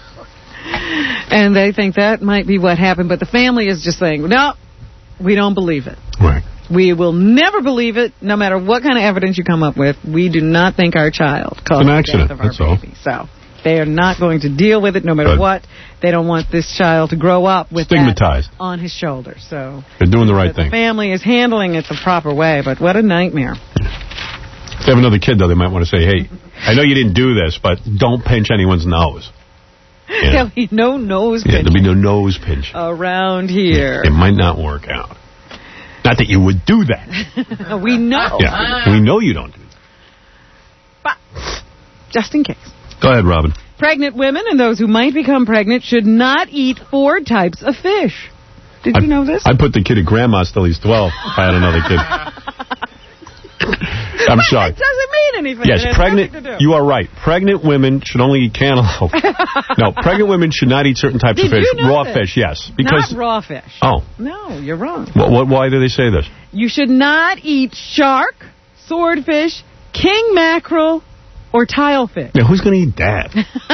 And they think that might be what happened, but the family is just saying, no, we don't believe it. Right. We will never believe it, no matter what kind of evidence you come up with. We do not think our child caused an accident, the death of our that's all. baby. So They are not going to deal with it no matter Good. what. They don't want this child to grow up with Stigmatized. that on his shoulder. So They're doing the right the thing. family is handling it the proper way, but what a nightmare. If they have another kid, though, they might want to say, hey, I know you didn't do this, but don't pinch anyone's nose. Yeah. There'll be no nose Yeah, pinch there'll be no nose pinch. around here. It might not work out. Not that you would do that. We know. Yeah, we know you don't do But just in case. that. Go ahead, Robin. Pregnant women and those who might become pregnant should not eat four types of fish. Did I, you know this? I'd put the kid at grandma's till he's twelve if I had another kid. I'm sorry. It doesn't mean anything. Yes, It has pregnant. nothing to do. You are right. Pregnant women should only eat cantaloupe. No, pregnant women should not eat certain types Did of fish. you know Raw this? fish, yes. Because Not raw fish. Oh. No, you're wrong. What, what, why do they say this? You should not eat shark, swordfish, king mackerel, or tilefish. Now, who's going to eat that?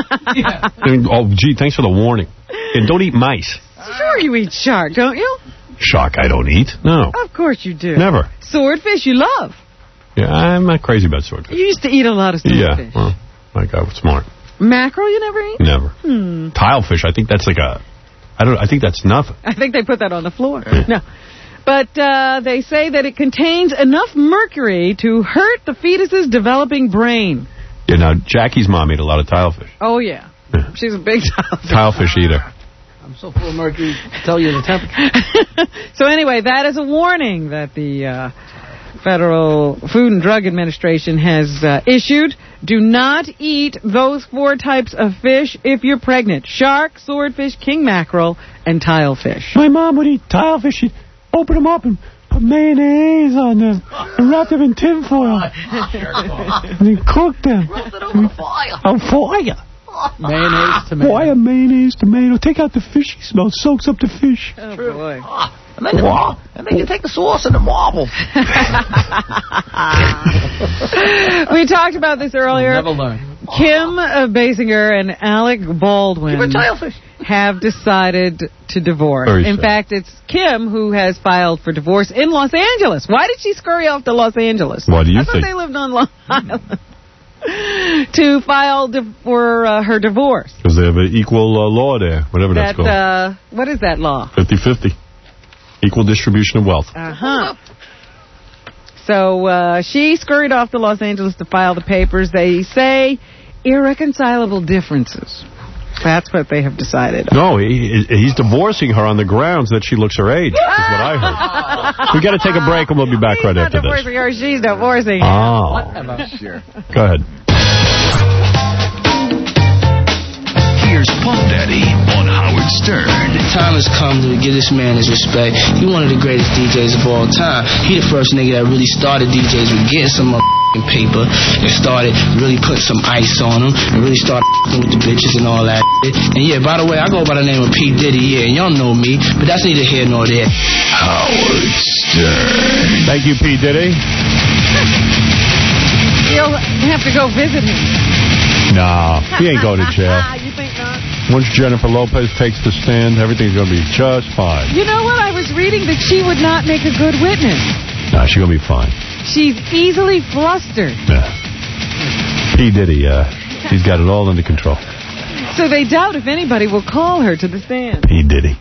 I mean, oh, gee, thanks for the warning. And don't eat mice. Sure you eat shark, don't you? Shark I don't eat. No. Of course you do. Never. Swordfish you love. Yeah, I'm not crazy about swordfish. You used to eat a lot of swordfish. Yeah, well, my God, was smart. Mackerel you never eat? Never. Hmm. Tilefish, I think that's like a, I don't, I think that's nothing. I think they put that on the floor. No. But uh, they say that it contains enough mercury to hurt the fetus's developing brain. Yeah, now, Jackie's mom ate a lot of tilefish. Oh, yeah. Yeah. She's a big tilefish. Tilefish eater. I'm so full of mercury to tell you the temperature. So anyway, that is a warning that the uh, Federal Food and Drug Administration has uh, issued. Do not eat those four types of fish if you're pregnant. Shark, swordfish, king mackerel, and tilefish. My mom would eat tilefish. She'd open them up and put mayonnaise on them and wrap them in tinfoil. And then cook them. Roasted over fire. On fire. Mayonnaise, tomato. Why a mayonnaise, tomato? Take out the fishy smell. Soaks up the fish. Oh, boy. And then, the, and then you take the sauce and the marble. We talked about this earlier. Never learn. Kim uh, Basinger and Alec Baldwin Give a tilefish. have decided to divorce. Very in sad. fact, it's Kim who has filed for divorce in Los Angeles. Why did she scurry off to Los Angeles? Why do you I thought think? they lived on Long Island. To file di- for uh, her divorce. Because they have an equal uh, law there, whatever That that's called. uh, what is that law? fifty-fifty. Equal distribution of wealth. Uh-huh. So uh, she scurried off to Los Angeles to file the papers. They say irreconcilable differences. That's what they have decided. No, he, he's divorcing her on the grounds that she looks her age, is what I heard. We got to take a break and we'll be back He's right not after this. divorcing her. She's divorcing him. Oh. Whatever. Sure. Go ahead. Here's Puff Daddy on Howard Stern. The time has come to give this man his respect. He one of the greatest D Js of all time. He the first nigga that really started D Js with getting some motherfucking paper and started really putting some ice on them and really started f***ing with the bitches and all that shit. And yeah, by the way, I go by the name of P. Diddy, yeah, and y'all know me, but that's neither here nor there. Howard Stern. Thank you, P. Diddy. You'll have to go visit him. No, he ain't going to jail. You think not? Once Jennifer Lopez takes the stand, everything's going to be just fine. You know what? I was reading that she would not make a good witness. No, she's going to be fine. She's easily flustered. Yeah. P. Diddy, uh, he's got it all under control. So they doubt if anybody will call her to the stand. P. Diddy.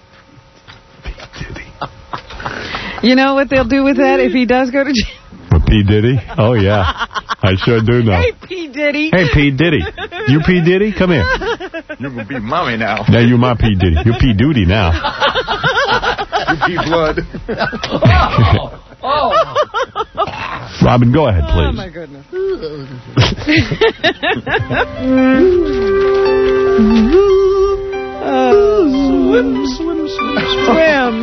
You know what they'll do with that if he does go to jail? With P. Diddy? Oh, yeah. I sure do know. Hey, P. Diddy. Hey, P. Diddy. You P. Diddy? Come here. You're going to be mommy now. Now you're my P. Diddy. You're P. Duty now. You P. Blood. Oh, oh. Robin, go ahead, please. Oh, my goodness. Oh. Swim, swim, swim, swim.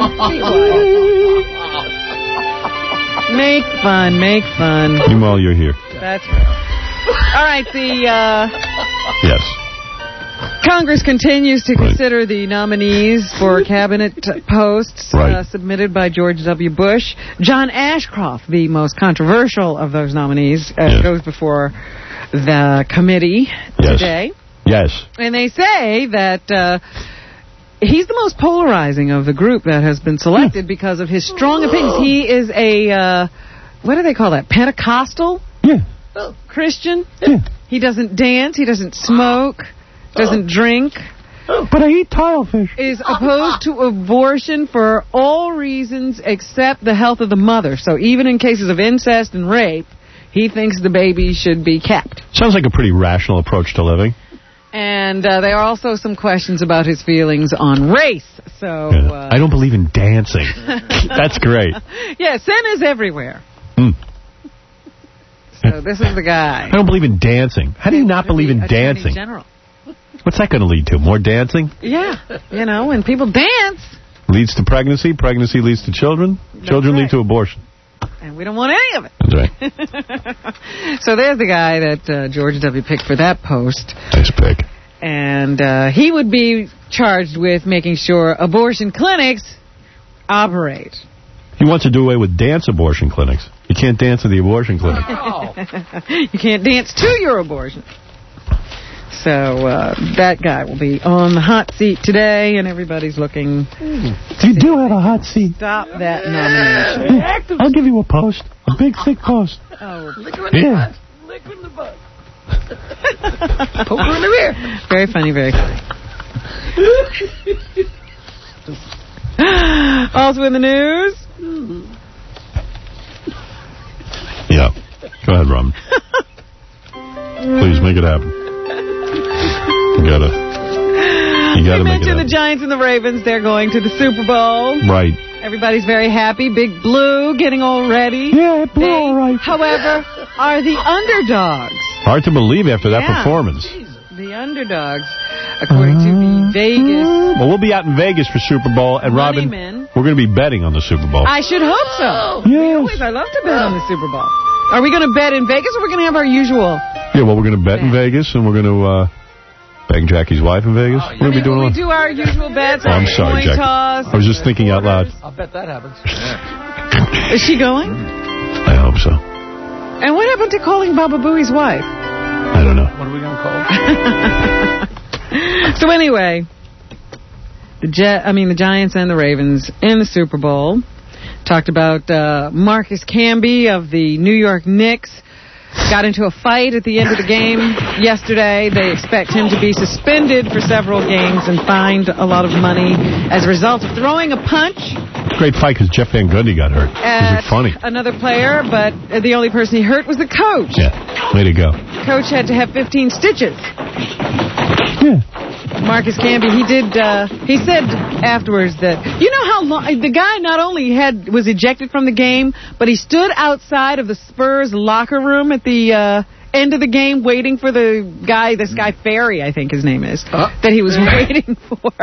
Make fun, make fun. Meanwhile, you're here. That's right. All right, the uh, Yes. Congress continues to Right. consider the nominees for cabinet posts Right. uh, submitted by George W. Bush. John Ashcroft, the most controversial of those nominees, uh, Yeah. goes before the committee Yes. today. Yes. And they say that uh, he's the most polarizing of the group that has been selected because of his strong opinions. He is a, uh, what do they call that, Pentecostal Yeah. Christian? Yeah. He doesn't dance. He doesn't smoke. Doesn't drink. But I eat tilefish. Is opposed to abortion for all reasons except the health of the mother. So even in cases of incest and rape, he thinks the baby should be kept. Sounds like a pretty rational approach to living. And uh, there are also some questions about his feelings on race. So Yeah. uh, I don't believe in dancing. That's great. Yeah, sin is everywhere. Mm. So this is the guy. I don't believe in dancing. How do you not believe in Attorney dancing? General. What's that going to lead to? More dancing? Yeah, you know, when people dance. Leads to pregnancy. Pregnancy leads to children. Children lead to abortion. And we don't want any of it. That's right. So there's the guy that uh, George W. picked for that post. Nice pick. And uh, he would be charged with making sure abortion clinics operate. He wants to do away with dance abortion clinics. You can't dance at the abortion clinic. You can't dance to your abortion. So uh, that guy will be on the hot seat today, and everybody's looking. You do have a hot seat. Stop that nomination. I'll give you a post. A big, thick post. Oh, Yeah. Liquor in the butt. Poker in the rear. Very funny, very funny. Also in the news. Yeah. Go ahead, Robin. Please make it happen. You gotta. You gotta we make it mentioned happen. the Giants and the Ravens. They're going to the Super Bowl. Right. Everybody's very happy. Big Blue getting all ready. Yeah, Blue, they, all right. However, are the underdogs. Hard to believe after that Yeah. performance. The underdogs, according to the Vegas. Well, we'll be out in Vegas for Super Bowl, and Robin, Men. we're going to be betting on the Super Bowl. I should hope so. Yes. Always, I love to bet on the Super Bowl. Are we going to bet in Vegas, or we're going to have our usual? Yeah, well, we're going to bet in Vegas, and we're going to uh, bang Jackie's wife in Vegas. Oh, we're going to be doing we a lot. do our usual bets. Oh, I'm our sorry, coin Jackie. toss. I was just thinking out loud. I'll bet that happens. Is she going? I hope so. And what happened to calling Baba Booey's wife? I don't know. What are we going to call it? So anyway, the Jet, I mean the Giants and the Ravens in the Super Bowl. Talked about uh, Marcus Camby of the New York Knicks. Got into a fight at the end of the game yesterday. They expect him to be suspended for several games and fined a lot of money as a result of throwing a punch Great fight because Jeff Van Gundy got hurt. It at was funny. another player, but the only person he hurt was the coach. Yeah, way to go. Coach had to have fifteen stitches. Yeah. Marcus Camby, he did. Uh, he said afterwards that you know how long the guy not only had was ejected from the game, but he stood outside of the Spurs locker room at the uh, end of the game, waiting for the guy. This guy Ferry, I think his name is, uh, that he was waiting for.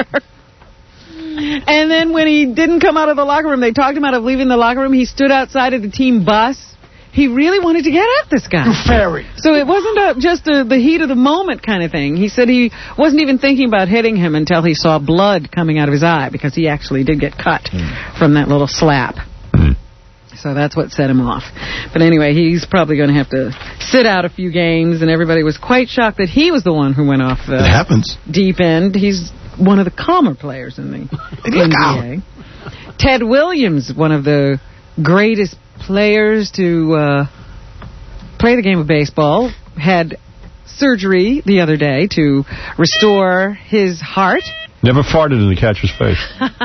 And then when he didn't come out of the locker room, they talked him out of leaving the locker room. He stood outside of the team bus. He really wanted to get at this guy. Ferry. So it wasn't a, just a, the heat of the moment kind of thing. He said he wasn't even thinking about hitting him until he saw blood coming out of his eye, because he actually did get cut mm. from that little slap. Mm. So that's what set him off. But anyway, he's probably going to have to sit out a few games, and everybody was quite shocked that he was the one who went off the it happens. deep end. He's one of the calmer players in the N B A. Ted Williams, one of the greatest players to uh, play the game of baseball, had surgery the other day to restore his heart. Never farted in the catcher's face.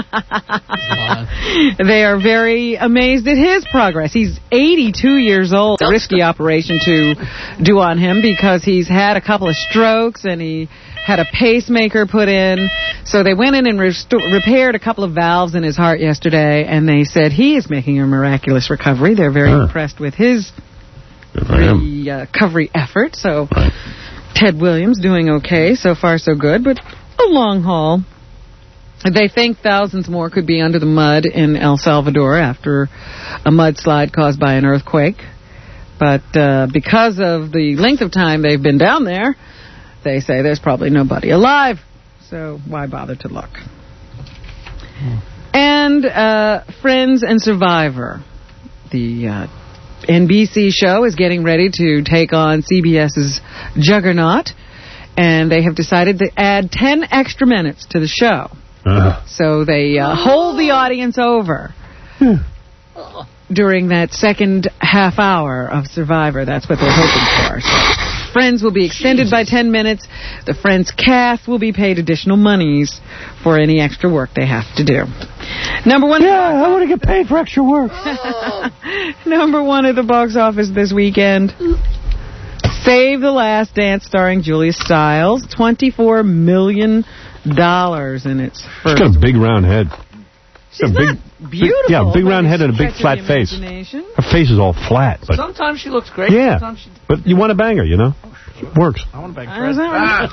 They are very amazed at his progress. He's eighty-two years old. A risky operation to do on him because he's had a couple of strokes and he had a pacemaker put in. So they went in and resto- repaired a couple of valves in his heart yesterday, and they said he is making a miraculous recovery. They're very huh. impressed with his re- uh, recovery effort. So right. Ted Williams doing okay. So far, so good, but a long haul. They think thousands more could be under the mud in El Salvador after a mudslide caused by an earthquake. But uh, because of the length of time they've been down there, they say there's probably nobody alive. So why bother to look? Hmm. And uh, Friends and Survivor. The uh, N B C show is getting ready to take on CBS's Juggernaut. And they have decided to add ten extra minutes to the show. Uh-huh. So they uh, hold the audience over hmm. during that second half hour of Survivor. That's what they're hoping for. So Friends will be extended Jesus. by ten minutes. The Friends cast will be paid additional monies for any extra work they have to do. Number one. Yeah, I want to get paid for extra work. Number one at the box office this weekend. Save the Last Dance starring Julia Stiles. twenty-four million dollars in its first. She's got a big round head. She's a big, beautiful. Big, yeah, big round head and a big flat face. Her face is all flat. But sometimes she looks great. Yeah, sometimes she... but you want to bang her, you know? It works. I want to bang her. Right?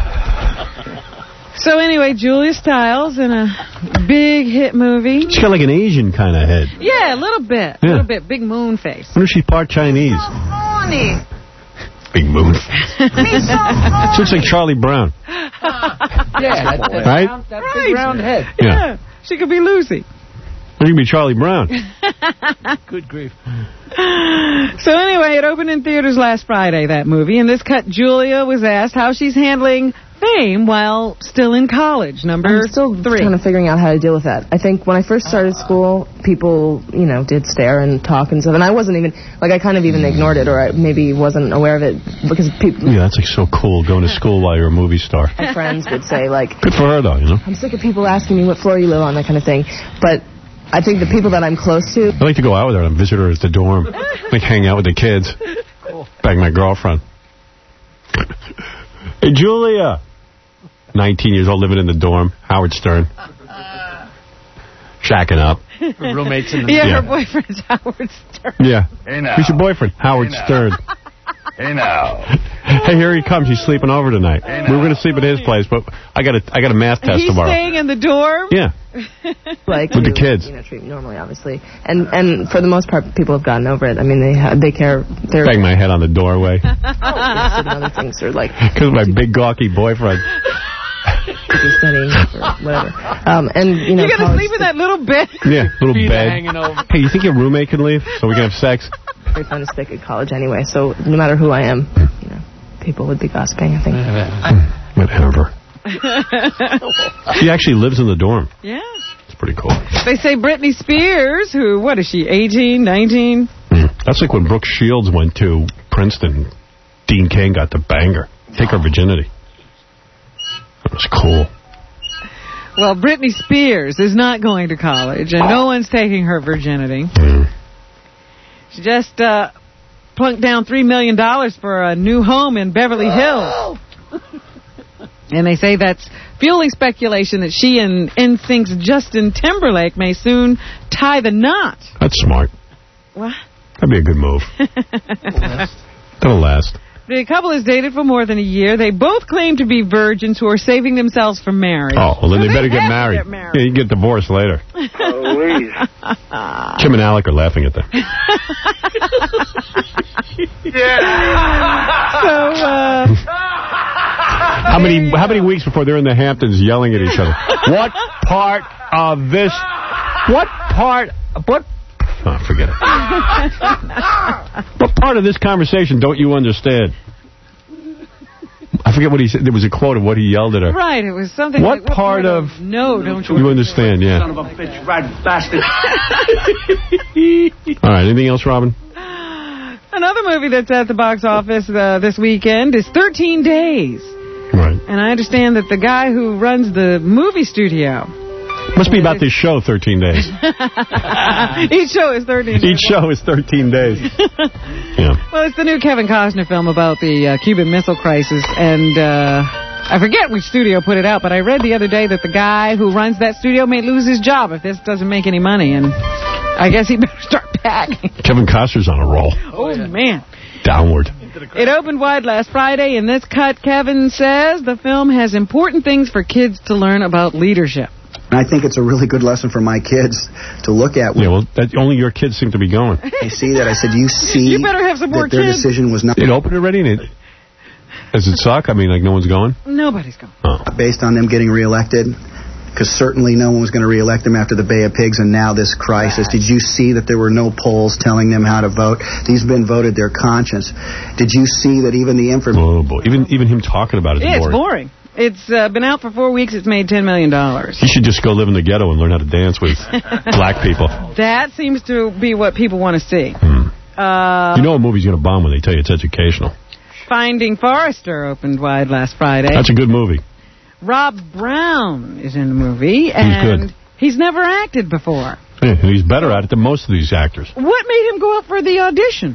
So anyway, Julia Stiles in a big hit movie. She's got like an Asian kind of head. Yeah, a little bit. A yeah. little bit. Big moon face. I wonder if she's part Chinese. So funny. Big moon face. She looks like Charlie Brown. Yeah, that, that, right? round, that right. big round head. Yeah. yeah. She could be Lucy. Or you can be Charlie Brown. Good grief. So anyway, it opened in theaters last Friday, that movie. In this cut, Julia was asked how she's handling fame while still in college. Number I'm still three. kind of figuring out how to deal with that. I think when I first started school, people, you know, did stare and talk and stuff. And I wasn't even, like, I kind of even ignored it, or I maybe wasn't aware of it because people... Yeah, that's like so cool, going to school while you're a movie star. My friends would say, like... Good for her, though, you know? I'm sick of people asking me what floor you live on, that kind of thing. But I think the people that I'm close to... I like to go out with her and visit her at the dorm. Like, hang out with the kids. Cool. Bang my girlfriend. Hey, Julia! nineteen years old, living in the dorm. Howard Stern. Shacking up. Her roommates in the Yeah, yeah, her boyfriend's Howard Stern. Yeah. Hey, now. Who's your boyfriend? Howard hey, Stern. Hey, now. Hey, here he comes. He's sleeping over tonight. Hey, we were going to sleep at his place, but I got a, I got a math test He's tomorrow. He's staying in the dorm? Yeah. Like with the kids. You know, treat normally, obviously. And and for the most part, people have gotten over it. I mean, they ha they care. They're Bang my head on the doorway. Oh, other things are like... Because of my big gawky boyfriend. Studying or whatever. Um, and, you know, you got to sleep in that little bed? Yeah, little Feet bed. Hanging over. Hey, you think your roommate can leave so we can have sex? Very fun to stick at college anyway, so no matter who I am, you know, people would be gossiping, I think. Whatever. She actually lives in the dorm. Yeah. It's pretty cool. They say Britney Spears, who, what is she, eighteen, nineteen? Mm. That's like when Brooke Shields went to Princeton. Dean Cain got to bang her. Take her virginity. That was cool. Well, Britney Spears is not going to college, and no one's taking her virginity. Mm. She just uh, plunked down three million dollars for a new home in Beverly Hills. And they say that's fueling speculation that she and N Sync's Justin Timberlake may soon tie the knot. That's smart. What? That'd be a good move. That'll last. The couple has dated for more than a year. They both claim to be virgins who are saving themselves for marriage. Oh, well, then so they, they better get married. get married. Yeah, you can get divorced later. Please. Kim and Alec are laughing at that. Yeah. So, uh... How many, how many weeks before they're in the Hamptons yelling at each other? What part of this... What part... What... Oh, forget it. What part of this conversation don't you understand? I forget what he said. There was a quote of what he yelled at her. Right, it was something what like... What part, part of... of... No, don't you... You understand, yeah. Son of a bitch, rat bastard. All right, anything else, Robin? Another movie that's at the box office uh, this weekend is thirteen days. Right. And I understand that the guy who runs the movie studio... Must be about this show, thirteen days. Each show is thirteen days. Each show is thirteen days. Yeah. Well, it's the new Kevin Costner film about the uh, Cuban Missile Crisis, and uh, I forget which studio put it out, but I read the other day that the guy who runs that studio may lose his job if this doesn't make any money, and I guess he better start packing. Kevin Costner's on a roll. Oh, man. Downward. It opened wide last Friday. In this cut, Kevin says the film has important things for kids to learn about leadership. And I think it's a really good lesson for my kids to look at. Yeah, well, that, only your kids seem to be going. I see that. I said, you see you better have some more that their kids. decision was not... It opened already? And it, does it suck? I mean, like no one's going? Nobody's going. Oh. Based on them getting reelected, because certainly no one was going to reelect them after the Bay of Pigs and now this crisis. Did you see that there were no polls telling them how to vote? These have been voted their conscience. Did you see that even the information... Oh, boy. Even, even him talking about it is yeah, boring. It's boring. It's uh, been out for four weeks. It's made ten million dollars. He should just go live in the ghetto and learn how to dance with black people. That seems to be what people want to see. Hmm. Uh, you know a movie's going to bomb when they tell you it's educational. Finding Forrester opened wide last Friday. That's a good movie. Rob Brown is in the movie, and he's, good. he's never acted before. Yeah, and he's better at it than most of these actors. What made him go up for the audition?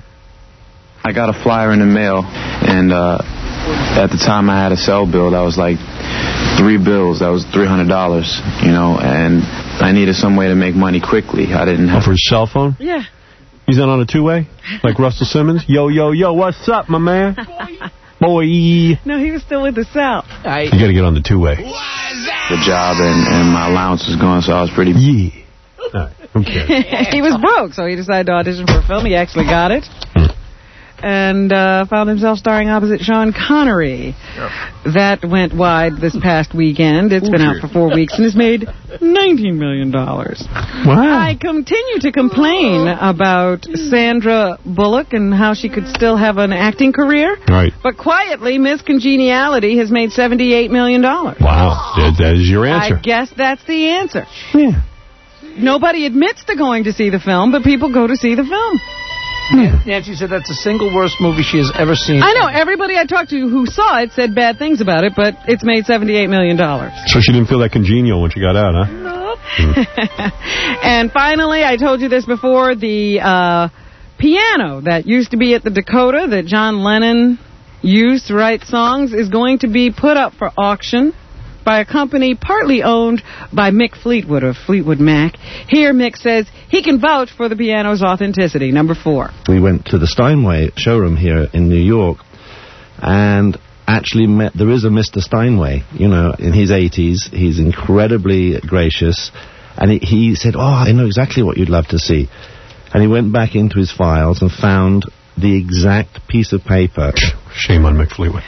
I got a flyer in the mail, and uh, at the time I had a cell bill that was like three bills. That was three hundred dollars, you know, and I needed some way to make money quickly. I didn't have... Oh, for his cell phone? Yeah. He's not on a two-way? Like Russell Simmons? Yo, yo, yo, what's up, my man? Boy. No, he was still with the South. I, you got to get on the two-way. The job and, and my allowance was gone, so I was pretty... Yeah. All right, who cares? He was broke, so he decided to audition for a film. He actually got it. Hmm. And uh, found himself starring opposite Sean Connery. Yep. That went wide this past weekend. It's Ooh, been out for four weeks and has made nineteen million dollars. Wow. I continue to complain about Sandra Bullock and how she could still have an acting career. Right. But quietly, Miss Congeniality has made seventy-eight million dollars. Wow. That, that is your answer. I guess that's the answer. Yeah. Nobody admits to going to see the film, but people go to see the film. Hmm. Nancy said that's the single worst movie she has ever seen. I know. Everybody I talked to who saw it said bad things about it, but it's made seventy-eight million dollars. So she didn't feel that congenial when she got out, huh? No. Mm. And finally, I told you this before, the uh, piano that used to be at the Dakota that John Lennon used to write songs is going to be put up for auction by a company partly owned by Mick Fleetwood of Fleetwood Mac. Here, Mick says he can vouch for the piano's authenticity. Number four. We went to the Steinway showroom here in New York and actually met, there is a Mister Steinway, you know, in his eighties. He's incredibly gracious. And he, he said, oh, I know exactly what you'd love to see. And he went back into his files and found the exact piece of paper. Shame on Mick Fleetwood.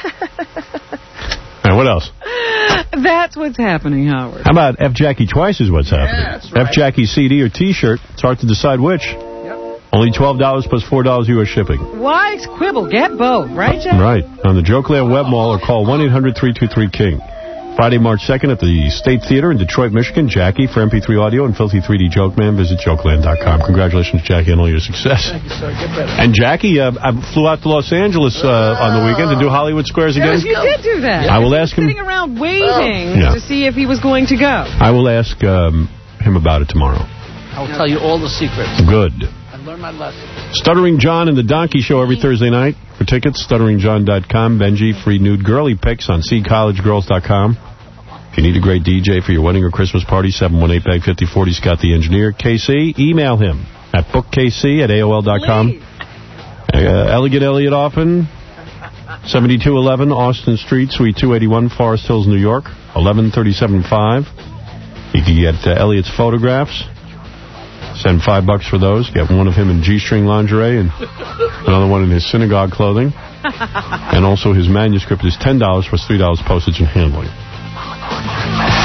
All right, what else? That's what's happening, Howard. How about F. Jackie Twice is what's happening? Yeah, that's right. F. Jackie C D or T-shirt. It's hard to decide which. Yep. Only twelve dollars plus four dollars U S shipping. Why quibble? Get both, right, Jack? Right. On the Jokeland Web Mall or call one eight hundred three two three King. Friday, March second at the State Theater in Detroit, Michigan. Jackie for M P three Audio and Filthy three D Joke Man. Visit Jokeland dot com. Congratulations, Jackie, on all your success. Thank you, sir. Get better. And Jackie uh, I flew out to Los Angeles uh, on the weekend to do Hollywood Squares again. Yes, you did do that. I will ask him. Sitting around waiting yeah. to see if he was going to go. I will ask um, him about it tomorrow. I'll tell you all the secrets. Good. I learned my lesson. Stuttering John and the Donkey Show every Thursday night. For tickets, stuttering john dot com. Benji, free nude girly pics on see college girls dot com. If you need a great D J for your wedding or Christmas party, seven one eight, bag fifty forty, Scott the Engineer. K C, email him at book k c at A O L dot com. Uh, Elegant Elliot Offen, seventy-two eleven Austin Street, Suite two eighty-one, Forest Hills, New York, eleven thirty-seven five. You can get uh, Elliot's photographs. Send five bucks for those. Get one of him in G-string lingerie and another one in his synagogue clothing. And also his manuscript is ten dollars plus three dollars postage and handling.